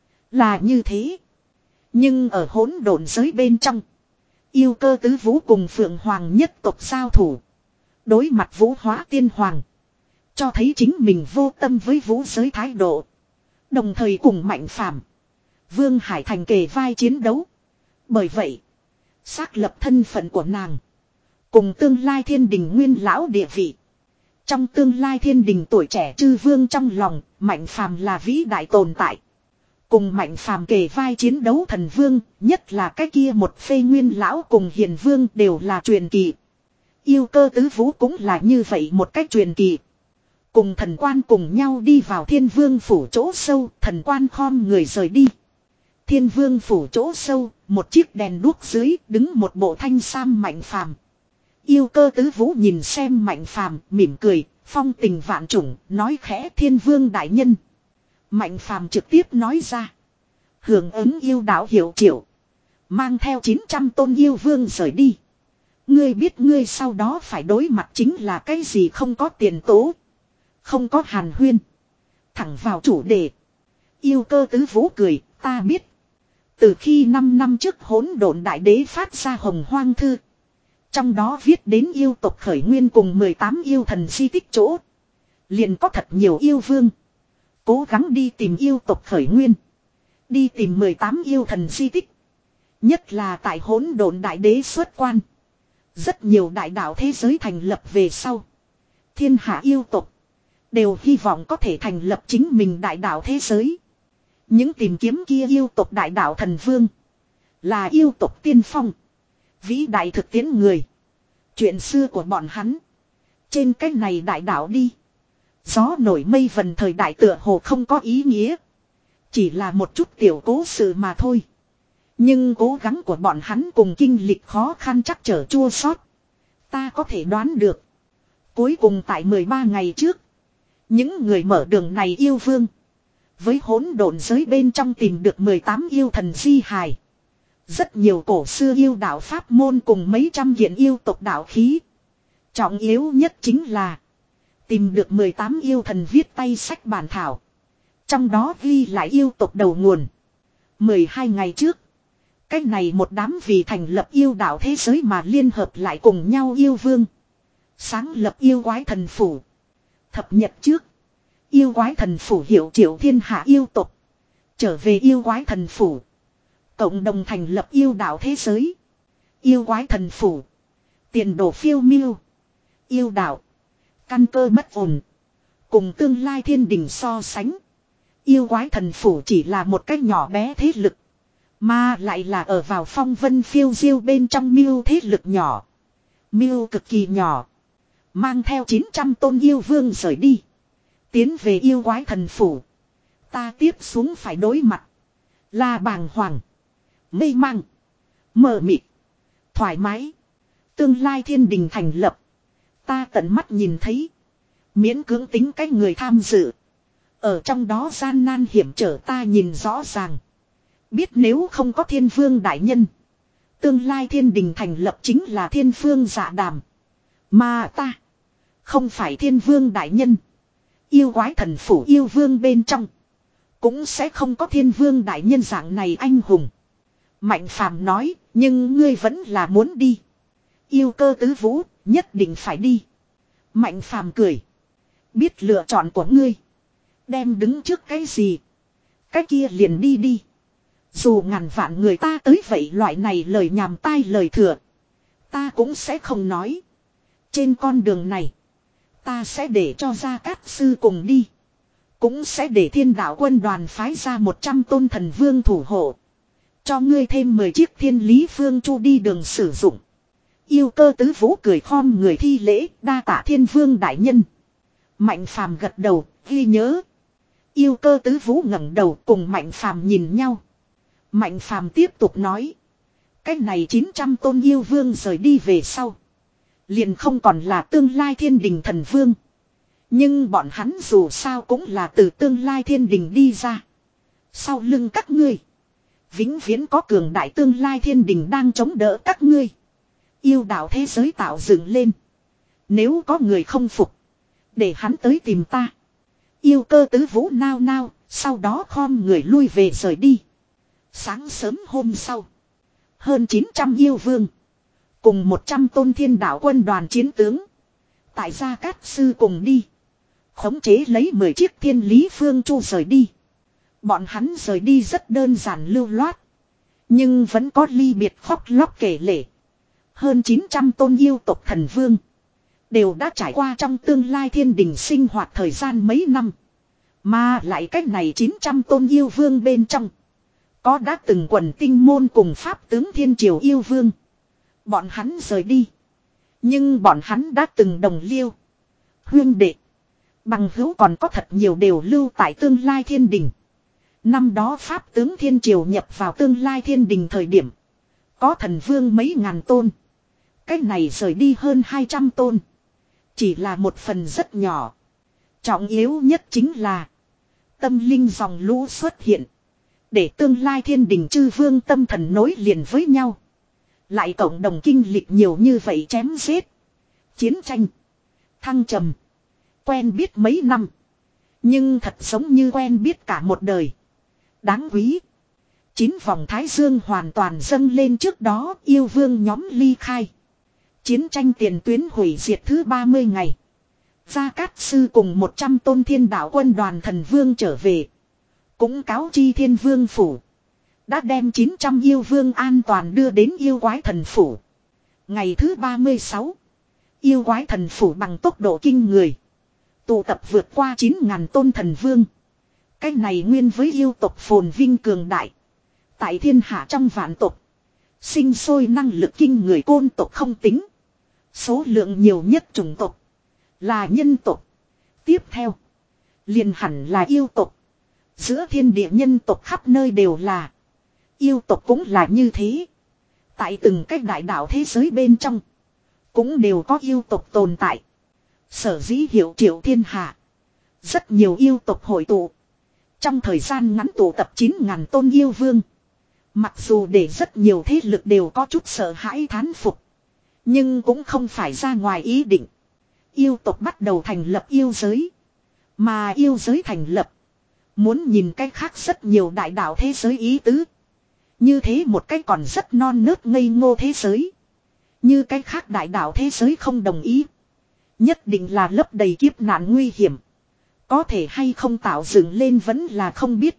là như thế. Nhưng ở hỗn độn giới bên trong. Yêu cơ tứ vũ cùng Phượng Hoàng nhất tộc giao thủ. Đối mặt vũ hóa tiên hoàng. Cho thấy chính mình vô tâm với vũ giới thái độ. Đồng thời cùng Mạnh Phàm, Vương Hải Thành kề vai chiến đấu. Bởi vậy, xác lập thân phận của nàng. Cùng tương lai thiên đình nguyên lão địa vị. Trong tương lai thiên đình tuổi trẻ chư vương trong lòng, Mạnh Phàm là vĩ đại tồn tại. Cùng Mạnh Phàm kề vai chiến đấu thần vương, nhất là cái kia một phê nguyên lão cùng hiền vương đều là truyền kỳ. Yêu cơ tứ vũ cũng là như vậy một cách truyền kỳ. Cùng thần quan cùng nhau đi vào thiên vương phủ chỗ sâu, thần quan khom người rời đi. Thiên vương phủ chỗ sâu, một chiếc đèn đuốc dưới, đứng một bộ thanh sam Mạnh Phàm. Yêu cơ tứ vũ nhìn xem Mạnh Phàm, mỉm cười, phong tình vạn trùng, nói khẽ thiên vương đại nhân. Mạnh Phàm trực tiếp nói ra. Hưởng ứng yêu đạo hiệu triệu. Mang theo chín trăm tôn yêu vương rời đi. Ngươi biết ngươi sau đó phải đối mặt chính là cái gì không có tiền tố. Không có hàn huyên. Thẳng vào chủ đề. Yêu cơ tứ vũ cười, ta biết. Từ khi năm năm trước hỗn độn đại đế phát ra hồng hoang thư. Trong đó viết đến yêu tộc khởi nguyên cùng mười tám yêu thần di tích chỗ. Liền có thật nhiều yêu vương. Cố gắng đi tìm yêu tộc khởi nguyên. Đi tìm mười tám yêu thần di tích. Nhất là tại hỗn độn đại đế xuất quan. Rất nhiều đại đạo thế giới thành lập về sau. Thiên hạ yêu tộc. Đều hy vọng có thể thành lập chính mình đại đạo thế giới. Những tìm kiếm kia yêu tộc đại đạo thần vương. Là yêu tộc tiên phong. Vĩ đại thực tiễn người. Chuyện xưa của bọn hắn. Trên cái này đại đạo đi. Gió nổi mây vần thời đại tựa hồ không có ý nghĩa. Chỉ là một chút tiểu cố sự mà thôi. Nhưng cố gắng của bọn hắn cùng kinh lịch khó khăn chắc trở chua xót. Ta có thể đoán được. Cuối cùng tại mười ba ngày trước. Những người mở đường này yêu vương. Với hỗn độn giới bên trong tìm được mười tám yêu thần di hài. Rất nhiều cổ xưa yêu đạo pháp môn cùng mấy trăm kiện yêu tộc đạo khí. Trọng yếu nhất chính là. Tìm được mười tám yêu thần viết tay sách bản thảo. Trong đó ghi lại yêu tộc đầu nguồn. mười hai ngày trước. Cách này một đám vì thành lập yêu đạo thế giới mà liên hợp lại cùng nhau yêu vương. Sáng lập yêu quái thần phủ. Thập nhật trước. Yêu quái thần phủ hiệu triệu thiên hạ yêu tộc. Trở về yêu quái thần phủ. Cộng đồng thành lập yêu đạo thế giới. Yêu quái thần phủ. Tiền đồ phiêu miêu. Yêu đạo. Căn cơ bất ổn. Cùng tương lai thiên đình so sánh. Yêu quái thần phủ chỉ là một cách nhỏ bé thế lực. Mà lại là ở vào phong vân phiêu diêu bên trong miêu thế lực nhỏ. Miêu cực kỳ nhỏ. Mang theo chín trăm tôn yêu vương rời đi. Tiến về yêu quái thần phủ. Ta tiếp xuống phải đối mặt. Là bàng hoàng. Mê mang. Mờ mịt. Thoải mái. Tương lai thiên đình thành lập. Ta tận mắt nhìn thấy. Miễn cưỡng tính cách người tham dự. Ở trong đó gian nan hiểm trở ta nhìn rõ ràng. Biết nếu không có thiên vương đại nhân. Tương lai thiên đình thành lập chính là thiên phương dạ đàm. Mà ta. Không phải thiên vương đại nhân. Yêu quái thần phủ yêu vương bên trong. Cũng sẽ không có thiên vương đại nhân dạng này anh hùng. Mạnh Phàm nói. Nhưng ngươi vẫn là muốn đi. Yêu cơ tứ vũ. Nhất định phải đi. Mạnh Phàm cười. Biết lựa chọn của ngươi. Đem đứng trước cái gì. Cái kia liền đi đi. Dù ngàn vạn người ta tới vậy loại này lời nhảm tai lời thừa. Ta cũng sẽ không nói. Trên con đường này. Ta sẽ để cho Gia Cát Sư cùng đi. Cũng sẽ để thiên đạo quân đoàn phái ra một trăm tôn thần vương thủ hộ. Cho ngươi thêm mười chiếc thiên lý phương chu đi đường sử dụng. Yêu cơ tứ vũ cười khom người thi lễ đa tạ thiên vương đại nhân. Mạnh Phàm gật đầu ghi nhớ. Yêu cơ tứ vũ ngẩng đầu cùng Mạnh Phàm nhìn nhau. Mạnh Phàm tiếp tục nói. Cái này chín trăm tôn yêu vương rời đi về sau. Liền không còn là tương lai thiên đình thần vương. Nhưng bọn hắn dù sao cũng là từ tương lai thiên đình đi ra. Sau lưng các ngươi. Vĩnh viễn có cường đại tương lai thiên đình đang chống đỡ các ngươi. Yêu đạo thế giới tạo dựng lên. Nếu có người không phục. Để hắn tới tìm ta. Yêu cơ tứ vũ nao nao, sau đó khom người lui về rời đi. Sáng sớm hôm sau. Hơn chín trăm yêu vương. Cùng một trăm tôn thiên đạo quân đoàn chiến tướng. Tại Gia Cát Sư cùng đi. Khống chế lấy mười chiếc thiên lý phương chu rời đi. Bọn hắn rời đi rất đơn giản lưu loát. Nhưng vẫn có ly biệt khóc lóc kể lể. Hơn chín trăm tôn yêu tộc thần vương. Đều đã trải qua trong tương lai thiên đình sinh hoạt thời gian mấy năm. Mà lại cách này chín trăm tôn yêu vương bên trong. Có đã từng quần tinh môn cùng pháp tướng thiên triều yêu vương. Bọn hắn rời đi. Nhưng bọn hắn đã từng đồng liêu. Huyên đệ. Bằng hữu còn có thật nhiều đều lưu tại tương lai thiên đình. Năm đó pháp tướng thiên triều nhập vào tương lai thiên đình thời điểm. Có thần vương mấy ngàn tôn. Cách này rời đi hơn hai trăm tôn. Chỉ là một phần rất nhỏ. Trọng yếu nhất chính là. Tâm linh dòng lũ xuất hiện. Để tương lai thiên đình chư vương tâm thần nối liền với nhau. Lại cộng đồng kinh lịch nhiều như vậy chém giết. Chiến tranh. Thăng trầm. Quen biết mấy năm. Nhưng thật giống như quen biết cả một đời. Đáng quý. Chín vòng thái dương hoàn toàn dâng lên trước đó yêu vương nhóm ly khai. Chiến tranh tiền tuyến hủy diệt thứ ba mươi ngày. Gia Cát Sư cùng một trăm tôn thiên đạo quân đoàn thần vương trở về. Cũng cáo chi thiên vương phủ. Đã đem chín trăm yêu vương an toàn đưa đến yêu quái thần phủ. Ngày thứ ba mươi sáu. Yêu quái thần phủ bằng tốc độ kinh người. Tụ tập vượt qua chín ngàn tôn thần vương. Cái này nguyên với yêu tộc phồn vinh cường đại. Tại thiên hạ trong vạn tộc. Sinh sôi năng lực kinh người côn tộc không tính. Số lượng nhiều nhất chủng tộc. Là nhân tộc. Tiếp theo. Liền hẳn là yêu tộc. Giữa thiên địa nhân tộc khắp nơi đều là. Yêu tộc cũng là như thế. Tại từng cách đại đạo thế giới bên trong. Cũng đều có yêu tộc tồn tại. Sở dĩ hiệu triệu thiên hạ. Rất nhiều yêu tộc hội tụ. Trong thời gian ngắn tụ tập chín ngàn tôn yêu vương. Mặc dù để rất nhiều thế lực đều có chút sợ hãi thán phục. Nhưng cũng không phải ra ngoài ý định. Yêu tộc bắt đầu thành lập yêu giới. Mà yêu giới thành lập. Muốn nhìn cách khác rất nhiều đại đạo thế giới ý tứ. Như thế một cách còn rất non nớt ngây ngô thế giới. Như cách khác đại đạo thế giới không đồng ý. Nhất định là lấp đầy kiếp nạn nguy hiểm. Có thể hay không tạo dựng lên vẫn là không biết.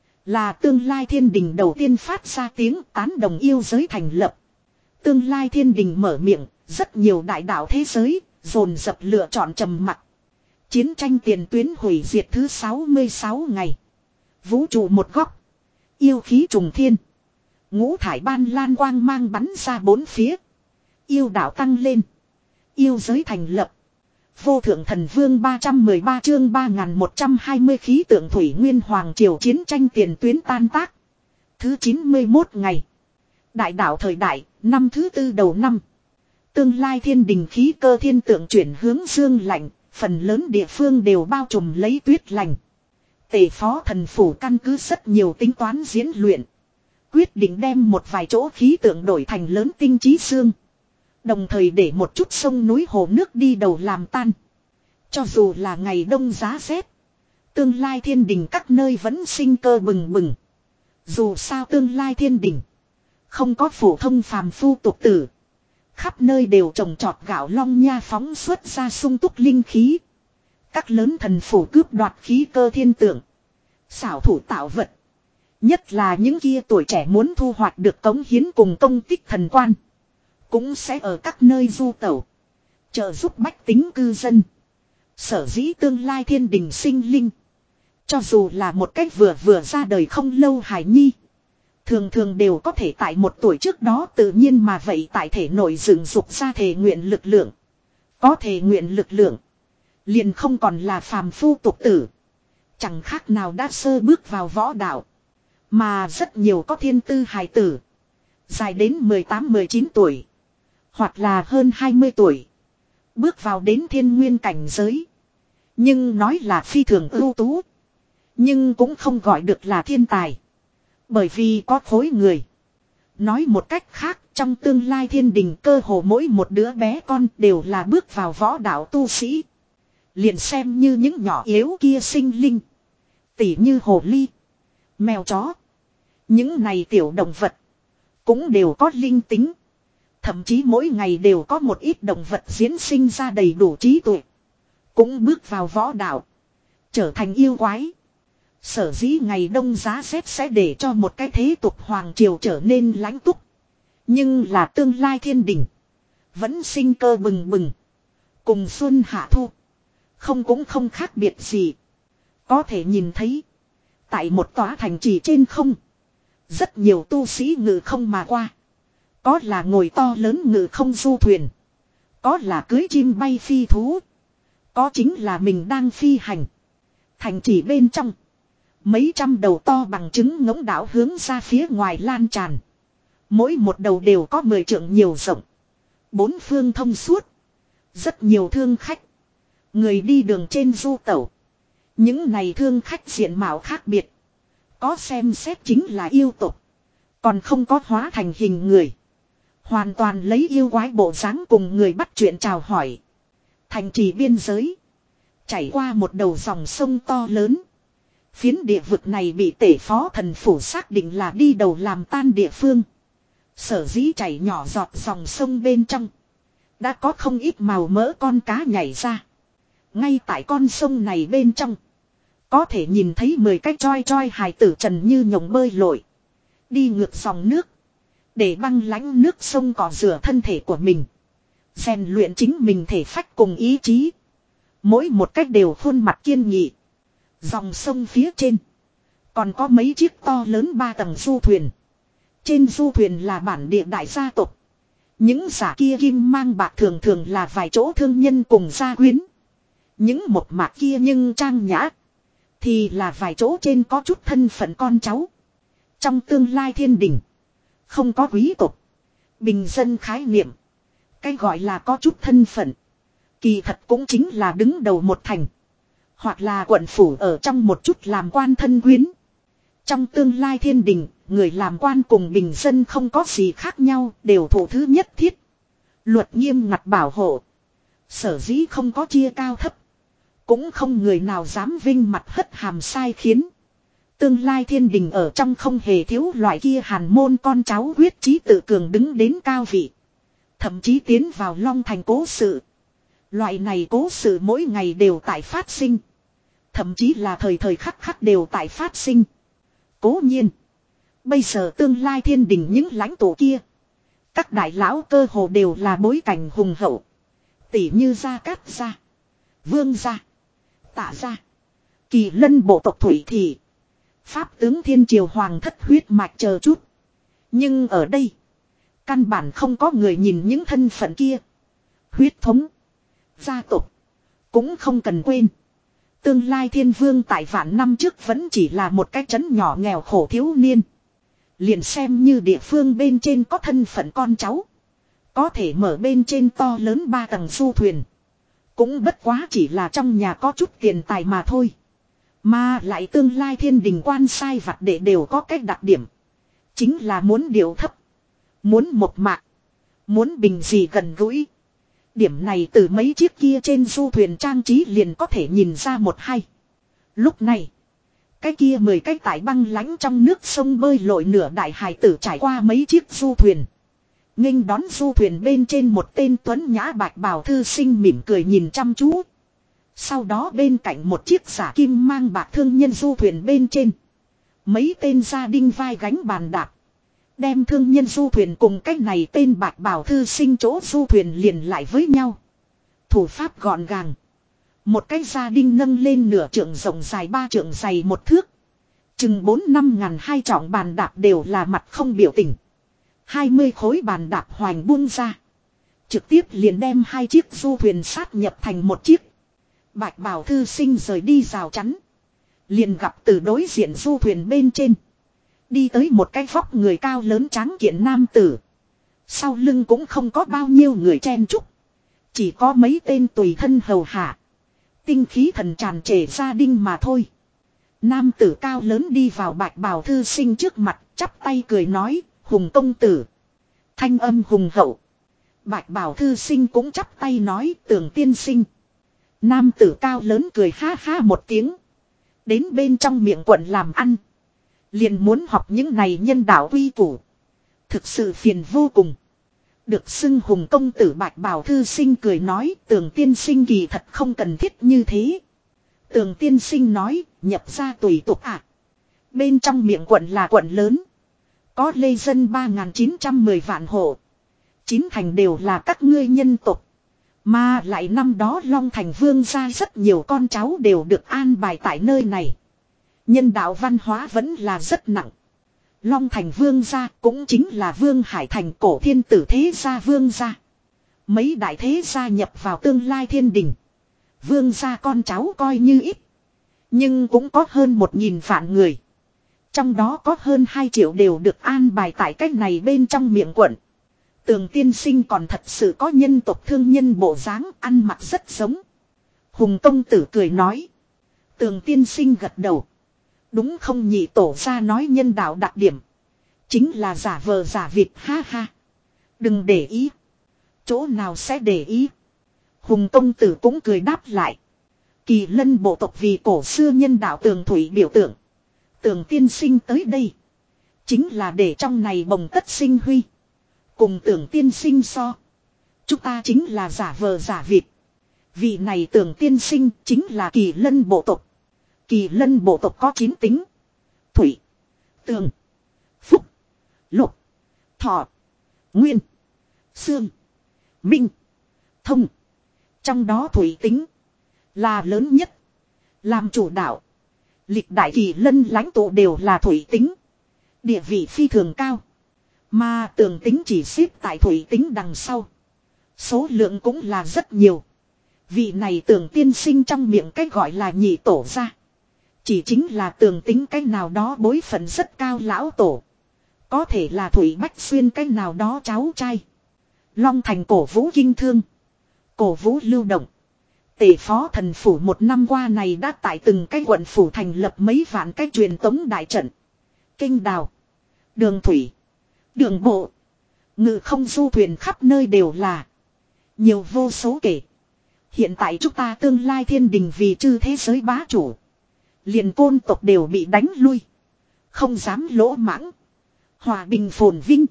Là tương lai thiên đình đầu tiên phát ra tiếng tán đồng yêu giới thành lập. Tương lai thiên đình mở miệng, rất nhiều đại đạo thế giới, dồn dập lựa chọn trầm mặc. Chiến tranh tiền tuyến hủy diệt thứ sáu mươi sáu ngày. Vũ trụ một góc. Yêu khí trùng thiên. Ngũ thải ban lan quang mang bắn ra bốn phía. Yêu đạo tăng lên. Yêu giới thành lập. Vô thượng thần vương ba trăm mười ba chương ba nghìn một trăm hai mươi khí tượng thủy nguyên hoàng triều chiến tranh tiền tuyến tan tác. Thứ chín mươi mốt ngày. Đại đạo thời đại, năm thứ tư đầu năm. Tương lai thiên đình khí cơ thiên tượng chuyển hướng dương lạnh, phần lớn địa phương đều bao trùm lấy tuyết lành. Tề phó thần phủ căn cứ rất nhiều tính toán diễn luyện. Quyết định đem một vài chỗ khí tượng đổi thành lớn tinh trí xương. Đồng thời để một chút sông núi hồ nước đi đầu làm tan. Cho dù là ngày đông giá rét. Tương lai thiên đình các nơi vẫn sinh cơ bừng bừng. Dù sao tương lai thiên đình. Không có phổ thông phàm phu tục tử. Khắp nơi đều trồng trọt gạo long nha phóng xuất ra sung túc linh khí. Các lớn thần phủ cướp đoạt khí cơ thiên tượng. Xảo thủ tạo vật. Nhất là những kia tuổi trẻ muốn thu hoạch được cống hiến cùng công tích thần quan. Cũng sẽ ở các nơi du tẩu. Trợ giúp bách tính cư dân. Sở dĩ tương lai thiên đình sinh linh. Cho dù là một cách vừa vừa ra đời không lâu hài nhi. Thường thường đều có thể tại một tuổi trước đó tự nhiên mà vậy tại thể nội dựng dục ra thể nguyện lực lượng. Có thể nguyện lực lượng. Liền không còn là phàm phu tục tử. Chẳng khác nào đã sơ bước vào võ đạo. Mà rất nhiều có thiên tư hài tử. Dài đến mười tám mười chín tuổi. Hoặc là hơn hai mươi tuổi. Bước vào đến thiên nguyên cảnh giới. Nhưng nói là phi thường ưu tú. Nhưng cũng không gọi được là thiên tài. Bởi vì có khối người. Nói một cách khác, trong tương lai thiên đình cơ hồ mỗi một đứa bé con đều là bước vào võ đạo tu sĩ. Liền xem như những nhỏ yếu kia sinh linh. Tỉ như hồ ly, mèo chó. Những này tiểu động vật. Cũng đều có linh tính. Thậm chí mỗi ngày đều có một ít động vật diễn sinh ra đầy đủ trí tuệ. Cũng bước vào võ đạo. Trở thành yêu quái. Sở dĩ ngày đông giá rét sẽ để cho một cái thế tục hoàng triều trở nên lãnh túc. Nhưng là tương lai thiên đình. Vẫn sinh cơ bừng bừng. Cùng xuân hạ thu. Không cũng không khác biệt gì. Có thể nhìn thấy. Tại một tòa thành trì trên không. Rất nhiều tu sĩ ngự không mà qua. Có là ngồi to lớn ngự không du thuyền. Có là cưới chim bay phi thú. Có chính là mình đang phi hành. Thành trì bên trong. Mấy trăm đầu to bằng trứng ngỗng đảo hướng ra phía ngoài lan tràn. Mỗi một đầu đều có mười trượng nhiều rộng. Bốn phương thông suốt. Rất nhiều thương khách. Người đi đường trên du tẩu. Những này thương khách diện mạo khác biệt. Có xem xét chính là yêu tục. Còn không có hóa thành hình người. Hoàn toàn lấy yêu quái bộ dáng cùng người bắt chuyện chào hỏi. Thành trì biên giới. Chảy qua một đầu dòng sông to lớn. Phiến địa vực này bị tể phó thần phủ xác định là đi đầu làm tan địa phương. Sở dĩ chảy nhỏ giọt dòng sông bên trong. Đã có không ít màu mỡ con cá nhảy ra. Ngay tại con sông này bên trong. Có thể nhìn thấy mười cái choi choi hài tử trần như nhộng bơi lội. Đi ngược dòng nước. Để băng lãnh nước sông cỏ rửa thân thể của mình. Rèn luyện chính mình thể phách cùng ý chí. Mỗi một cách đều khuôn mặt kiên nghị. Dòng sông phía trên. Còn có mấy chiếc to lớn ba tầng du thuyền. Trên du thuyền là bản địa đại gia tộc. Những giả kia kim mang bạc thường thường là vài chỗ thương nhân cùng gia quyến. Những một mạc kia nhưng trang nhã. Thì là vài chỗ trên có chút thân phận con cháu. Trong tương lai thiên đình. Không có quý tộc. Bình dân khái niệm. Cái gọi là có chút thân phận. Kỳ thật cũng chính là đứng đầu một thành. Hoặc là quận phủ ở trong một chút làm quan thân quyến. Trong tương lai thiên đình, người làm quan cùng bình dân không có gì khác nhau, đều thụ thứ nhất thiết. Luật nghiêm ngặt bảo hộ. Sở dĩ không có chia cao thấp. Cũng không người nào dám vinh mặt hất hàm sai khiến. Tương lai thiên đình ở trong không hề thiếu loại kia hàn môn con cháu quyết chí tự cường đứng đến cao vị. Thậm chí tiến vào Long Thành cố sự. Loại này cố sự mỗi ngày đều tại phát sinh. Thậm chí là thời thời khắc khắc đều tại phát sinh. Cố nhiên. Bây giờ tương lai thiên đình những lãnh tụ kia. Các đại lão cơ hồ đều là bối cảnh hùng hậu. Tỷ như Gia Cát Gia. Vương Gia. Tạ Gia. Kỳ Lân bộ tộc Thủy Thị. Pháp tướng Thiên Triều Hoàng thất huyết mạch chờ chút. Nhưng ở đây. Căn bản không có người nhìn những thân phận kia. Huyết thống. Gia tộc. Cũng không cần quên. Tương lai thiên vương tại vạn năm trước vẫn chỉ là một cái trấn nhỏ nghèo khổ thiếu niên. Liền xem như địa phương bên trên có thân phận con cháu. Có thể mở bên trên to lớn ba tầng du thuyền. Cũng bất quá chỉ là trong nhà có chút tiền tài mà thôi. Mà lại tương lai thiên đình quan sai vặt để đều có cách đặc điểm. Chính là muốn điệu thấp. Muốn một mạc. Muốn bình gì gần gũi. Điểm này từ mấy chiếc kia trên du thuyền trang trí liền có thể nhìn ra một hay. Lúc này. Cái kia mười cái tại băng lánh trong nước sông bơi lội nửa đại hải tử trải qua mấy chiếc du thuyền. Nghênh đón du thuyền bên trên một tên tuấn nhã bạch bào thư sinh mỉm cười nhìn chăm chú. Sau đó bên cạnh một chiếc giả kim mang bạc thương nhân du thuyền bên trên. Mấy tên gia đình vai gánh bàn đạp. Đem thương nhân du thuyền cùng cách này tên bạch bào thư sinh chỗ du thuyền liền lại với nhau. Thủ pháp gọn gàng. Một cái gia đình nâng lên nửa trượng rộng dài ba trượng dày một thước. Chừng bốn năm ngàn hai trọng bàn đạp đều là mặt không biểu tình. Hai mươi khối bàn đạp hoành buông ra. Trực tiếp liền đem hai chiếc du thuyền sát nhập thành một chiếc. Bạch bào thư sinh rời đi rào chắn. Liền gặp từ đối diện du thuyền bên trên. Đi tới một cái vóc người cao lớn tráng kiện nam tử. Sau lưng cũng không có bao nhiêu người chen chúc. Chỉ có mấy tên tùy thân hầu hạ. Tinh khí thần tràn trề gia đình mà thôi. Nam tử cao lớn đi vào bạch bào thư sinh trước mặt, chắp tay cười nói, Hùng công tử. Thanh âm hùng hậu. Bạch bào thư sinh cũng chắp tay nói, Tưởng tiên sinh. Nam tử cao lớn cười ha ha một tiếng. Đến bên trong miệng quận làm ăn. Liền muốn học những này nhân đạo quy củ. Thực sự phiền vô cùng. Được xưng hùng công tử Bạch Bảo thư sinh cười nói, Tường tiên sinh kỳ thật không cần thiết như thế. Tường tiên sinh nói, nhập ra tùy tục ạ. À. Bên trong miệng quận là quận lớn. Có lê dân ba nghìn chín trăm mười vạn hộ. Chín thành đều là các ngươi nhân tộc. Mà lại năm đó Long Thành Vương gia rất nhiều con cháu đều được an bài tại nơi này. Nhân đạo văn hóa vẫn là rất nặng. Long Thành Vương gia cũng chính là Vương Hải Thành cổ thiên tử thế gia Vương gia. Mấy đại thế gia nhập vào tương lai thiên đình. Vương gia con cháu coi như ít. Nhưng cũng có hơn một nghìn vạn người. Trong đó có hơn hai triệu đều được an bài tại cách này bên trong miệng quận. Tường tiên sinh còn thật sự có nhân tộc thương nhân bộ dáng, ăn mặc rất giống. Hùng công tử cười nói. Tường tiên sinh gật đầu. Đúng không nhị tổ ra nói nhân đạo đặc điểm. Chính là giả vờ giả vịt ha ha. Đừng để ý. Chỗ nào sẽ để ý. Hùng công tử cũng cười đáp lại. Kỳ lân bộ tộc vì cổ xưa nhân đạo tường thủy biểu tượng. Tường tiên sinh tới đây. Chính là để trong này bồng tất sinh huy. Cùng tưởng tiên sinh so. Chúng ta chính là giả vờ giả vịt. Vị này tưởng tiên sinh chính là kỳ lân bộ tộc. Kỳ lân bộ tộc có chín tính. Thủy. Tường. Phúc. Lục. Thọ. Nguyên. Sương. Minh. Thông. Trong đó thủy tính. Là lớn nhất. Làm chủ đạo. Lịch đại kỳ lân lãnh tụ đều là thủy tính. Địa vị phi thường cao. Mà tường tính chỉ xếp tại thủy tính đằng sau. Số lượng cũng là rất nhiều. Vị này tường tiên sinh trong miệng cách gọi là nhị tổ ra. Chỉ chính là tường tính cách nào đó bối phận rất cao lão tổ. Có thể là Thủy Bách Xuyên cách nào đó cháu trai. Long Thành cổ vũ kinh thương. Cổ vũ lưu động. Tể phó thần phủ một năm qua này đã tại từng cái quận phủ thành lập mấy vạn cái truyền tống đại trận. Kinh đào. Đường thủy. Đường bộ. Ngự không du thuyền khắp nơi đều là. Nhiều vô số kể. Hiện tại chúng ta tương lai thiên đình vì chư thế giới bá chủ. Liền côn tộc đều bị đánh lui. Không dám lỗ mãng. Hòa bình phồn vinh.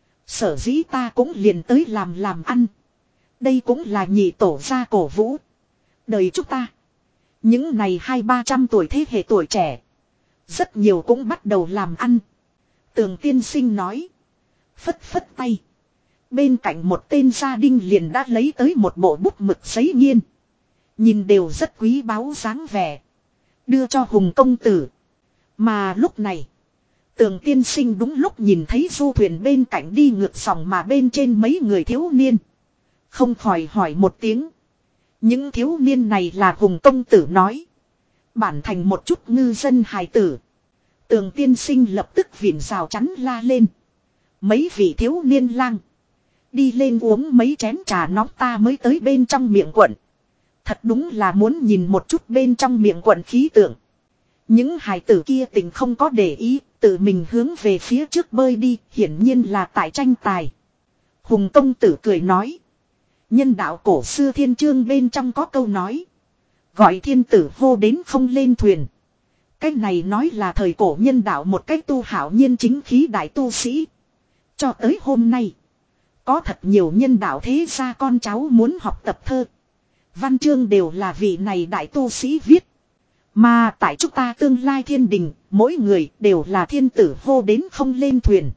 Sở dĩ ta cũng liền tới làm làm ăn. Đây cũng là nhị tổ gia cổ vũ. Đời chúng ta. Những này hai ba trăm tuổi thế hệ tuổi trẻ. Rất nhiều cũng bắt đầu làm ăn. Tường tiên sinh nói. Phất phất tay. Bên cạnh một tên gia đình liền đã lấy tới một bộ bút mực giấy nghiên. Nhìn đều rất quý báu dáng vẻ. Đưa cho Hùng công tử. Mà lúc này. Tường tiên sinh đúng lúc nhìn thấy du thuyền bên cạnh đi ngược dòng mà bên trên mấy người thiếu niên. Không khỏi hỏi một tiếng. Những thiếu niên này là Hùng công tử nói. Bản thành một chút ngư dân hài tử. Tường tiên sinh lập tức vịn rào chắn la lên. Mấy vị thiếu niên lang. Đi lên uống mấy chén trà nóng ta mới tới bên trong miệng quận. Thật đúng là muốn nhìn một chút bên trong miệng quận khí tượng. Những hài tử kia tình không có để ý. Tự mình hướng về phía trước bơi đi. Hiển nhiên là tại tranh tài. Hùng công tử cười nói. Nhân đạo cổ xưa thiên chương bên trong có câu nói. Gọi thiên tử hô đến không lên thuyền. Cái này nói là thời cổ nhân đạo một cách tu hảo nhiên chính khí đại tu sĩ. Cho tới hôm nay. Có thật nhiều nhân đạo thế gia con cháu muốn học tập thơ. Văn chương đều là vị này đại tu sĩ viết. Mà tại chúng ta tương lai thiên đình, mỗi người đều là thiên tử hô đến không lên thuyền.